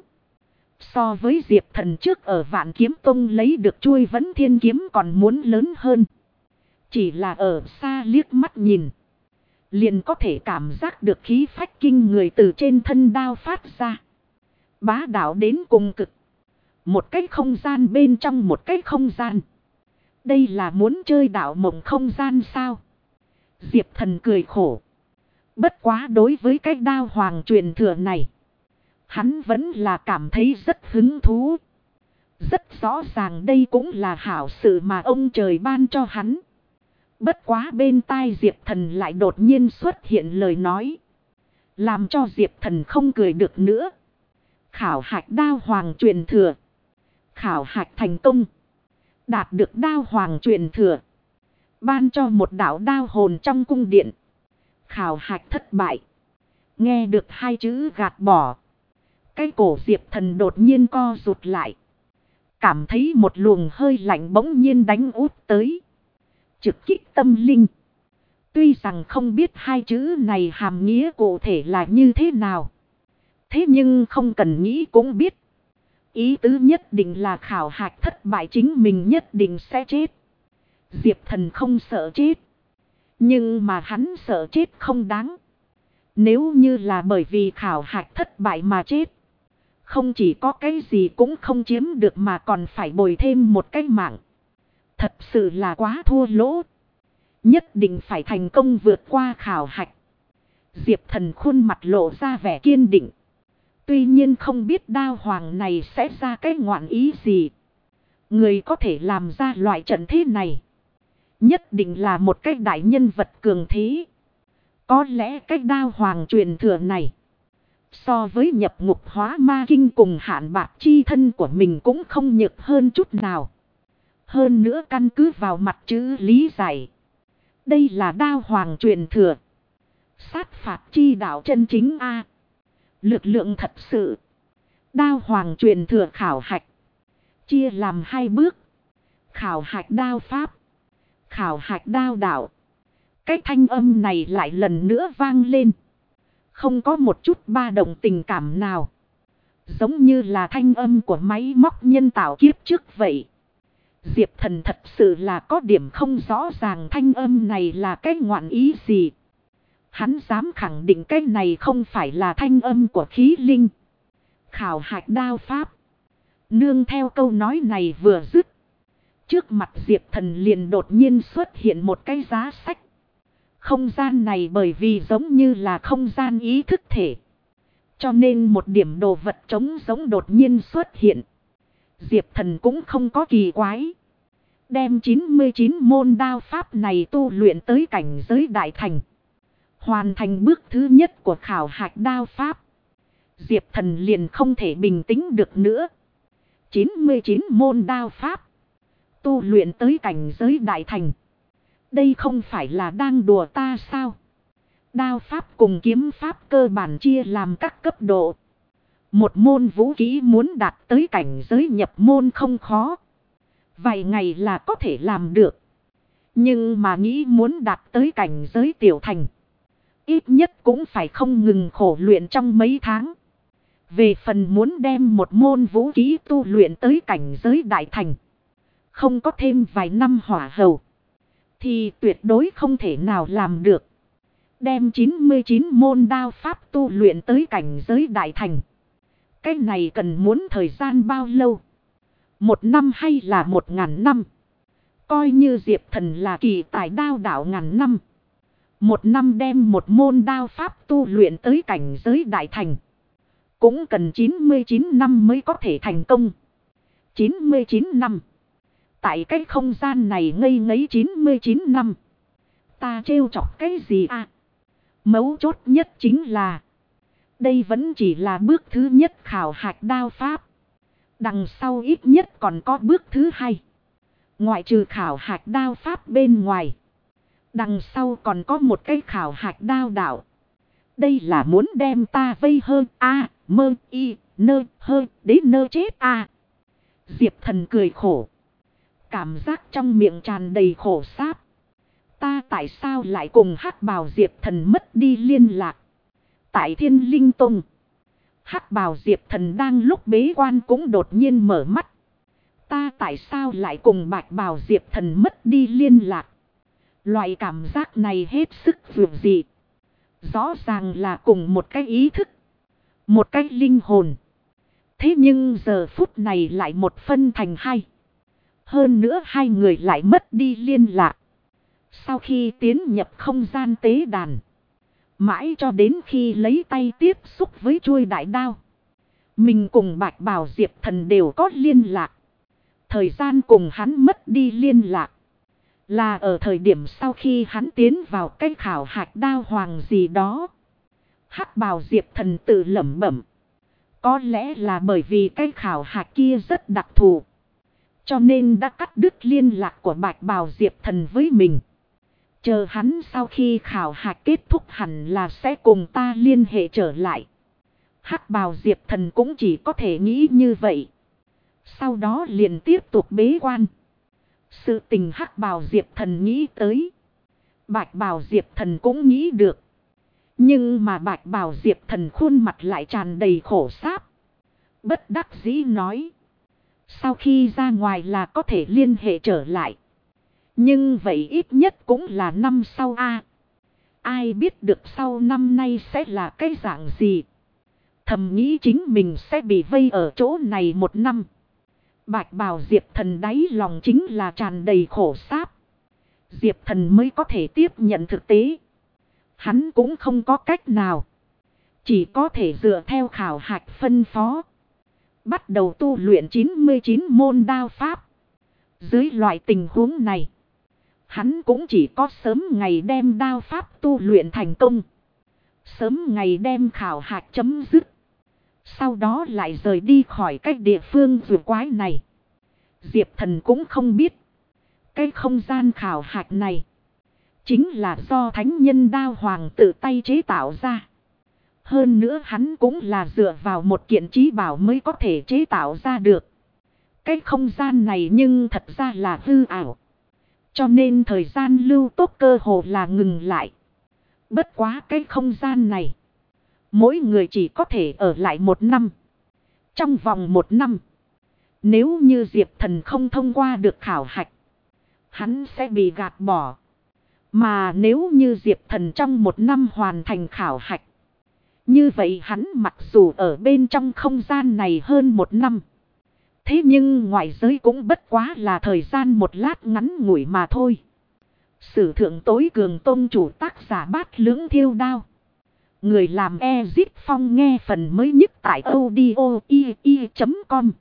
[SPEAKER 1] So với Diệp Thần trước ở Vạn Kiếm Tông lấy được chuôi Vấn Thiên Kiếm còn muốn lớn hơn. Chỉ là ở xa liếc mắt nhìn, liền có thể cảm giác được khí phách kinh người từ trên thân đao phát ra. Bá đạo đến cùng cực. Một cái không gian bên trong một cái không gian. Đây là muốn chơi đạo mộng không gian sao? Diệp Thần cười khổ. Bất quá đối với cái đao hoàng truyền thừa này, hắn vẫn là cảm thấy rất hứng thú. Rất rõ ràng đây cũng là hảo sự mà ông trời ban cho hắn. Bất quá bên tai Diệp Thần lại đột nhiên xuất hiện lời nói, làm cho Diệp Thần không cười được nữa. Khảo hạch đao hoàng truyền thừa. Khảo hạch thành công. Đạt được đao hoàng truyền thừa. Ban cho một đạo đao hồn trong cung điện. Khảo hạch thất bại. Nghe được hai chữ gạt bỏ, cái cổ Diệp Thần đột nhiên co rụt lại. Cảm thấy một luồng hơi lạnh bỗng nhiên đánh út tới. Trực kích tâm linh. Tuy rằng không biết hai chữ này hàm nghĩa cụ thể là như thế nào, thế nhưng không cần nghĩ cũng biết. Ý tứ nhất định là khảo hạch thất bại, chính mình nhất định sẽ chết. Diệp Thần không sợ chết. Nhưng mà hắn sợ chết không đáng. Nếu như là bởi vì khảo hạch thất bại mà chết, không chỉ có cái gì cũng không chiếm được mà còn phải bồi thêm một cái mạng. Thật sự là quá thua lỗ. Nhất định phải thành công vượt qua khảo hạch. Diệp Thần khuôn mặt lộ ra vẻ kiên định. Tuy nhiên không biết đao hoàng này sẽ ra cái ngoạn ý gì. Người có thể làm ra loại trận thế này, nhất định là một cái đại nhân vật cường thế. Có lẽ cái đao hoàng truyền thừa này, so với nhập ngục hóa ma kinh cùng hạn bạc chi thân của mình cũng không nhược hơn chút nào. Hơn nữa căn cứ vào mặt chữ lý giải, đây là đao hoàng truyền thừa. Sát phạt chi đạo chân chính A. Lực lượng thật sự. Đao hoàng truyền thừa khảo hạch chia làm hai bước. Khảo hạch đao pháp. Khảo hạch đao đạo. Cái thanh âm này lại lần nữa vang lên. Không có một chút ba động tình cảm nào. Giống như là thanh âm của máy móc nhân tạo kiếp trước vậy. Diệp Thần thật sự là có điểm không rõ ràng thanh âm này là cái ngoạn ý gì. Hắn dám khẳng định cái này không phải là thanh âm của khí linh. Khảo hạch đao pháp. Nương theo câu nói này vừa dứt, trước mặt Diệp Thần liền đột nhiên xuất hiện một cái giá sách. Không gian này bởi vì giống như là không gian ý thức thể, cho nên một điểm đồ vật trống giống đột nhiên xuất hiện. Diệp Thần cũng không có kỳ quái. Đem 99 môn đao pháp này tu luyện tới cảnh giới đại thành. Hoàn thành bước thứ nhất của khảo hạch đao pháp. Diệp Thần liền không thể bình tĩnh được nữa. 99 môn đao pháp. Tu luyện tới cảnh giới đại thành. Đây không phải là đang đùa ta sao? Đao pháp cùng kiếm pháp cơ bản chia làm các cấp độ. Một môn vũ khí muốn đạt tới cảnh giới nhập môn không khó. Vài ngày là có thể làm được. Nhưng mà nghĩ muốn đạt tới cảnh giới tiểu thành, ít nhất cũng phải không ngừng khổ luyện trong mấy tháng. Về phần muốn đem một môn vũ khí tu luyện tới cảnh giới đại thành, không có thêm vài năm hỏa hầu, thì tuyệt đối không thể nào làm được. Đem 99 môn đao pháp tu luyện tới cảnh giới đại thành, cái này cần muốn thời gian bao lâu? 1 năm hay là 1000 năm? Coi như Diệp Thần là kỳ tài đao đạo ngàn năm, 1 năm đem một môn đao pháp tu luyện tới cảnh giới đại thành, cũng cần 99 năm mới có thể thành công. 99 năm. Tại cái không gian này ngây ngấy 99 năm. Ta trêu chọc cái gì à? Mấu chốt nhất chính là, đây vẫn chỉ là bước thứ nhất khảo hạch đao pháp. Đằng sau ít nhất còn có bước thứ hai. Ngoại trừ khảo hạch đao pháp bên ngoài. Đằng sau còn có một cái khảo hạch đao đạo. Đây là muốn đem ta vây hơn mơ y nơ hơi đến nơ chết Diệp Thần cười khổ. Cảm giác trong miệng tràn đầy khổ sáp. Ta tại sao lại cùng hắc bào Diệp Thần mất đi liên lạc? Tại Thiên Linh Tông, hắc bào Diệp Thần đang lúc bế quan cũng đột nhiên mở mắt. Ta tại sao lại cùng bạch bào Diệp Thần mất đi liên lạc? Loại cảm giác này hết sức vượt dị. Rõ ràng là cùng một cái ý thức, một cái linh hồn. Thế nhưng giờ phút này lại một phân thành hai. Hơn nữa hai người lại mất đi liên lạc. Sau khi tiến nhập không gian tế đàn, mãi cho đến khi lấy tay tiếp xúc với chuôi đại đao, mình cùng bạch bào Diệp Thần đều có liên lạc. Thời gian cùng hắn mất đi liên lạc là ở thời điểm sau khi hắn tiến vào cái khảo hạch đao hoàng gì đó. Hắc bào Diệp Thần tự lẩm bẩm. Có lẽ là bởi vì cái khảo hạch kia rất đặc thù, cho nên đã cắt đứt liên lạc của bạch bào Diệp Thần với mình. Chờ hắn sau khi khảo hạch kết thúc hẳn là sẽ cùng ta liên hệ trở lại. Hắc bào Diệp Thần cũng chỉ có thể nghĩ như vậy. Sau đó liền tiếp tục bế quan. Sự tình hắc bào Diệp Thần nghĩ tới, bạch bào Diệp Thần cũng nghĩ được. Nhưng mà bạch bào Diệp Thần khuôn mặt lại tràn đầy khổ sáp. Bất đắc dĩ nói. Sau khi ra ngoài là có thể liên hệ trở lại. Nhưng vậy ít nhất cũng là năm sau Ai biết được sau năm nay sẽ là cái dạng gì. Thầm nghĩ chính mình sẽ bị vây ở chỗ này một năm. Bạch bào Diệp Thần đáy lòng chính là tràn đầy khổ sáp. Diệp Thần mới có thể tiếp nhận thực tế. Hắn cũng không có cách nào. Chỉ có thể dựa theo khảo hạch phân phó. Bắt đầu tu luyện 99 môn đao pháp. Dưới loại tình huống này, hắn cũng chỉ có sớm ngày đem đao pháp tu luyện thành công. Sớm ngày đem khảo hạch chấm dứt. Sau đó lại rời đi khỏi cái địa phương vừa quái này. Diệp Thần cũng không biết. Cái không gian khảo hạch này chính là do thánh nhân đao hoàng tự tay chế tạo ra. Hơn nữa hắn cũng là dựa vào một kiện trí bảo mới có thể chế tạo ra được. Cái không gian này nhưng thật ra là hư ảo. Cho nên thời gian lưu tốc cơ hồ là ngừng lại. Bất quá cái không gian này, mỗi người chỉ có thể ở lại một năm. Trong vòng một năm, nếu như Diệp Thần không thông qua được khảo hạch, hắn sẽ bị gạt bỏ. Mà nếu như Diệp Thần trong một năm hoàn thành khảo hạch, như vậy hắn mặc dù ở bên trong không gian này hơn một năm, thế nhưng ngoại giới cũng bất quá là thời gian một lát ngắn ngủi mà thôi. Sử thượng tối cường tôn chủ tác giả Bát Lưỡng Thiêu Đao. Người làm Ezit Phong nghe phần mới nhất tại audio.com.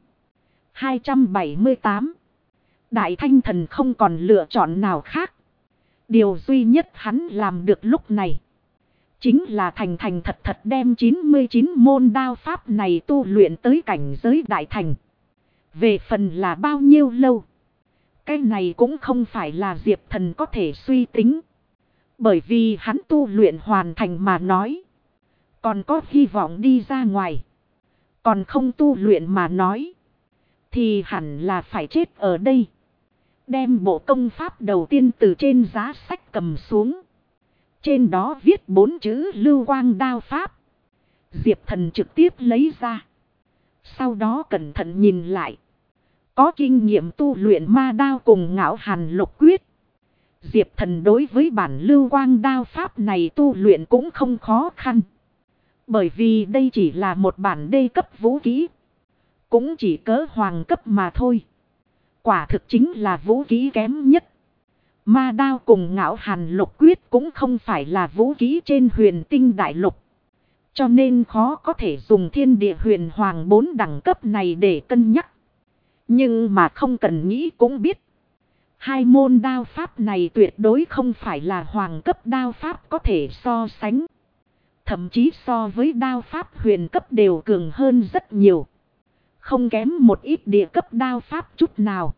[SPEAKER 1] 278. Đại Thanh Thần không còn lựa chọn nào khác. Điều duy nhất hắn làm được lúc này chính là thành thành thật thật đem 99 môn đao pháp này tu luyện tới cảnh giới đại thành. Về phần là bao nhiêu lâu, cái này cũng không phải là Diệp Thần có thể suy tính. Bởi vì hắn tu luyện hoàn thành mà nói, còn có hy vọng đi ra ngoài. Còn không tu luyện mà nói, thì hẳn là phải chết ở đây. Đem bộ công pháp đầu tiên từ trên giá sách cầm xuống. Trên đó viết 4 chữ Lưu Quang Đao Pháp. Diệp Thần trực tiếp lấy ra. Sau đó cẩn thận nhìn lại. Có kinh nghiệm tu luyện ma đao cùng Ngạo Hàn Lục Quyết. Diệp Thần đối với bản Lưu Quang Đao Pháp này tu luyện cũng không khó khăn. Bởi vì đây chỉ là một bản đê cấp vũ khí. Cũng chỉ cỡ hoàng cấp mà thôi. Quả thực chính là vũ khí kém nhất. Ma đao cùng Ngạo Hàn Lục Quyết cũng không phải là vũ khí trên huyền tinh đại lục. Cho nên khó có thể dùng thiên địa huyền hoàng 4 đẳng cấp này để cân nhắc. Nhưng mà không cần nghĩ cũng biết. Hai môn đao pháp này tuyệt đối không phải là hoàng cấp đao pháp có thể so sánh. Thậm chí so với đao pháp huyền cấp đều cường hơn rất nhiều. Không kém một ít địa cấp đao pháp chút nào.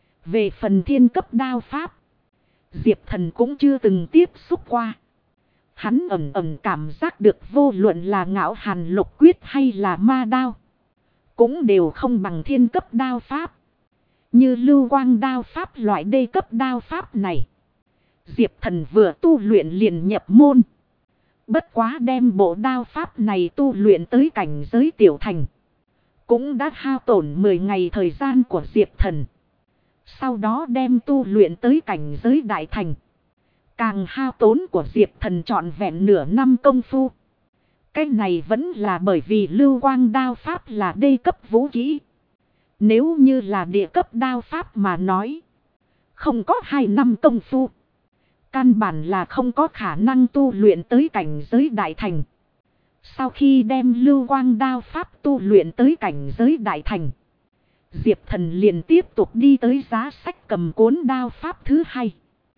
[SPEAKER 1] Về phần thiên cấp đao pháp, Diệp Thần cũng chưa từng tiếp xúc qua. Hắn ẩn ẩn cảm giác được vô luận là Ngạo Hàn Lục Quyết hay là ma đao, cũng đều không bằng thiên cấp đao pháp. Như lưu quang đao pháp loại đê cấp đao pháp này, Diệp Thần vừa tu luyện liền nhập môn. Bất quá đem bộ đao pháp này tu luyện tới cảnh giới tiểu thành, cũng đã hao tổn 10 ngày thời gian của Diệp Thần. Sau đó đem tu luyện tới cảnh giới đại thành, càng hao tốn của Diệp Thần trọn vẹn nửa năm công phu. Cái này vẫn là bởi vì lưu quang đao pháp là đê cấp vũ khí. Nếu như là địa cấp đao pháp mà nói, không có 2 năm công phu, căn bản là không có khả năng tu luyện tới cảnh giới đại thành. Sau khi đem lưu quang đao pháp tu luyện tới cảnh giới đại thành, Diệp Thần liền tiếp tục đi tới giá sách cầm cuốn đao pháp thứ hai.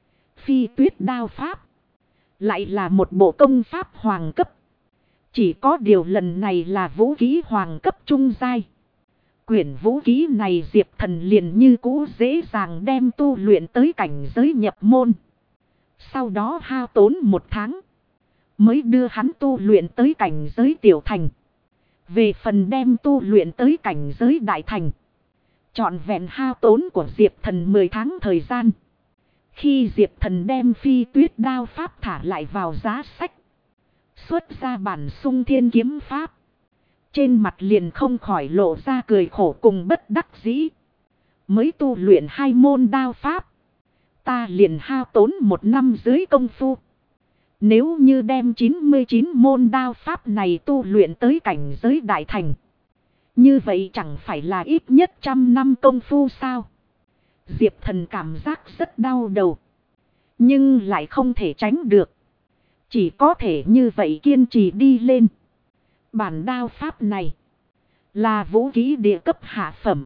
[SPEAKER 1] Phi tuyết đao pháp. Lại là một bộ công pháp hoàng cấp. Chỉ có điều lần này là vũ khí hoàng cấp trung giai. Quyển vũ khí này Diệp Thần liền như cũ dễ dàng đem tu luyện tới cảnh giới nhập môn. Sau đó hao tốn 1 tháng, mới đưa hắn tu luyện tới cảnh giới tiểu thành. Về phần đem tu luyện tới cảnh giới đại thành, trọn vẹn hao tốn của Diệp Thần 10 tháng thời gian. Khi Diệp Thần đem phi tuyết đao pháp thả lại vào giá sách, xuất ra bản Sung Thiên kiếm pháp, trên mặt liền không khỏi lộ ra cười khổ cùng bất đắc dĩ. Mới tu luyện 2 môn đao pháp, ta liền hao tốn 1 năm dưới công phu. Nếu như đem 99 môn đao pháp này tu luyện tới cảnh giới đại thành, như vậy chẳng phải là ít nhất 100 năm công phu sao? Diệp Thần cảm giác rất đau đầu, nhưng lại không thể tránh được. Chỉ có thể như vậy kiên trì đi lên. Bản đao pháp này là vũ khí địa cấp hạ phẩm.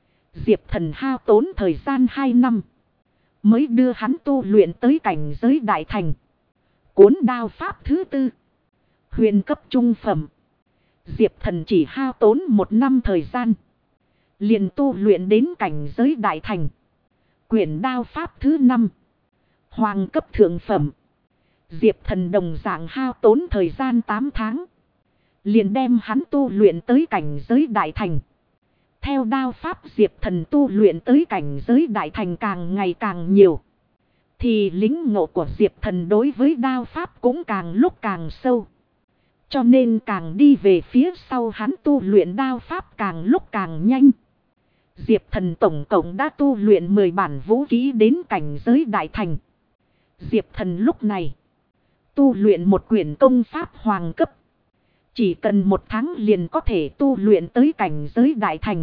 [SPEAKER 1] Diệp Thần hao tốn thời gian 2 năm, mới đưa hắn tu luyện tới cảnh giới đại thành. Cuốn đao pháp thứ 4, huyền cấp trung phẩm. Diệp Thần chỉ hao tốn 1 năm thời gian, liền tu luyện đến cảnh giới đại thành. Quyển đao pháp thứ 5, hoàng cấp thượng phẩm. Diệp Thần đồng dạng hao tốn thời gian 8 tháng, liền đem hắn tu luyện tới cảnh giới đại thành. Theo đao pháp Diệp Thần tu luyện tới cảnh giới đại thành càng ngày càng nhiều, thì lĩnh ngộ của Diệp Thần đối với đao pháp cũng càng lúc càng sâu. Cho nên càng đi về phía sau hắn tu luyện đao pháp càng lúc càng nhanh. Diệp Thần tổng cộng đã tu luyện 10 bản vũ khí đến cảnh giới đại thành. Diệp Thần lúc này tu luyện một quyển công pháp hoàng cấp, chỉ cần 1 tháng liền có thể tu luyện tới cảnh giới đại thành.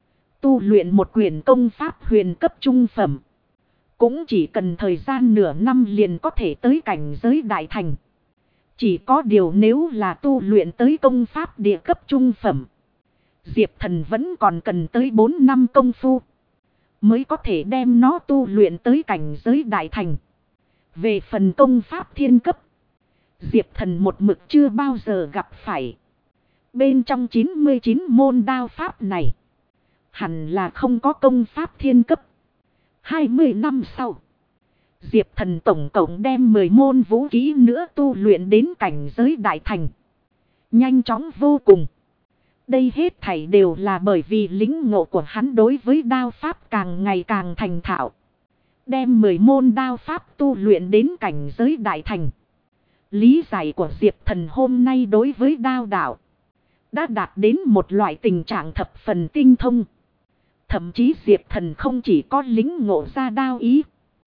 [SPEAKER 1] Tu luyện một quyển công pháp huyền cấp trung phẩm, cũng chỉ cần thời gian nửa năm liền có thể tới cảnh giới đại thành. Chỉ có điều nếu là tu luyện tới công pháp địa cấp trung phẩm, Diệp Thần vẫn còn cần tới 4 năm công phu, mới có thể đem nó tu luyện tới cảnh giới đại thành. Về phần công pháp thiên cấp, Diệp Thần một mực chưa bao giờ gặp phải. Bên trong 99 môn đao pháp này, hẳn là không có công pháp thiên cấp. 20 năm sau, Diệp Thần tổng cộng đem 10 môn vũ khí nữa tu luyện đến cảnh giới đại thành. Nhanh chóng vô cùng. Đây hết thảy đều là bởi vì lĩnh ngộ của hắn đối với đao pháp càng ngày càng thành thạo. Đem 10 môn đao pháp tu luyện đến cảnh giới đại thành. Lý giải của Diệp Thần hôm nay đối với đao đạo đã đạt đến một loại tình trạng thập phần tinh thông. Thậm chí Diệp Thần không chỉ có lĩnh ngộ ra đao ý,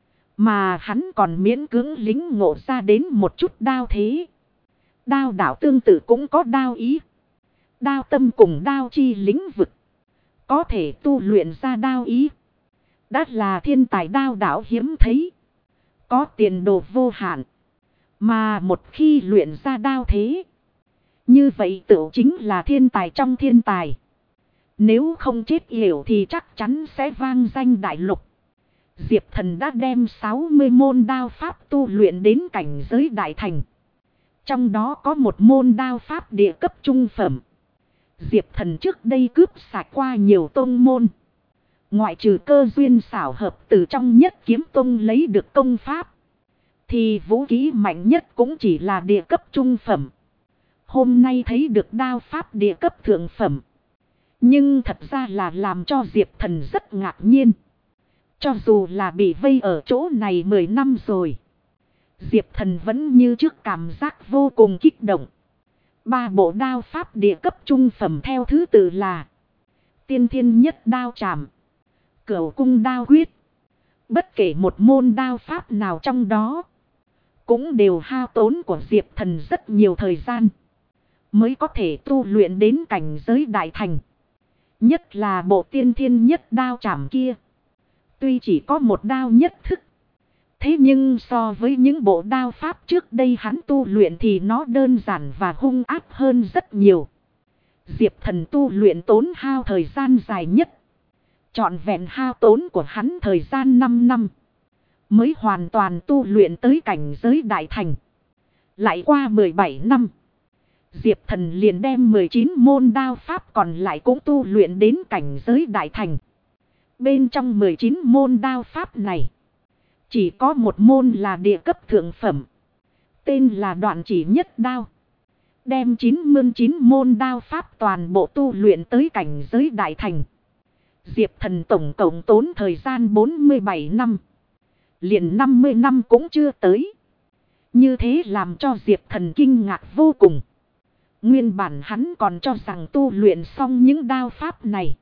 [SPEAKER 1] mà hắn còn miễn cưỡng lĩnh ngộ ra đến một chút đao thế. Đao đạo tương tự cũng có đao ý. Đao tâm cùng đao chi lĩnh vực, có thể tu luyện ra đao ý, đã là thiên tài đao đạo hiếm thấy, có tiền đồ vô hạn. Mà một khi luyện ra đao thế, như vậy tự chính là thiên tài trong thiên tài. Nếu không chết yểu thì chắc chắn sẽ vang danh đại lục. Diệp Thần đã đem 60 môn đao pháp tu luyện đến cảnh giới đại thành. Trong đó có một môn đao pháp địa cấp trung phẩm. Diệp Thần trước đây cướp sạch qua nhiều tông môn. Ngoại trừ cơ duyên xảo hợp từ trong Nhất Kiếm Tông lấy được công pháp, thì vũ khí mạnh nhất cũng chỉ là địa cấp trung phẩm. Hôm nay thấy được đao pháp địa cấp thượng phẩm. Nhưng thật ra là làm cho Diệp Thần rất ngạc nhiên. Cho dù là bị vây ở chỗ này 10 năm rồi, Diệp Thần vẫn như trước cảm giác vô cùng kích động. 3 bộ đao pháp địa cấp trung phẩm theo thứ tự là Tiên Thiên Nhất Đao Trảm, Cửu Cung Đao Quyết. Bất kể một môn đao pháp nào trong đó, cũng đều hao tốn của Diệp Thần rất nhiều thời gian, mới có thể tu luyện đến cảnh giới đại thành. Nhất là bộ Tiên Thiên Nhất Đao Trảm kia. Tuy chỉ có một đao nhất thức, thế nhưng so với những bộ đao pháp trước đây hắn tu luyện thì nó đơn giản và hung ác hơn rất nhiều. Diệp Thần tu luyện tốn hao thời gian dài nhất. Trọn vẹn hao tốn của hắn thời gian 5 năm. Mới hoàn toàn tu luyện tới cảnh giới đại thành. Lại qua 17 năm. Diệp Thần liền đem 19 môn đao pháp còn lại cũng tu luyện đến cảnh giới đại thành. Bên trong 19 môn đao pháp này, chỉ có một môn là địa cấp thượng phẩm. Tên là Đoạn Chỉ Nhất Đao. Đem 99 môn đao pháp toàn bộ tu luyện tới cảnh giới đại thành. Diệp Thần tổng cộng tốn thời gian 47 năm. Liền 50 năm cũng chưa tới. Như thế làm cho Diệp Thần kinh ngạc vô cùng. Nguyên bản hắn còn cho rằng tu luyện xong những đao pháp này,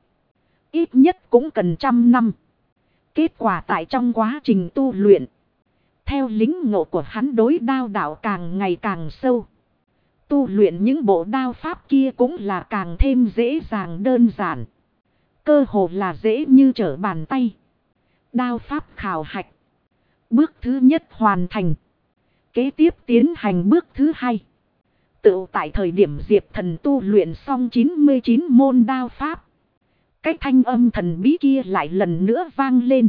[SPEAKER 1] ít nhất cũng cần 100 năm. Kết quả tại trong quá trình tu luyện, theo lính ngộ của hắn đối đao đạo càng ngày càng sâu, tu luyện những bộ đao pháp kia cũng là càng thêm dễ dàng đơn giản. Cơ hồ là dễ như trở bàn tay. Đao pháp khảo hạch. Bước thứ nhất hoàn thành. Kế tiếp tiến hành bước thứ hai. Tự tại thời điểm Diệp Thần tu luyện xong 99 môn đao pháp, cái thanh âm thần bí kia lại lần nữa vang lên.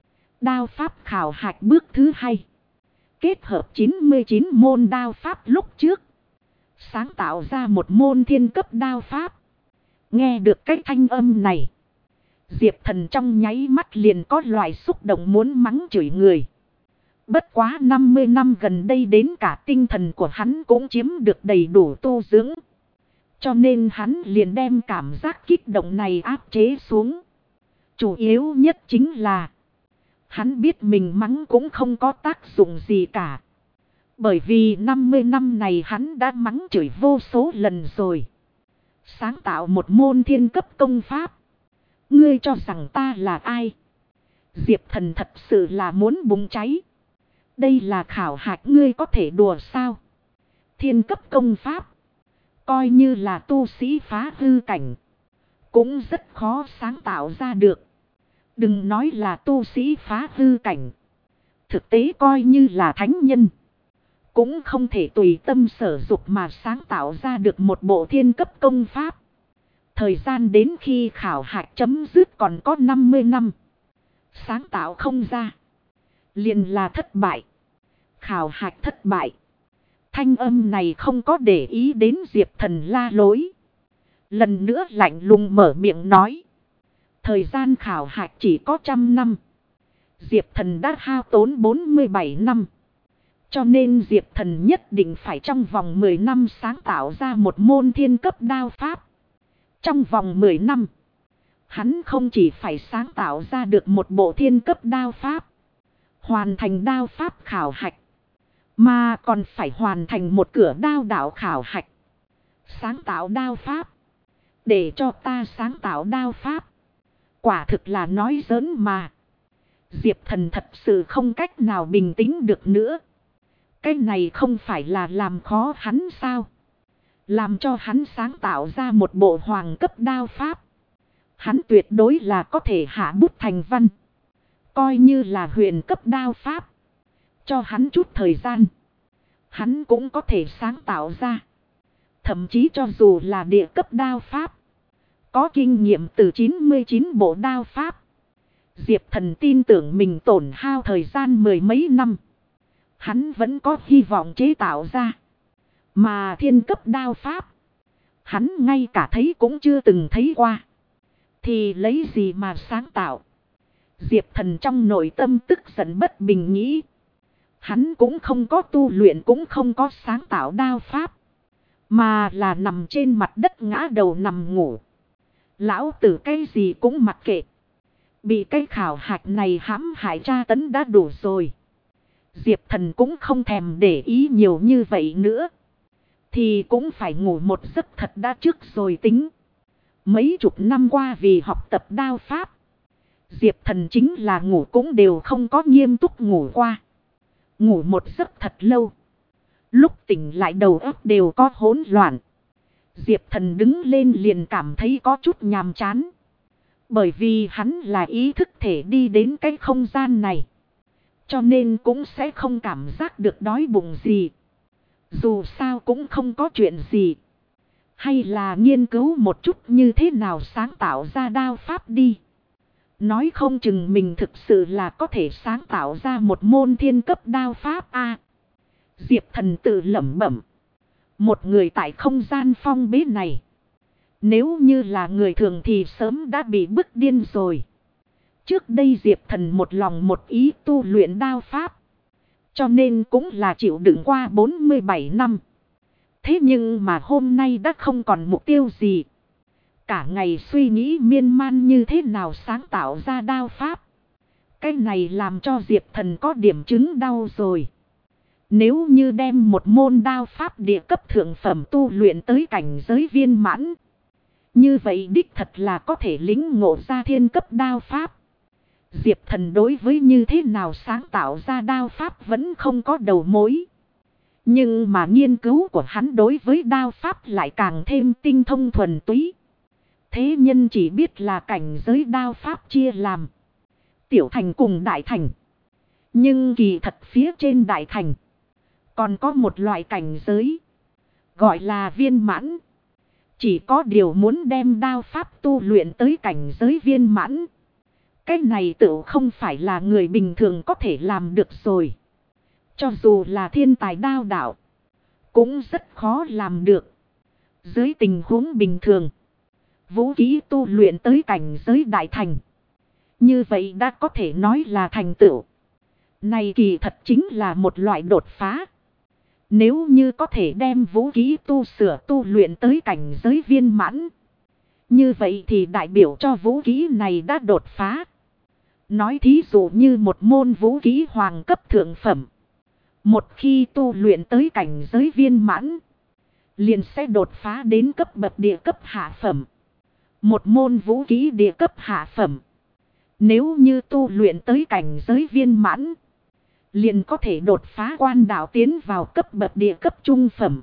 [SPEAKER 1] Đao pháp khảo hạch bước thứ hai. Kết hợp 99 môn đao pháp lúc trước, sáng tạo ra một môn thiên cấp đao pháp. Nghe được cái thanh âm này, Diệp Thần trong nháy mắt liền có loại xúc động muốn mắng chửi người. Bất quá 50 năm gần đây đến cả tinh thần của hắn cũng chiếm được đầy đủ tu dưỡng. Cho nên hắn liền đem cảm giác kích động này áp chế xuống. Chủ yếu nhất chính là hắn biết mình mắng cũng không có tác dụng gì cả. Bởi vì 50 năm này hắn đã mắng chửi vô số lần rồi. Sáng tạo một môn thiên cấp công pháp. Ngươi cho rằng ta là ai? Diệp Thần thật sự là muốn bùng cháy. Đây là khảo hạch ngươi có thể đùa sao? Thiên cấp công pháp, coi như là tu sĩ phá hư cảnh, cũng rất khó sáng tạo ra được. Đừng nói là tu sĩ phá hư cảnh, thực tế coi như là thánh nhân, cũng không thể tùy tâm sở dục mà sáng tạo ra được một bộ thiên cấp công pháp. Thời gian đến khi khảo hạch chấm dứt còn có 50 năm. Sáng tạo không ra, liền là thất bại. Khảo hạch thất bại. Thanh âm này không có để ý đến Diệp Thần la lối. Lần nữa lạnh lùng mở miệng nói. Thời gian khảo hạch chỉ có 100 năm. Diệp Thần đã hao tốn 47 năm. Cho nên Diệp Thần nhất định phải trong vòng 10 năm sáng tạo ra một môn thiên cấp đao pháp. Trong vòng 10 năm, hắn không chỉ phải sáng tạo ra được một bộ thiên cấp đao pháp, hoàn thành đao pháp khảo hạch, mà còn phải hoàn thành một cửa đao đạo khảo hạch. Sáng tạo đao pháp. Để cho ta sáng tạo đao pháp. Quả thực là nói giỡn mà. Diệp Thần thật sự không cách nào bình tĩnh được nữa. Cái này không phải là làm khó hắn sao? Làm cho hắn sáng tạo ra một bộ hoàng cấp đao pháp, hắn tuyệt đối là có thể hạ bút thành văn. Coi như là huyền cấp đao pháp, cho hắn chút thời gian, hắn cũng có thể sáng tạo ra. Thậm chí cho dù là địa cấp đao pháp, có kinh nghiệm từ 99 bộ đao pháp, Diệp Thần tin tưởng mình tổn hao thời gian 10 mấy năm, hắn vẫn có hy vọng chế tạo ra. Mà thiên cấp đao pháp, Hắn ngay cả thấy cũng chưa từng thấy qua. Thì lấy gì mà sáng tạo? Diệp Thần trong nội tâm tức giận bất bình nghĩ. Hắn cũng không có tu luyện, cũng không có sáng tạo đao pháp. Mà là nằm trên mặt đất ngã đầu nằm ngủ. Lão tử cái gì cũng mặc kệ. Bị cái khảo hạch này hãm hại tra tấn đã đủ rồi. Diệp Thần cũng không thèm để ý nhiều như vậy nữa. Thì cũng phải ngủ một giấc thật đã trước rồi tính. Mấy chục năm qua vì học tập đao pháp, Diệp Thần chính là ngủ cũng đều không có nghiêm túc ngủ qua. Ngủ một giấc thật lâu. Lúc tỉnh lại đầu óc đều có hỗn loạn. Diệp Thần đứng lên liền cảm thấy có chút nhàm chán. Bởi vì hắn là ý thức thể đi đến cái không gian này. Cho nên cũng sẽ không cảm giác được đói bụng gì. Dù sao cũng không có chuyện gì. Hay là nghiên cứu một chút như thế nào sáng tạo ra đao pháp đi. Nói không chừng mình thực sự là có thể sáng tạo ra một môn thiên cấp đao pháp a. Diệp Thần tự lẩm bẩm. Một người tại không gian phong bế này. Nếu như là người thường thì sớm đã bị bức điên rồi. Trước đây Diệp Thần một lòng một ý tu luyện đao pháp. Cho nên cũng là chịu đựng qua 47 năm. Thế nhưng mà hôm nay đã không còn mục tiêu gì. Cả ngày suy nghĩ miên man như thế nào sáng tạo ra đao pháp. Cái này làm cho Diệp Thần có điểm chứng đau rồi. Nếu như đem một môn đao pháp địa cấp thượng phẩm tu luyện tới cảnh giới viên mãn. Như vậy đích thật là có thể lĩnh ngộ ra thiên cấp đao pháp. Diệp Thần đối với như thế nào sáng tạo ra đao pháp vẫn không có đầu mối. Nhưng mà nghiên cứu của hắn đối với đao pháp lại càng thêm tinh thông thuần túy. Thế nhân chỉ biết là cảnh giới đao pháp chia làm tiểu thành cùng đại thành. Nhưng kỳ thật phía trên đại thành còn có một loại cảnh giới gọi là viên mãn. Chỉ có điều muốn đem đao pháp tu luyện tới cảnh giới viên mãn. Cái này tự không phải là người bình thường có thể làm được rồi. Cho dù là thiên tài đao đạo cũng rất khó làm được. Dưới tình huống bình thường, vũ khí tu luyện tới cảnh giới đại thành. Như vậy đã có thể nói là thành tựu. Này kỳ thật chính là một loại đột phá. Nếu như có thể đem vũ khí tu sửa tu luyện tới cảnh giới viên mãn. Như vậy thì đại biểu cho vũ khí này đã đột phá. Nói thí dụ như một môn vũ khí hoàng cấp thượng phẩm. Một khi tu luyện tới cảnh giới viên mãn, liền sẽ đột phá đến cấp bậc địa cấp hạ phẩm. Một môn vũ khí địa cấp hạ phẩm. Nếu như tu luyện tới cảnh giới viên mãn, liền có thể đột phá quan đạo tiến vào cấp bậc địa cấp trung phẩm.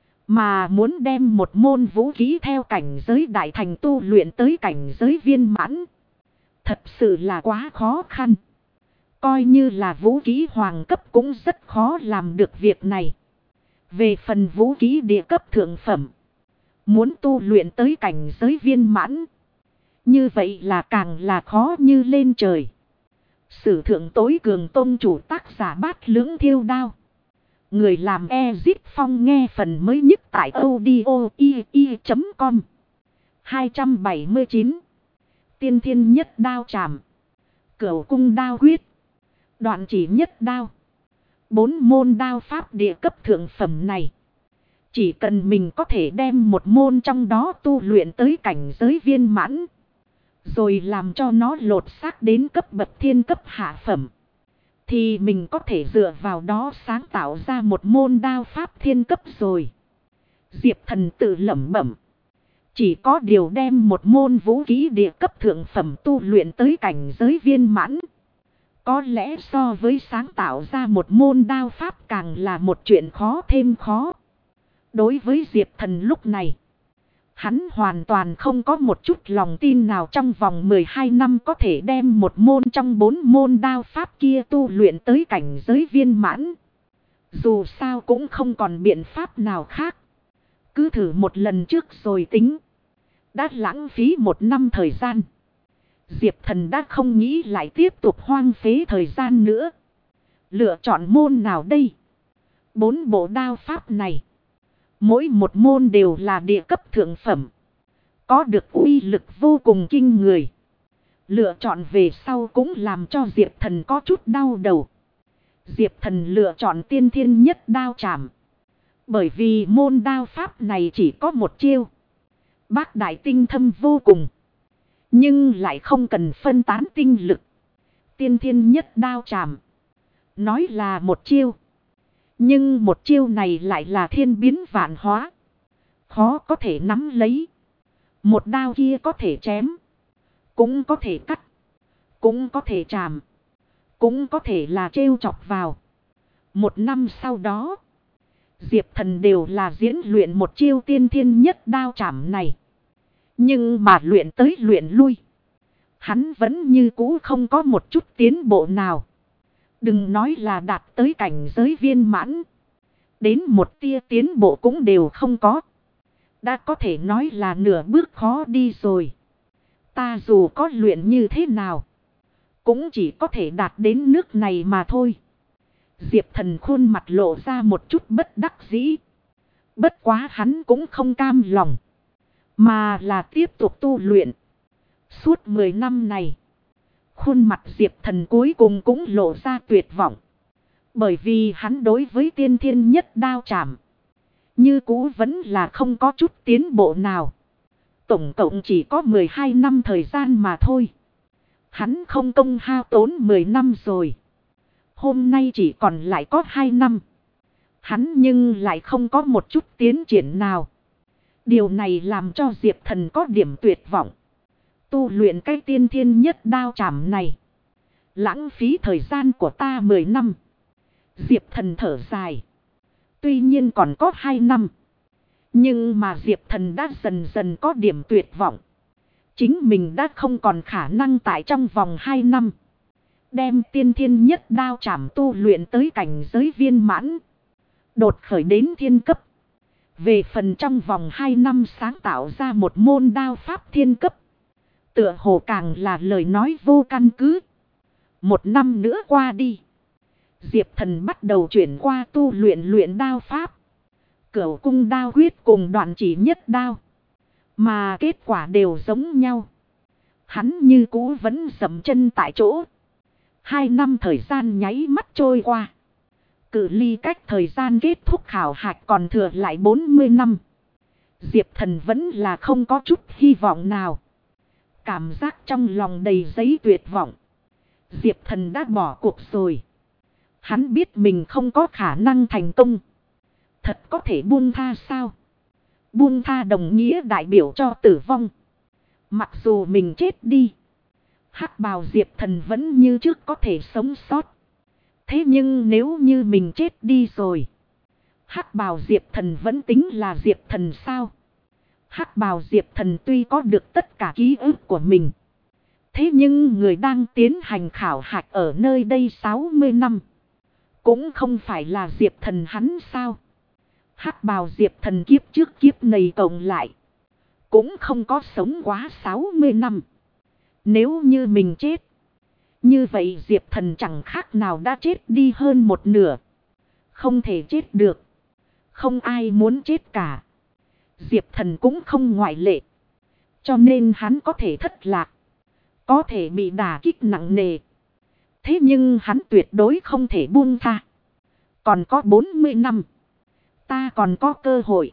[SPEAKER 1] Mà muốn đem một môn vũ khí theo cảnh giới đại thành tu luyện tới cảnh giới viên mãn, thật sự là quá khó khăn. Coi như là vũ khí hoàng cấp cũng rất khó làm được việc này. Về phần vũ khí địa cấp thượng phẩm, muốn tu luyện tới cảnh giới viên mãn, như vậy là càng là khó như lên trời. Sử thượng tối cường tông chủ tác giả Bát Lưỡng Thiêu Đao. Người làm Ezit Phong nghe phần mới nhất tại audio.com. 279. Tiên thiên nhất đao trảm. Cửu cung đao quyết. Đoạn chỉ nhất đao. 4 môn đao pháp địa cấp thượng phẩm này. Chỉ cần mình có thể đem một môn trong đó tu luyện tới cảnh giới viên mãn. Rồi làm cho nó lột xác đến cấp bậc thiên cấp hạ phẩm. Thì mình có thể dựa vào đó sáng tạo ra một môn đao pháp thiên cấp rồi. Diệp Thần tự lẩm bẩm. Chỉ có điều đem một môn vũ khí địa cấp thượng phẩm tu luyện tới cảnh giới viên mãn. Có lẽ so với sáng tạo ra một môn đao pháp càng là một chuyện khó thêm khó. Đối với Diệp Thần lúc này, hắn hoàn toàn không có một chút lòng tin nào trong vòng 12 năm có thể đem một môn trong 4 môn đao pháp kia tu luyện tới cảnh giới viên mãn. Dù sao cũng không còn biện pháp nào khác. Cứ thử một lần trước rồi tính. Đã lãng phí 1 năm thời gian. Diệp Thần đã không nghĩ lại tiếp tục hoang phế thời gian nữa. Lựa chọn môn nào đây? 4 bộ đao pháp này. Mỗi một môn đều là địa cấp thượng phẩm. Có được uy lực vô cùng kinh người. Lựa chọn về sau cũng làm cho Diệp Thần có chút đau đầu. Diệp Thần lựa chọn tiên thiên nhất đao chạm. Bởi vì môn đao pháp này chỉ có một chiêu. Bác đại tinh thâm vô cùng. Nhưng lại không cần phân tán tinh lực. Tiên thiên nhất đao chạm. Nói là một chiêu. Nhưng một chiêu này lại là thiên biến vạn hóa. Khó có thể nắm lấy. Một đao kia có thể chém. Cũng có thể cắt. Cũng có thể chạm. Cũng có thể là trêu chọc vào. Một năm sau đó. Diệp Thần đều là diễn luyện một chiêu tiên thiên nhất đao chạm này. Nhưng mà luyện tới luyện lui. Hắn vẫn như cũ không có một chút tiến bộ nào. Đừng nói là đạt tới cảnh giới viên mãn. Đến một tia tiến bộ cũng đều không có. Đã có thể nói là nửa bước khó đi rồi. Ta dù có luyện như thế nào. Cũng chỉ có thể đạt đến nước này mà thôi. Diệp Thần khuôn mặt lộ ra một chút bất đắc dĩ. Bất quá hắn cũng không cam lòng. Mà là tiếp tục tu luyện. Suốt 10 năm này. Khuôn mặt Diệp Thần cuối cùng cũng lộ ra tuyệt vọng. Bởi vì hắn đối với tiên thiên nhất đao chạm. Như cũ vẫn là không có chút tiến bộ nào. Tổng cộng chỉ có 12 năm thời gian mà thôi. Hắn không công hao tốn 10 năm rồi. Hôm nay chỉ còn lại có 2 năm. Hắn nhưng lại không có một chút tiến triển nào. Điều này làm cho Diệp Thần có điểm tuyệt vọng. Tu luyện cái tiên thiên nhất đao chạm này. Lãng phí thời gian của ta 10 năm. Diệp Thần thở dài. Tuy nhiên còn có 2 năm. Nhưng mà Diệp Thần đã dần dần có điểm tuyệt vọng. Chính mình đã không còn khả năng tại trong vòng 2 năm. Đem tiên thiên nhất đao chạm tu luyện tới cảnh giới viên mãn. Đột khởi đến thiên cấp. Về phần trong vòng 2 năm sáng tạo ra một môn đao pháp thiên cấp. Tựa hồ càng là lời nói vô căn cứ. 1 năm nữa qua đi. Diệp Thần bắt đầu chuyển qua tu luyện đao pháp. Cửu cung đao quyết cùng đoạn chỉ nhất đao. Mà kết quả đều giống nhau. Hắn như cũ vẫn dậm chân tại chỗ. 2 năm thời gian nháy mắt trôi qua. Cự ly cách thời gian kết thúc khảo hạch còn thừa lại 40 năm. Diệp Thần vẫn là không có chút hy vọng nào. Cảm giác trong lòng đầy giấy tuyệt vọng. Diệp Thần đã bỏ cuộc rồi. Hắn biết mình không có khả năng thành công. Thật có thể buông tha sao? Buông tha đồng nghĩa đại biểu cho tử vong. Mặc dù mình chết đi. Hắc bào Diệp Thần vẫn như trước có thể sống sót. Thế nhưng nếu như mình chết đi rồi. Hắc bào Diệp Thần vẫn tính là Diệp Thần sao? Hắc bào Diệp Thần tuy có được tất cả ký ức của mình. Thế nhưng người đang tiến hành khảo hạch ở nơi đây 60 năm. Cũng không phải là Diệp Thần hắn sao? Hắc bào Diệp Thần kiếp trước kiếp này cộng lại. Cũng không có sống quá 60 năm. Nếu như mình chết. Như vậy Diệp Thần chẳng khác nào đã chết đi hơn một nửa. Không thể chết được. Không ai muốn chết cả. Diệp Thần cũng không ngoại lệ. Cho nên hắn có thể thất lạc. Có thể bị đả kích nặng nề. Thế nhưng hắn tuyệt đối không thể buông tha. Còn có 40 năm. Ta còn có cơ hội.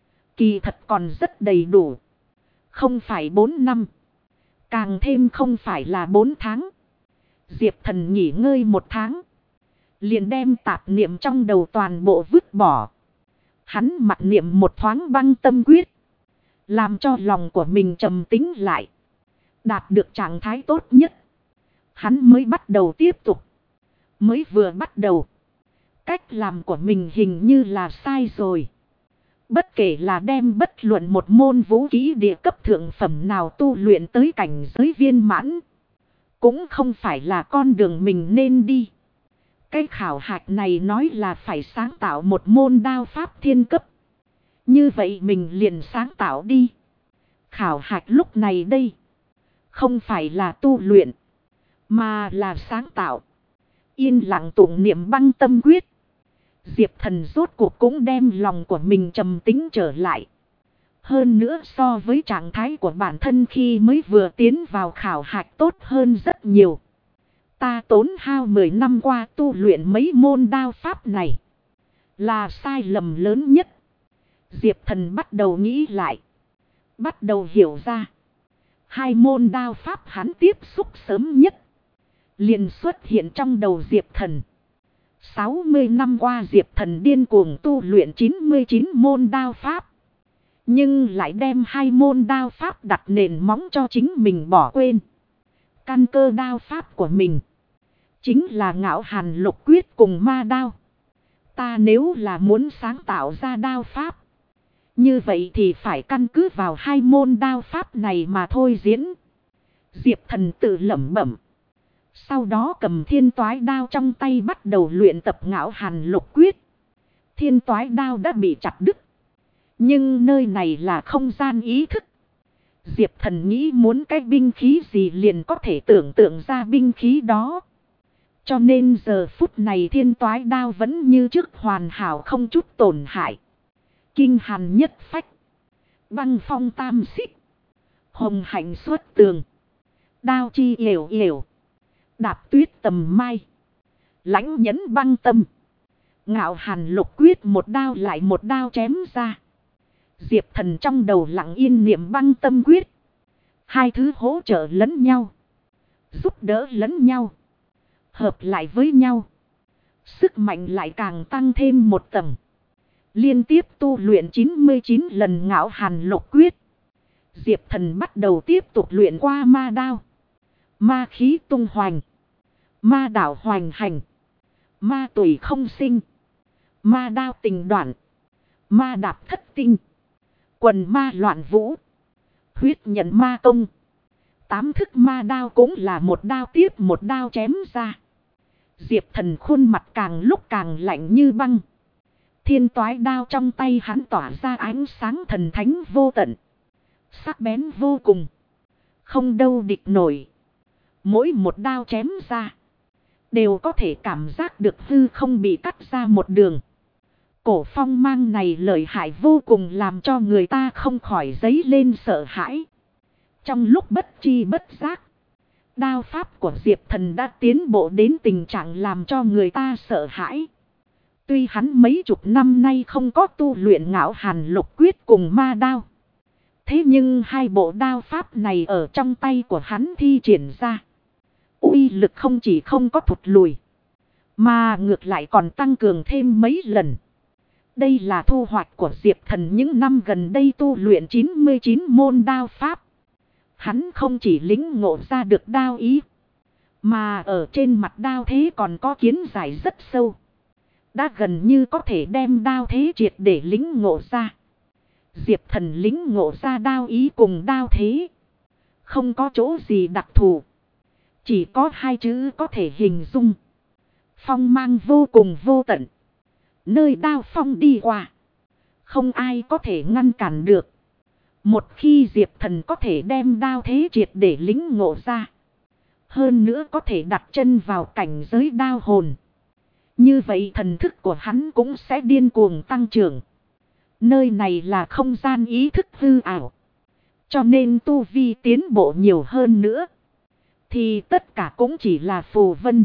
[SPEAKER 1] Kỳ thật còn rất đầy đủ. Không phải 4 năm. Càng thêm không phải là 4 tháng. Diệp Thần nghỉ ngơi 1 tháng. Liền đem tạp niệm trong đầu toàn bộ vứt bỏ. Hắn mặc niệm một thoáng băng tâm quyết. Làm cho lòng của mình trầm tĩnh lại. Đạt được trạng thái tốt nhất. Hắn mới bắt đầu tiếp tục. Mới vừa bắt đầu. Cách làm của mình hình như là sai rồi. Bất kể là đem bất luận một môn vũ khí địa cấp thượng phẩm nào tu luyện tới cảnh giới viên mãn. Cũng không phải là con đường mình nên đi. Cái khảo hạch này nói là phải sáng tạo một môn đao pháp thiên cấp. Như vậy mình liền sáng tạo đi. Khảo hạch lúc này đây. Không phải là tu luyện. Mà là sáng tạo. Yên lặng tụng niệm băng tâm quyết. Diệp Thần rốt cuộc cũng đem lòng của mình trầm tĩnh trở lại. Hơn nữa so với trạng thái của bản thân khi mới vừa tiến vào khảo hạch tốt hơn rất nhiều. Ta tốn hao 10 năm qua tu luyện mấy môn đao pháp này. Là sai lầm lớn nhất. Diệp Thần bắt đầu nghĩ lại. Bắt đầu hiểu ra. Hai môn đao pháp hắn tiếp xúc sớm nhất. Liền xuất hiện trong đầu Diệp Thần. 60 năm qua Diệp Thần điên cuồng tu luyện 99 môn đao pháp. Nhưng lại đem hai môn đao pháp đặt nền móng cho chính mình bỏ quên. Căn cơ đao pháp của mình chính là Ngạo Hàn Lục Quyết cùng ma đao. Ta nếu là muốn sáng tạo ra đao pháp, như vậy thì phải căn cứ vào hai môn đao pháp này mà thôi diễn. Diệp Thần tự lẩm bẩm. Sau đó cầm thiên toái đao trong tay bắt đầu luyện tập Ngạo Hàn Lục Quyết. Thiên toái đao đã bị chặt đứt. Nhưng nơi này là không gian ý thức. Diệp Thần nghĩ muốn cái binh khí gì liền có thể tưởng tượng ra binh khí đó. Cho nên giờ phút này thiên toái đao vẫn như trước hoàn hảo không chút tổn hại. Kinh hàn nhất phách. Băng phong tam xích. Hồng hạnh xuất tường. Đao chi yểu yểu. Đạp tuyết tầm mai. Lãnh nhẫn băng tâm. Ngạo Hàn Lục Quyết một đao lại một đao chém ra. Diệp Thần trong đầu lặng yên niệm băng tâm quyết. Hai thứ hỗ trợ lẫn nhau. Giúp đỡ lẫn nhau. Hợp lại với nhau. Sức mạnh lại càng tăng thêm một tầng. Liên tiếp tu luyện 99 lần Ngạo Hàn Lục Quyết. Diệp Thần bắt đầu tiếp tục luyện qua ma đao. Ma khí tung hoành. Ma đảo hoành hành. Ma tùy không sinh. Ma đao tình đoạn. Ma đạp thất tinh. Quần ma loạn vũ. Huyết nhận ma công. 8 thức ma đao cũng là một đao tiếp một đao chém ra. Diệp Thần khuôn mặt càng lúc càng lạnh như băng. Thiên toái đao trong tay hắn tỏa ra ánh sáng thần thánh vô tận. Sắc bén vô cùng. Không đâu địch nổi. Mỗi một đao chém ra. Đều có thể cảm giác được hư không bị cắt ra một đường. Cổ phong mang này lợi hại vô cùng làm cho người ta không khỏi dấy lên sợ hãi. Trong lúc bất chi bất giác. Đao pháp của Diệp Thần đã tiến bộ đến tình trạng làm cho người ta sợ hãi. Tuy hắn mấy chục năm nay không có tu luyện Ngạo Hàn Lục Quyết cùng ma đao. Thế nhưng hai bộ đao pháp này ở trong tay của hắn thi triển ra. Uy lực không chỉ không có thụt lùi. Mà ngược lại còn tăng cường thêm mấy lần. Đây là thu hoạch của Diệp Thần những năm gần đây tu luyện 99 môn đao pháp. Hắn không chỉ lĩnh ngộ ra được đao ý. Mà ở trên mặt đao thế còn có kiến giải rất sâu. Đã gần như có thể đem đao thế triệt để lĩnh ngộ ra. Diệp Thần lĩnh ngộ ra đao ý cùng đao thế. Không có chỗ gì đặc thù. Chỉ có hai chữ có thể hình dung. Phong mang vô cùng vô tận. Nơi đao phong đi qua. Không ai có thể ngăn cản được. Một khi Diệp Thần có thể đem đao thế triệt để lĩnh ngộ ra. Hơn nữa có thể đặt chân vào cảnh giới đao hồn. Như vậy thần thức của hắn cũng sẽ điên cuồng tăng trưởng. Nơi này là không gian ý thức hư ảo. Cho nên tu vi tiến bộ nhiều hơn nữa. Thì tất cả cũng chỉ là phù vân.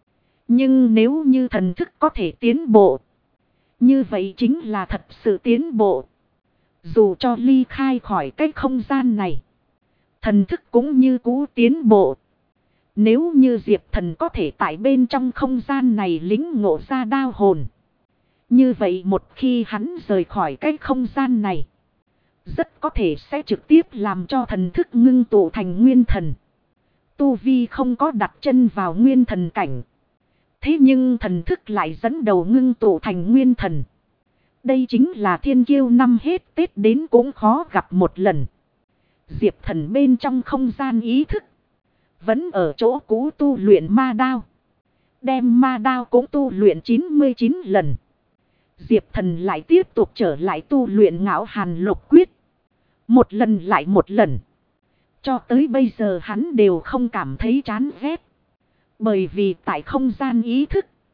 [SPEAKER 1] Nhưng nếu như thần thức có thể tiến bộ. Như vậy chính là thật sự tiến bộ. Dù cho ly khai khỏi cái không gian này. Thần thức cũng như cũ tiến bộ. Nếu như Diệp Thần có thể tại bên trong không gian này lĩnh ngộ ra đao hồn. Như vậy một khi hắn rời khỏi cái không gian này. Rất có thể sẽ trực tiếp làm cho thần thức ngưng tụ thành nguyên thần. Tu vi không có đặt chân vào nguyên thần cảnh. Thế nhưng thần thức lại dẫn đầu ngưng tụ thành nguyên thần. Đây chính là thiên kiêu năm hết Tết đến cũng khó gặp một lần. Diệp Thần bên trong không gian ý thức. Vẫn ở chỗ cũ tu luyện ma đao. Đem ma đao cũng tu luyện 99 lần. Diệp Thần lại tiếp tục trở lại tu luyện Ngạo Hàn Lục Quyết. Một lần lại một lần. Cho tới bây giờ hắn đều không cảm thấy chán ghét. Bởi vì tại không gian ý thức.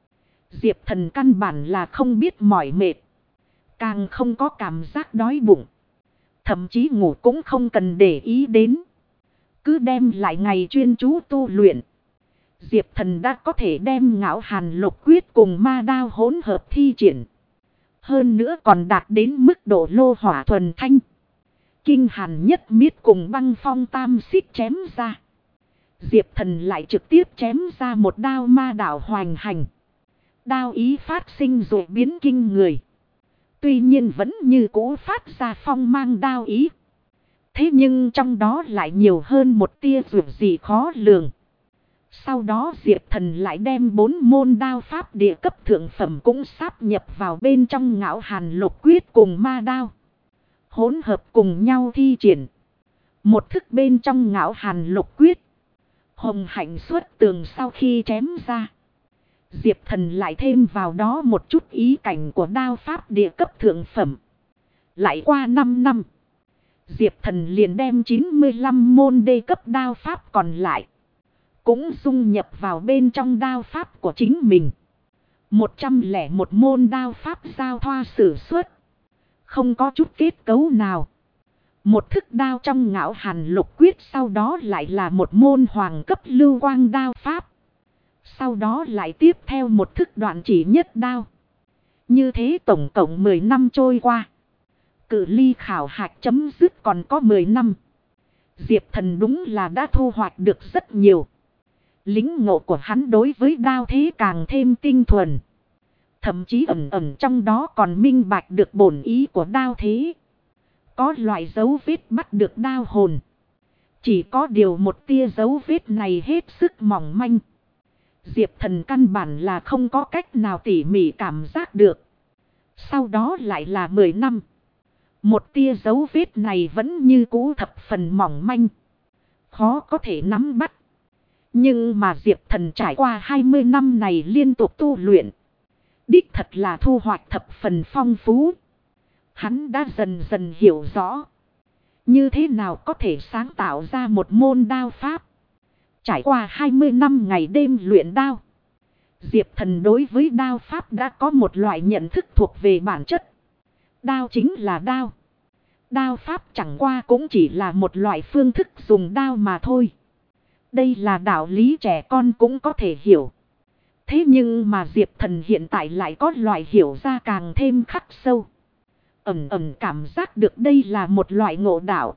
[SPEAKER 1] Diệp Thần căn bản là không biết mỏi mệt. Càng không có cảm giác đói bụng. Thậm chí ngủ cũng không cần để ý đến. Cứ đem lại ngày chuyên chú tu luyện. Diệp Thần đã có thể đem Ngạo Hàn Lục Quyết cùng ma đao hỗn hợp thi triển. Hơn nữa còn đạt đến mức độ lô hỏa thuần thanh. Kinh Hàn Nhất Miết cùng Băng Phong Tam Xích chém ra. Diệp Thần lại trực tiếp chém ra một đao ma đạo hoành hành. Đao ý phát sinh rồi biến kinh người. Tuy nhiên vẫn như cũ phát ra phong mang đao ý. Thế nhưng trong đó lại nhiều hơn một tia dù gì khó lường. Sau đó Diệp Thần lại đem 4 môn đao pháp địa cấp thượng phẩm cũng sáp nhập vào bên trong Ngạo Hàn Lục Quyết cùng ma đao. Hỗn hợp cùng nhau thi triển. Một thức bên trong Ngạo Hàn Lục Quyết. Hồng hạnh xuất tường sau khi chém ra. Diệp Thần lại thêm vào đó một chút ý cảnh của đao pháp địa cấp thượng phẩm. Lại qua 5 năm. Diệp Thần liền đem 95 môn đê cấp đao pháp còn lại. Cũng dung nhập vào bên trong đao pháp của chính mình. 101 môn đao pháp giao thoa sử xuất. Không có chút kết cấu nào. Một thức đao trong Ngạo Hàn Lục Quyết sau đó lại là một môn hoàng cấp lưu quang đao pháp. Sau đó lại tiếp theo một thức đoạn chỉ nhất đao. Như thế tổng cộng 10 năm trôi qua. Cự ly khảo hạch chấm dứt còn có 10 năm. Diệp Thần đúng là đã thu hoạch được rất nhiều. Lính ngộ của hắn đối với đao thế càng thêm tinh thuần. Thậm chí ẩn ẩn trong đó còn minh bạch được bổn ý của đao thế. Có loại dấu vết bắt được đao hồn. Chỉ có điều một tia dấu vết này hết sức mỏng manh. Diệp Thần căn bản là không có cách nào tỉ mỉ cảm giác được. Sau đó lại là 10 năm. Một tia dấu vết này vẫn như cũ thập phần mỏng manh. Khó có thể nắm bắt. Nhưng mà Diệp Thần trải qua 20 năm này liên tục tu luyện. Đích thật là thu hoạch thập phần phong phú. Hắn đã dần dần hiểu rõ. Như thế nào có thể sáng tạo ra một môn đao pháp. Trải qua 20 năm ngày đêm luyện đao. Diệp Thần đối với đao pháp đã có một loại nhận thức thuộc về bản chất. Đao chính là đao. Đao pháp chẳng qua cũng chỉ là một loại phương thức dùng đao mà thôi. Đây là đạo lý trẻ con cũng có thể hiểu. Thế nhưng mà Diệp Thần hiện tại lại có loại hiểu ra càng thêm khắc sâu. Ẩn ẩn cảm giác được đây là một loại ngộ đạo.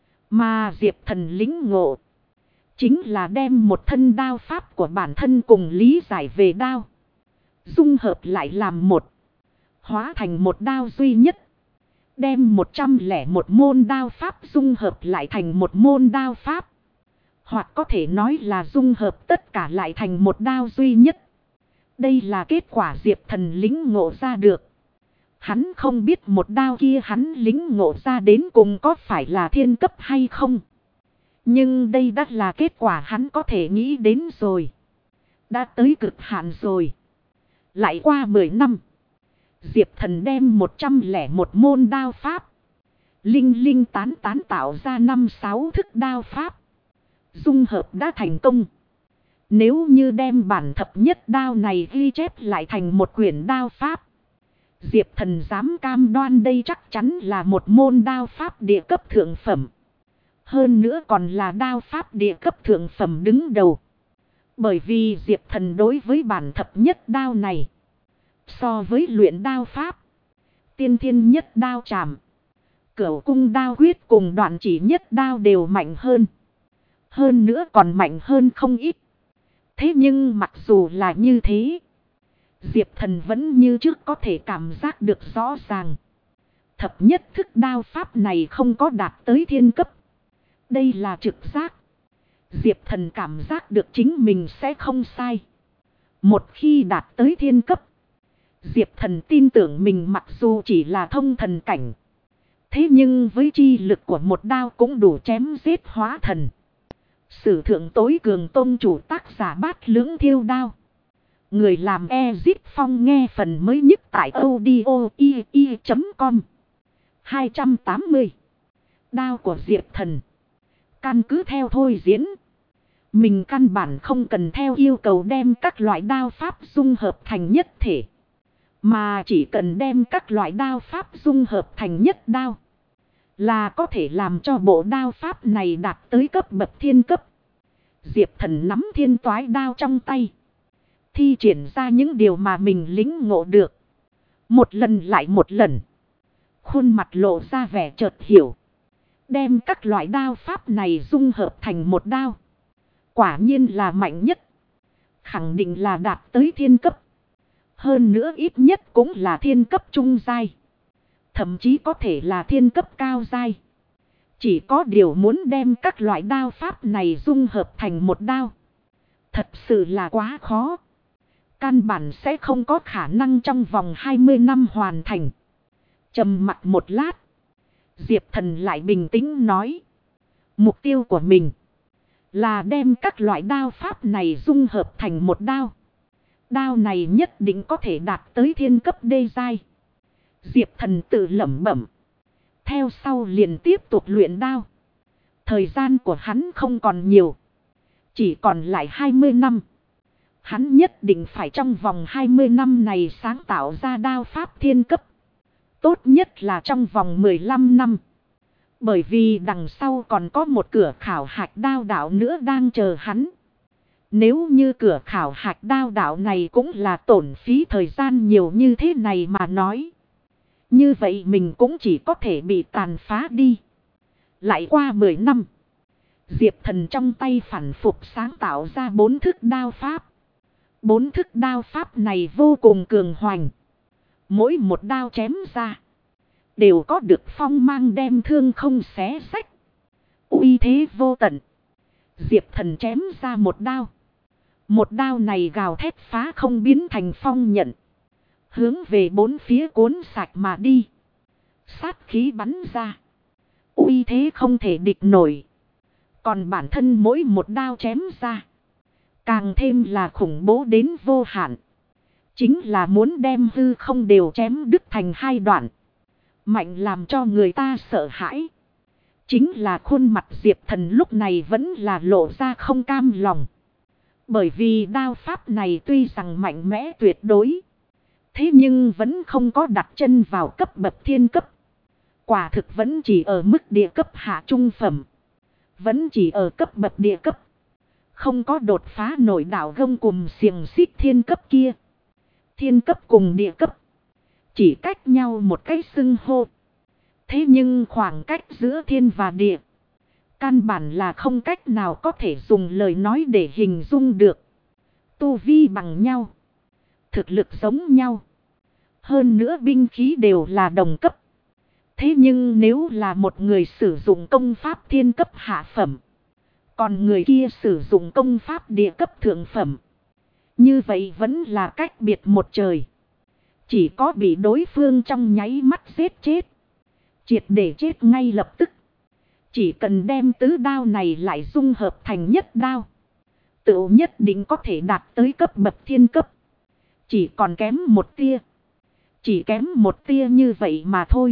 [SPEAKER 1] Mà Diệp Thần lĩnh ngộ. Chính là đem một thân đao pháp của bản thân cùng lý giải về đao. Dung hợp lại làm một. Hóa thành một đao duy nhất. Đem 101 môn đao pháp dung hợp lại thành một môn đao pháp. Hoặc có thể nói là dung hợp tất cả lại thành một đao duy nhất. Đây là kết quả Diệp Thần lĩnh ngộ ra được. Hắn không biết một đao kia hắn lĩnh ngộ ra đến cùng có phải là thiên cấp hay không. Nhưng đây đã là kết quả hắn có thể nghĩ đến rồi. Đã tới cực hạn rồi. Lại qua 10 năm. Diệp Thần đem 101 môn đao pháp. Linh linh tán tán tạo ra 5-6 thức đao pháp. Dung hợp đã thành công. Nếu như đem bản thập nhất đao này ghi chép lại thành một quyển đao pháp. Diệp Thần dám cam đoan đây chắc chắn là một môn đao pháp địa cấp thượng phẩm. Hơn nữa còn là đao pháp địa cấp thượng phẩm đứng đầu. Bởi vì Diệp Thần đối với bản thập nhất đao này. So với luyện đao pháp. Tiên thiên nhất đao trảm. Cửu cung đao quyết cùng đoạn chỉ nhất đao đều mạnh hơn. Hơn nữa còn mạnh hơn không ít. Thế nhưng mặc dù là như thế. Diệp Thần vẫn như trước có thể cảm giác được rõ ràng. Thập nhất thức đao pháp này không có đạt tới thiên cấp. Đây là trực giác. Diệp Thần cảm giác được chính mình sẽ không sai. Một khi đạt tới thiên cấp. Diệp Thần tin tưởng mình mặc dù chỉ là thông thần cảnh. Thế nhưng với chi lực của một đao cũng đủ chém giết hóa thần. Sử thượng tối cường tông chủ tác giả Bát Lưỡng Thiêu Đao. Người làm Ezit Phong nghe phần mới nhất tại audio.com. 280. Đao của Diệp Thần. Căn cứ theo thôi diễn. Mình căn bản không cần theo yêu cầu đem các loại đao pháp dung hợp thành nhất thể. Mà chỉ cần đem các loại đao pháp dung hợp thành nhất đao. Là có thể làm cho bộ đao pháp này đạt tới cấp bậc thiên cấp. Diệp Thần nắm thiên toái đao trong tay. Thi triển ra những điều mà mình lĩnh ngộ được. Một lần lại một lần. Khuôn mặt lộ ra vẻ chợt hiểu. Đem các loại đao pháp này dung hợp thành một đao. Quả nhiên là mạnh nhất. Khẳng định là đạt tới thiên cấp. Hơn nữa ít nhất cũng là thiên cấp trung giai. Thậm chí có thể là thiên cấp cao giai. Chỉ có điều muốn đem các loại đao pháp này dung hợp thành một đao. Thật sự là quá khó. Căn bản sẽ không có khả năng trong vòng 20 năm hoàn thành. Trầm mặc một lát. Diệp Thần lại bình tĩnh nói. Mục tiêu của mình là đem các loại đao pháp này dung hợp thành một đao. Đao này nhất định có thể đạt tới thiên cấp đê giai. Diệp Thần tự lẩm bẩm. Theo sau liền tiếp tục luyện đao. Thời gian của hắn không còn nhiều. Chỉ còn lại 20 năm. Hắn nhất định phải trong vòng 20 năm này sáng tạo ra đao pháp thiên cấp. Tốt nhất là trong vòng 15 năm. Bởi vì đằng sau còn có một cửa khảo hạch đao đạo nữa đang chờ hắn. Nếu như cửa khảo hạch đao đạo này cũng là tổn phí thời gian nhiều như thế này mà nói. Như vậy mình cũng chỉ có thể bị tàn phá đi. Lại qua 10 năm. Diệp Thần trong tay phản phục sáng tạo ra 4 thức đao pháp. 4 thức đao pháp này vô cùng cường hoành. Mỗi một đao chém ra. Đều có được phong mang đem thương không xé xách. Uy thế vô tận. Diệp Thần chém ra một đao. Một đao này gào thét phá không biến thành phong nhận. Hướng về bốn phía cuốn sạch mà đi. Sát khí bắn ra. Uy thế không thể địch nổi. Còn bản thân mỗi một đao chém ra. Càng thêm là khủng bố đến vô hạn. Chính là muốn đem hư không đều chém đứt thành hai đoạn. Mạnh làm cho người ta sợ hãi. Chính là khuôn mặt Diệp Thần lúc này vẫn là lộ ra không cam lòng. Bởi vì đao pháp này tuy rằng mạnh mẽ tuyệt đối. Thế nhưng vẫn không có đặt chân vào cấp bậc thiên cấp. Quả thực vẫn chỉ ở mức địa cấp hạ trung phẩm. Vẫn chỉ ở cấp bậc địa cấp. Không có đột phá nổi đạo gông cùng xiềng xích thiên cấp kia. Thiên cấp cùng địa cấp. Chỉ cách nhau một cái xưng hô. Thế nhưng khoảng cách giữa thiên và địa. Căn bản là không cách nào có thể dùng lời nói để hình dung được. Tu vi bằng nhau. Thực lực giống nhau. Hơn nữa binh khí đều là đồng cấp. Thế nhưng nếu là một người sử dụng công pháp thiên cấp hạ phẩm. Còn người kia sử dụng công pháp địa cấp thượng phẩm. Như vậy vẫn là cách biệt một trời. Chỉ có bị đối phương trong nháy mắt giết chết. Triệt để chết ngay lập tức. Chỉ cần đem tứ đao này lại dung hợp thành nhất đao. Tự nhất định có thể đạt tới cấp bậc thiên cấp. Chỉ còn kém một tia. Chỉ kém một tia như vậy mà thôi.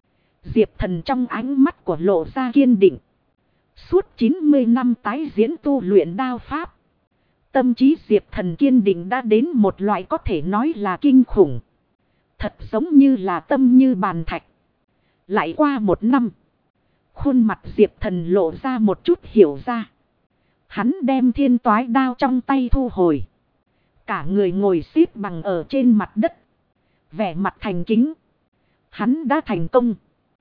[SPEAKER 1] Diệp Thần trong ánh mắt của lộ ra kiên định. Suốt 90 năm tái diễn tu luyện đao pháp. Tâm trí Diệp Thần kiên định đã đến một loại có thể nói là kinh khủng. Thật giống như là tâm như bàn thạch. Lại qua một năm. Khuôn mặt Diệp Thần lộ ra một chút hiểu ra. Hắn đem thiên toái đao trong tay thu hồi. Cả người ngồi xếp bằng ở trên mặt đất. Vẻ mặt thành kính. Hắn đã thành công.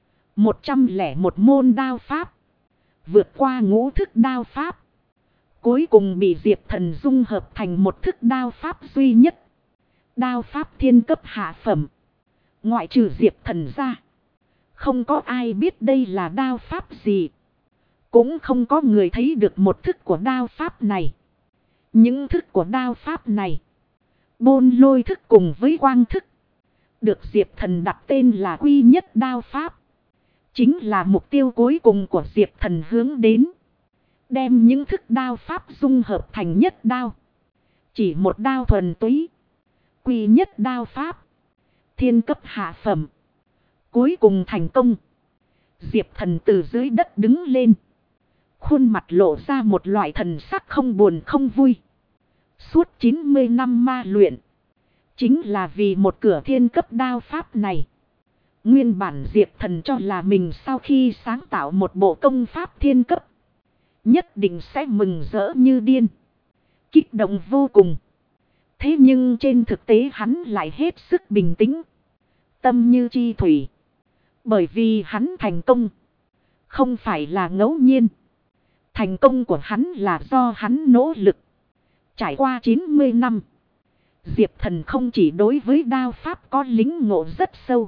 [SPEAKER 1] 101 môn đao pháp. Vượt qua ngũ thức đao pháp. Cuối cùng bị Diệp Thần dung hợp thành một thức đao pháp duy nhất. Đao pháp thiên cấp hạ phẩm. Ngoại trừ Diệp Thần ra. Không có ai biết đây là đao pháp gì. Cũng không có người thấy được một thức của đao pháp này. Những thức của đao pháp này. Bôn lôi thức cùng với quang thức. Được Diệp Thần đặt tên là quy nhất đao pháp. Chính là mục tiêu cuối cùng của Diệp Thần hướng đến. Đem những thức đao pháp dung hợp thành nhất đao. Chỉ một đao thuần túy. Quy nhất đao pháp. Thiên cấp hạ phẩm. Cuối cùng thành công. Diệp Thần từ dưới đất đứng lên. khuôn mặt lộ ra một loại thần sắc không buồn không vui. Suốt 90 năm ma luyện. Chính là vì một cửa thiên cấp đao pháp này. Nguyên bản Diệp Thần cho là mình sau khi sáng tạo một bộ công pháp thiên cấp. Nhất định sẽ mừng rỡ như điên. Kích động vô cùng. Thế nhưng trên thực tế hắn lại hết sức bình tĩnh. Tâm như chi thủy. Bởi vì hắn thành công. Không phải là ngẫu nhiên. Thành công của hắn là do hắn nỗ lực. Trải qua 90 năm. Diệp Thần không chỉ đối với đao pháp có lính ngộ rất sâu.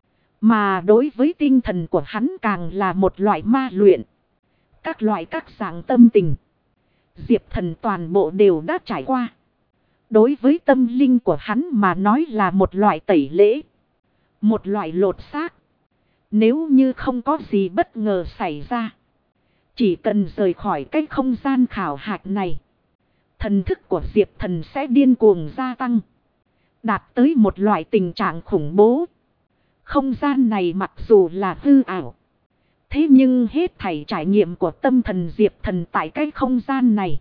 [SPEAKER 1] Mà đối với tinh thần của hắn càng là một loại ma luyện. Các loại các dạng tâm tình. Diệp Thần toàn bộ đều đã trải qua. Đối với tâm linh của hắn mà nói là một loại tẩy lễ. Một loại lột xác. Nếu như không có gì bất ngờ xảy ra. Chỉ cần rời khỏi cái không gian khảo hạch này. Thần thức của Diệp Thần sẽ điên cuồng gia tăng. Đạt tới một loại tình trạng khủng bố. Không gian này mặc dù là hư ảo. Thế nhưng hết thảy trải nghiệm của tâm thần Diệp Thần tại cái không gian này.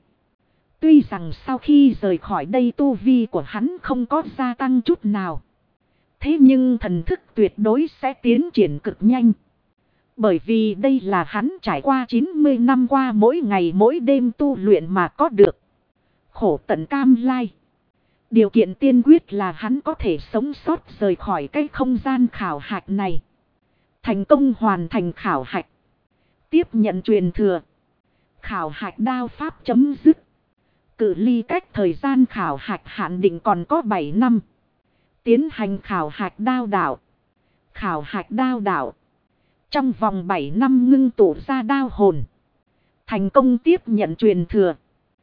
[SPEAKER 1] Tuy rằng sau khi rời khỏi đây tu vi của hắn không có gia tăng chút nào. Thế nhưng thần thức tuyệt đối sẽ tiến triển cực nhanh. Bởi vì đây là hắn trải qua 90 năm qua mỗi ngày mỗi đêm tu luyện mà có được. Khổ tận cam lai. Điều kiện tiên quyết là hắn có thể sống sót rời khỏi cái không gian khảo hạch này. Thành công hoàn thành khảo hạch. Tiếp nhận truyền thừa. Khảo hạch đao pháp chấm dứt. Cự ly cách thời gian khảo hạch hạn định còn có 7 năm. Tiến hành khảo hạch đao đạo. Khảo hạch đao đạo. Trong vòng 7 năm ngưng tụ ra đao hồn. Thành công tiếp nhận truyền thừa.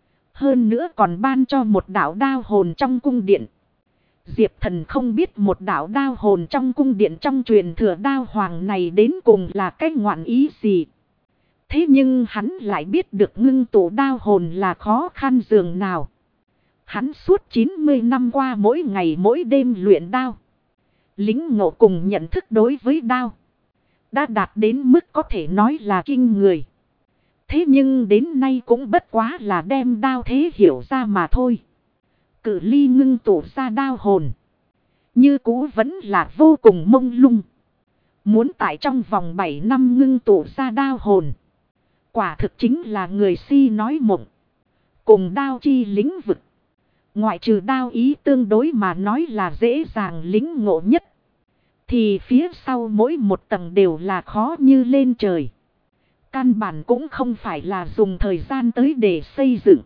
[SPEAKER 1] Hơn nữa còn ban cho một đạo đao hồn trong cung điện. Diệp Thần không biết một đạo đao hồn trong cung điện trong truyền thừa đao hoàng này đến cùng là cái ngoạn ý gì. Thế nhưng hắn lại biết được ngưng tụ đao hồn là khó khăn dường nào. Hắn suốt 90 năm qua mỗi ngày mỗi đêm luyện đao. Lính ngộ cùng nhận thức đối với đao. Đã đạt đến mức có thể nói là kinh người. Thế nhưng đến nay cũng bất quá là đem đao thế hiểu ra mà thôi. Cự ly ngưng tụ ra đao hồn. Như cũ vẫn là vô cùng mông lung. Muốn tại trong vòng 7 năm ngưng tụ ra đao hồn. Quả thực chính là người si nói mộng. Cùng đao chi lĩnh vực. Ngoại trừ đao ý tương đối mà nói là dễ dàng lĩnh ngộ nhất. Thì phía sau mỗi một tầng đều là khó như lên trời. Căn bản cũng không phải là dùng thời gian tới để xây dựng.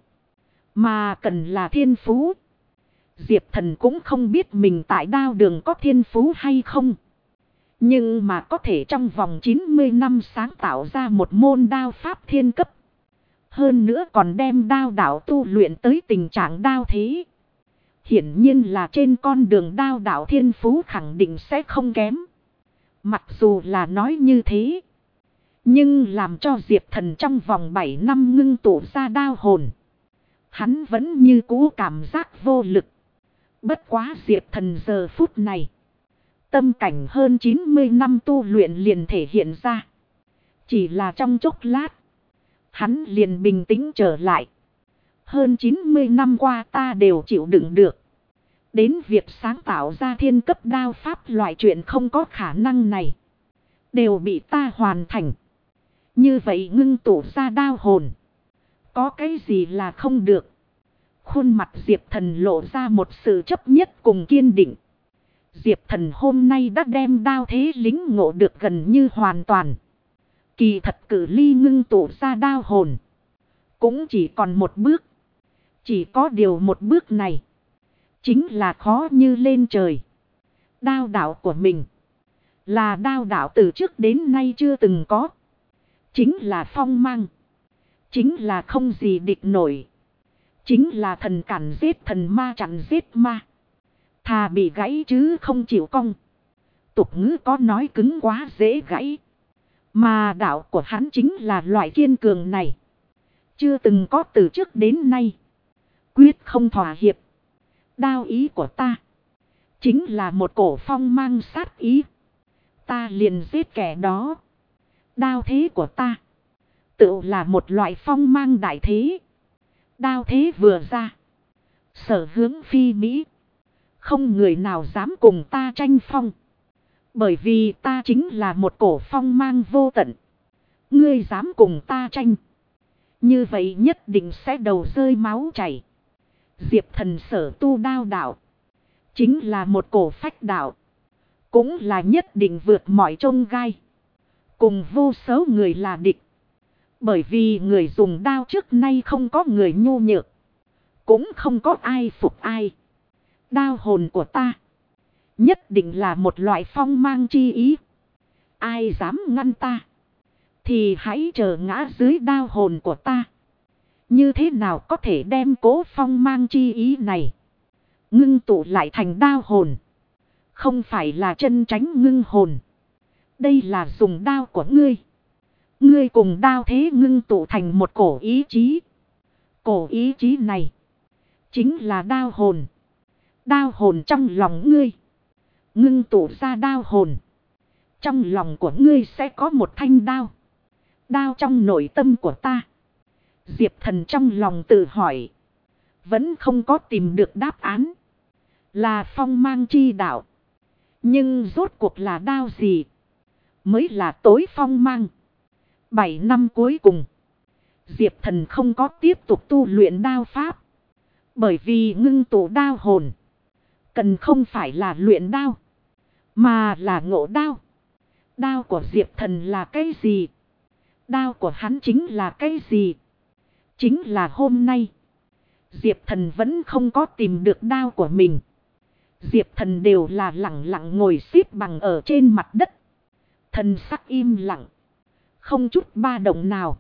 [SPEAKER 1] Mà cần là thiên phú. Diệp Thần cũng không biết mình tại đao đường có thiên phú hay không. Nhưng mà có thể trong vòng 90 năm sáng tạo ra một môn đao pháp thiên cấp. Hơn nữa còn đem đao đạo tu luyện tới tình trạng đao thế. Hiển nhiên là trên con đường đao đạo thiên phú khẳng định sẽ không kém. Mặc dù là nói như thế. Nhưng làm cho Diệp Thần trong vòng 7 năm ngưng tụ ra đao hồn. Hắn vẫn như cũ cảm giác vô lực. Bất quá Diệp Thần giờ phút này. Tâm cảnh hơn 90 năm tu luyện liền thể hiện ra. Chỉ là trong chốc lát. Hắn liền bình tĩnh trở lại. Hơn 90 năm qua ta đều chịu đựng được. Đến việc sáng tạo ra thiên cấp đao pháp loại chuyện không có khả năng này. Đều bị ta hoàn thành. Như vậy ngưng tụ ra đao hồn. Có cái gì là không được. Khuôn mặt Diệp Thần lộ ra một sự chấp nhất cùng kiên định. Diệp Thần hôm nay đã đem đao thế lính ngộ được gần như hoàn toàn. Kỳ thật cử ly ngưng tụ ra đao hồn. Cũng chỉ còn một bước. Chỉ có điều một bước này. Chính là khó như lên trời. Đao đạo của mình. Là đao đạo từ trước đến nay chưa từng có. Chính là phong mang. Chính là không gì địch nổi. Chính là thần cản giết thần ma chặn giết ma. Thà bị gãy chứ không chịu cong. Tục ngữ có nói cứng quá dễ gãy. Mà đạo của hắn chính là loại kiên cường này. Chưa từng có từ trước đến nay. Quyết không thỏa hiệp. Đao ý của ta. Chính là một cổ phong mang sát ý. Ta liền giết kẻ đó. Đao thế của ta. Tự là một loại phong mang đại thế. Đao thế vừa ra. Sở hướng phi Mỹ. Không người nào dám cùng ta tranh phong. Bởi vì ta chính là một cổ phong mang vô tận. Ngươi dám cùng ta tranh. Như vậy nhất định sẽ đầu rơi máu chảy. Diệp Thần sở tu đao đạo. Chính là một cổ phách đạo. Cũng là nhất định vượt mọi chông gai. Cùng vô số người là địch. Bởi vì người dùng đao trước nay không có người nhu nhược. Cũng không có ai phục ai. Đao hồn của ta. Nhất định là một loại phong mang chi ý. Ai dám ngăn ta. Thì hãy chờ ngã dưới đao hồn của ta. Như thế nào có thể đem cố phong mang chi ý này. Ngưng tụ lại thành đao hồn. Không phải là chân tránh ngưng hồn. Đây là dùng đao của ngươi. Ngươi cùng đao thế ngưng tụ thành một cổ ý chí. Cổ ý chí này. Chính là đao hồn. Đao hồn trong lòng ngươi. Ngưng tụ ra đao hồn. Trong lòng của ngươi sẽ có một thanh đao. Đao trong nội tâm của ta. Diệp Thần trong lòng tự hỏi. Vẫn không có tìm được đáp án. Là phong mang chi đạo. Nhưng rốt cuộc là đao gì? Mới là tối phong mang. 7 năm cuối cùng. Diệp Thần không có tiếp tục tu luyện đao pháp. Bởi vì ngưng tụ đao hồn. Cần không phải là luyện đao. Mà là ngộ đao. Đao của Diệp Thần là cái gì? Đao của hắn chính là cái gì? Chính là hôm nay. Diệp Thần vẫn không có tìm được đao của mình. Diệp Thần đều là lặng lặng ngồi xếp bằng ở trên mặt đất. Thần sắc im lặng. Không chút ba động nào.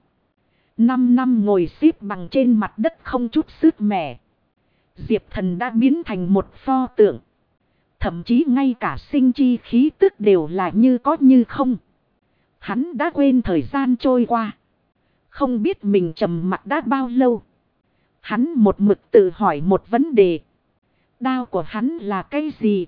[SPEAKER 1] 5 năm ngồi xếp bằng trên mặt đất không chút sức mẻ. Diệp Thần đã biến thành một pho tượng. Thậm chí ngay cả sinh chi khí tức đều là như có như không. Hắn đã quên thời gian trôi qua. Không biết mình trầm mặc đã bao lâu. Hắn một mực tự hỏi một vấn đề. Đao của hắn là cái gì?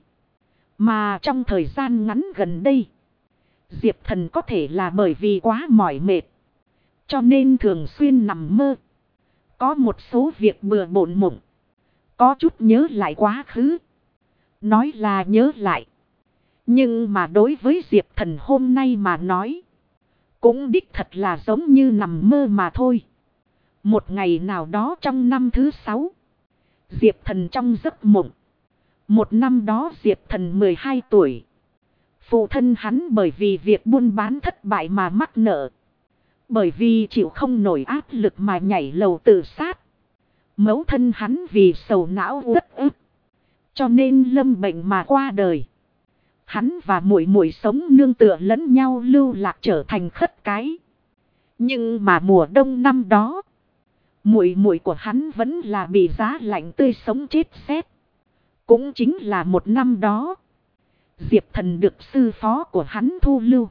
[SPEAKER 1] Mà trong thời gian ngắn gần đây. Diệp Thần có thể là bởi vì quá mỏi mệt. Cho nên thường xuyên nằm mơ. Có một số việc bừa bộn mộng. Có chút nhớ lại quá khứ. Nói là nhớ lại. Nhưng mà đối với Diệp Thần hôm nay mà nói. Cũng đích thật là giống như nằm mơ mà thôi. Một ngày nào đó trong năm thứ 6. Diệp Thần trong giấc mộng. Một năm đó Diệp Thần 12 tuổi. Phụ thân hắn bởi vì việc buôn bán thất bại mà mắc nợ. Bởi vì chịu không nổi áp lực mà nhảy lầu tự sát. Mẫu thân hắn vì sầu não uất ức. Cho nên lâm bệnh mà qua đời. Hắn và muội muội sống nương tựa lẫn nhau lưu lạc trở thành khất cái. Nhưng mà mùa đông năm đó. Muội muội của hắn vẫn là bị giá lạnh tươi sống chết xét. Cũng chính là một năm đó. Diệp Thần được sư phó của hắn thu lưu.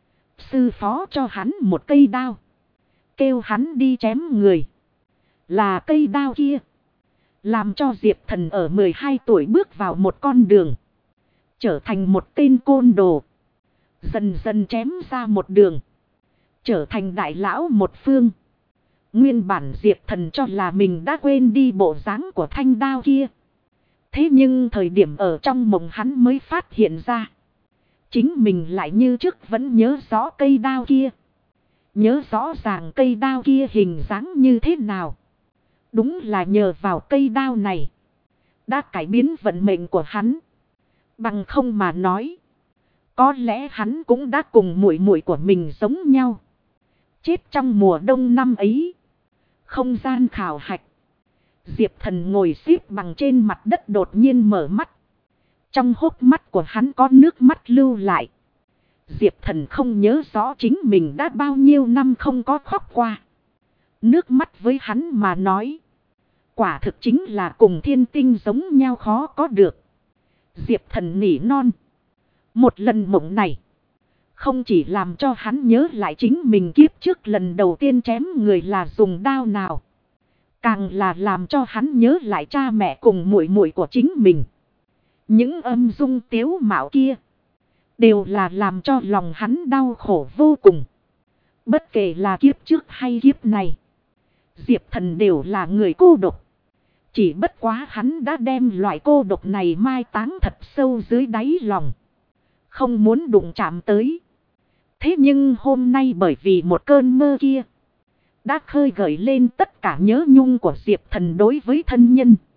[SPEAKER 1] Sư phó cho hắn một cây đao. Kêu hắn đi chém người. Là cây đao kia. Làm cho Diệp Thần ở 12 tuổi bước vào một con đường. Trở thành một tên côn đồ. Dần dần chém ra một đường. Trở thành đại lão một phương. Nguyên bản Diệp Thần cho là mình đã quên đi bộ dáng của thanh đao kia. Thế nhưng thời điểm ở trong mộng hắn mới phát hiện ra. Chính mình lại như trước vẫn nhớ rõ cây đao kia. Nhớ rõ ràng cây đao kia hình dáng như thế nào. Đúng là nhờ vào cây đao này. Đã cải biến vận mệnh của hắn. Bằng không mà nói. Có lẽ hắn cũng đã cùng muội muội của mình giống nhau. Chết trong mùa đông năm ấy. Không gian khảo hạch. Diệp Thần ngồi xếp bằng trên mặt đất đột nhiên mở mắt. Trong hốc mắt của hắn có nước mắt lưu lại. Diệp Thần không nhớ rõ chính mình đã bao nhiêu năm không có khóc qua. Nước mắt với hắn mà nói. Quả thực chính là cùng thiên tinh giống nhau khó có được. Diệp Thần nỉ non. Một lần mộng này. Không chỉ làm cho hắn nhớ lại chính mình kiếp trước lần đầu tiên chém người là dùng đao nào. Càng là làm cho hắn nhớ lại cha mẹ cùng muội muội của chính mình. Những âm dung tiếu mạo kia. Đều là làm cho lòng hắn đau khổ vô cùng. Bất kể là kiếp trước hay kiếp này, Diệp Thần đều là người cô độc. Chỉ bất quá hắn đã đem loại cô độc này mai táng thật sâu dưới đáy lòng. Không muốn đụng chạm tới. Thế nhưng hôm nay bởi vì một cơn mơ kia, đã khơi gợi lên tất cả nhớ nhung của Diệp Thần đối với thân nhân.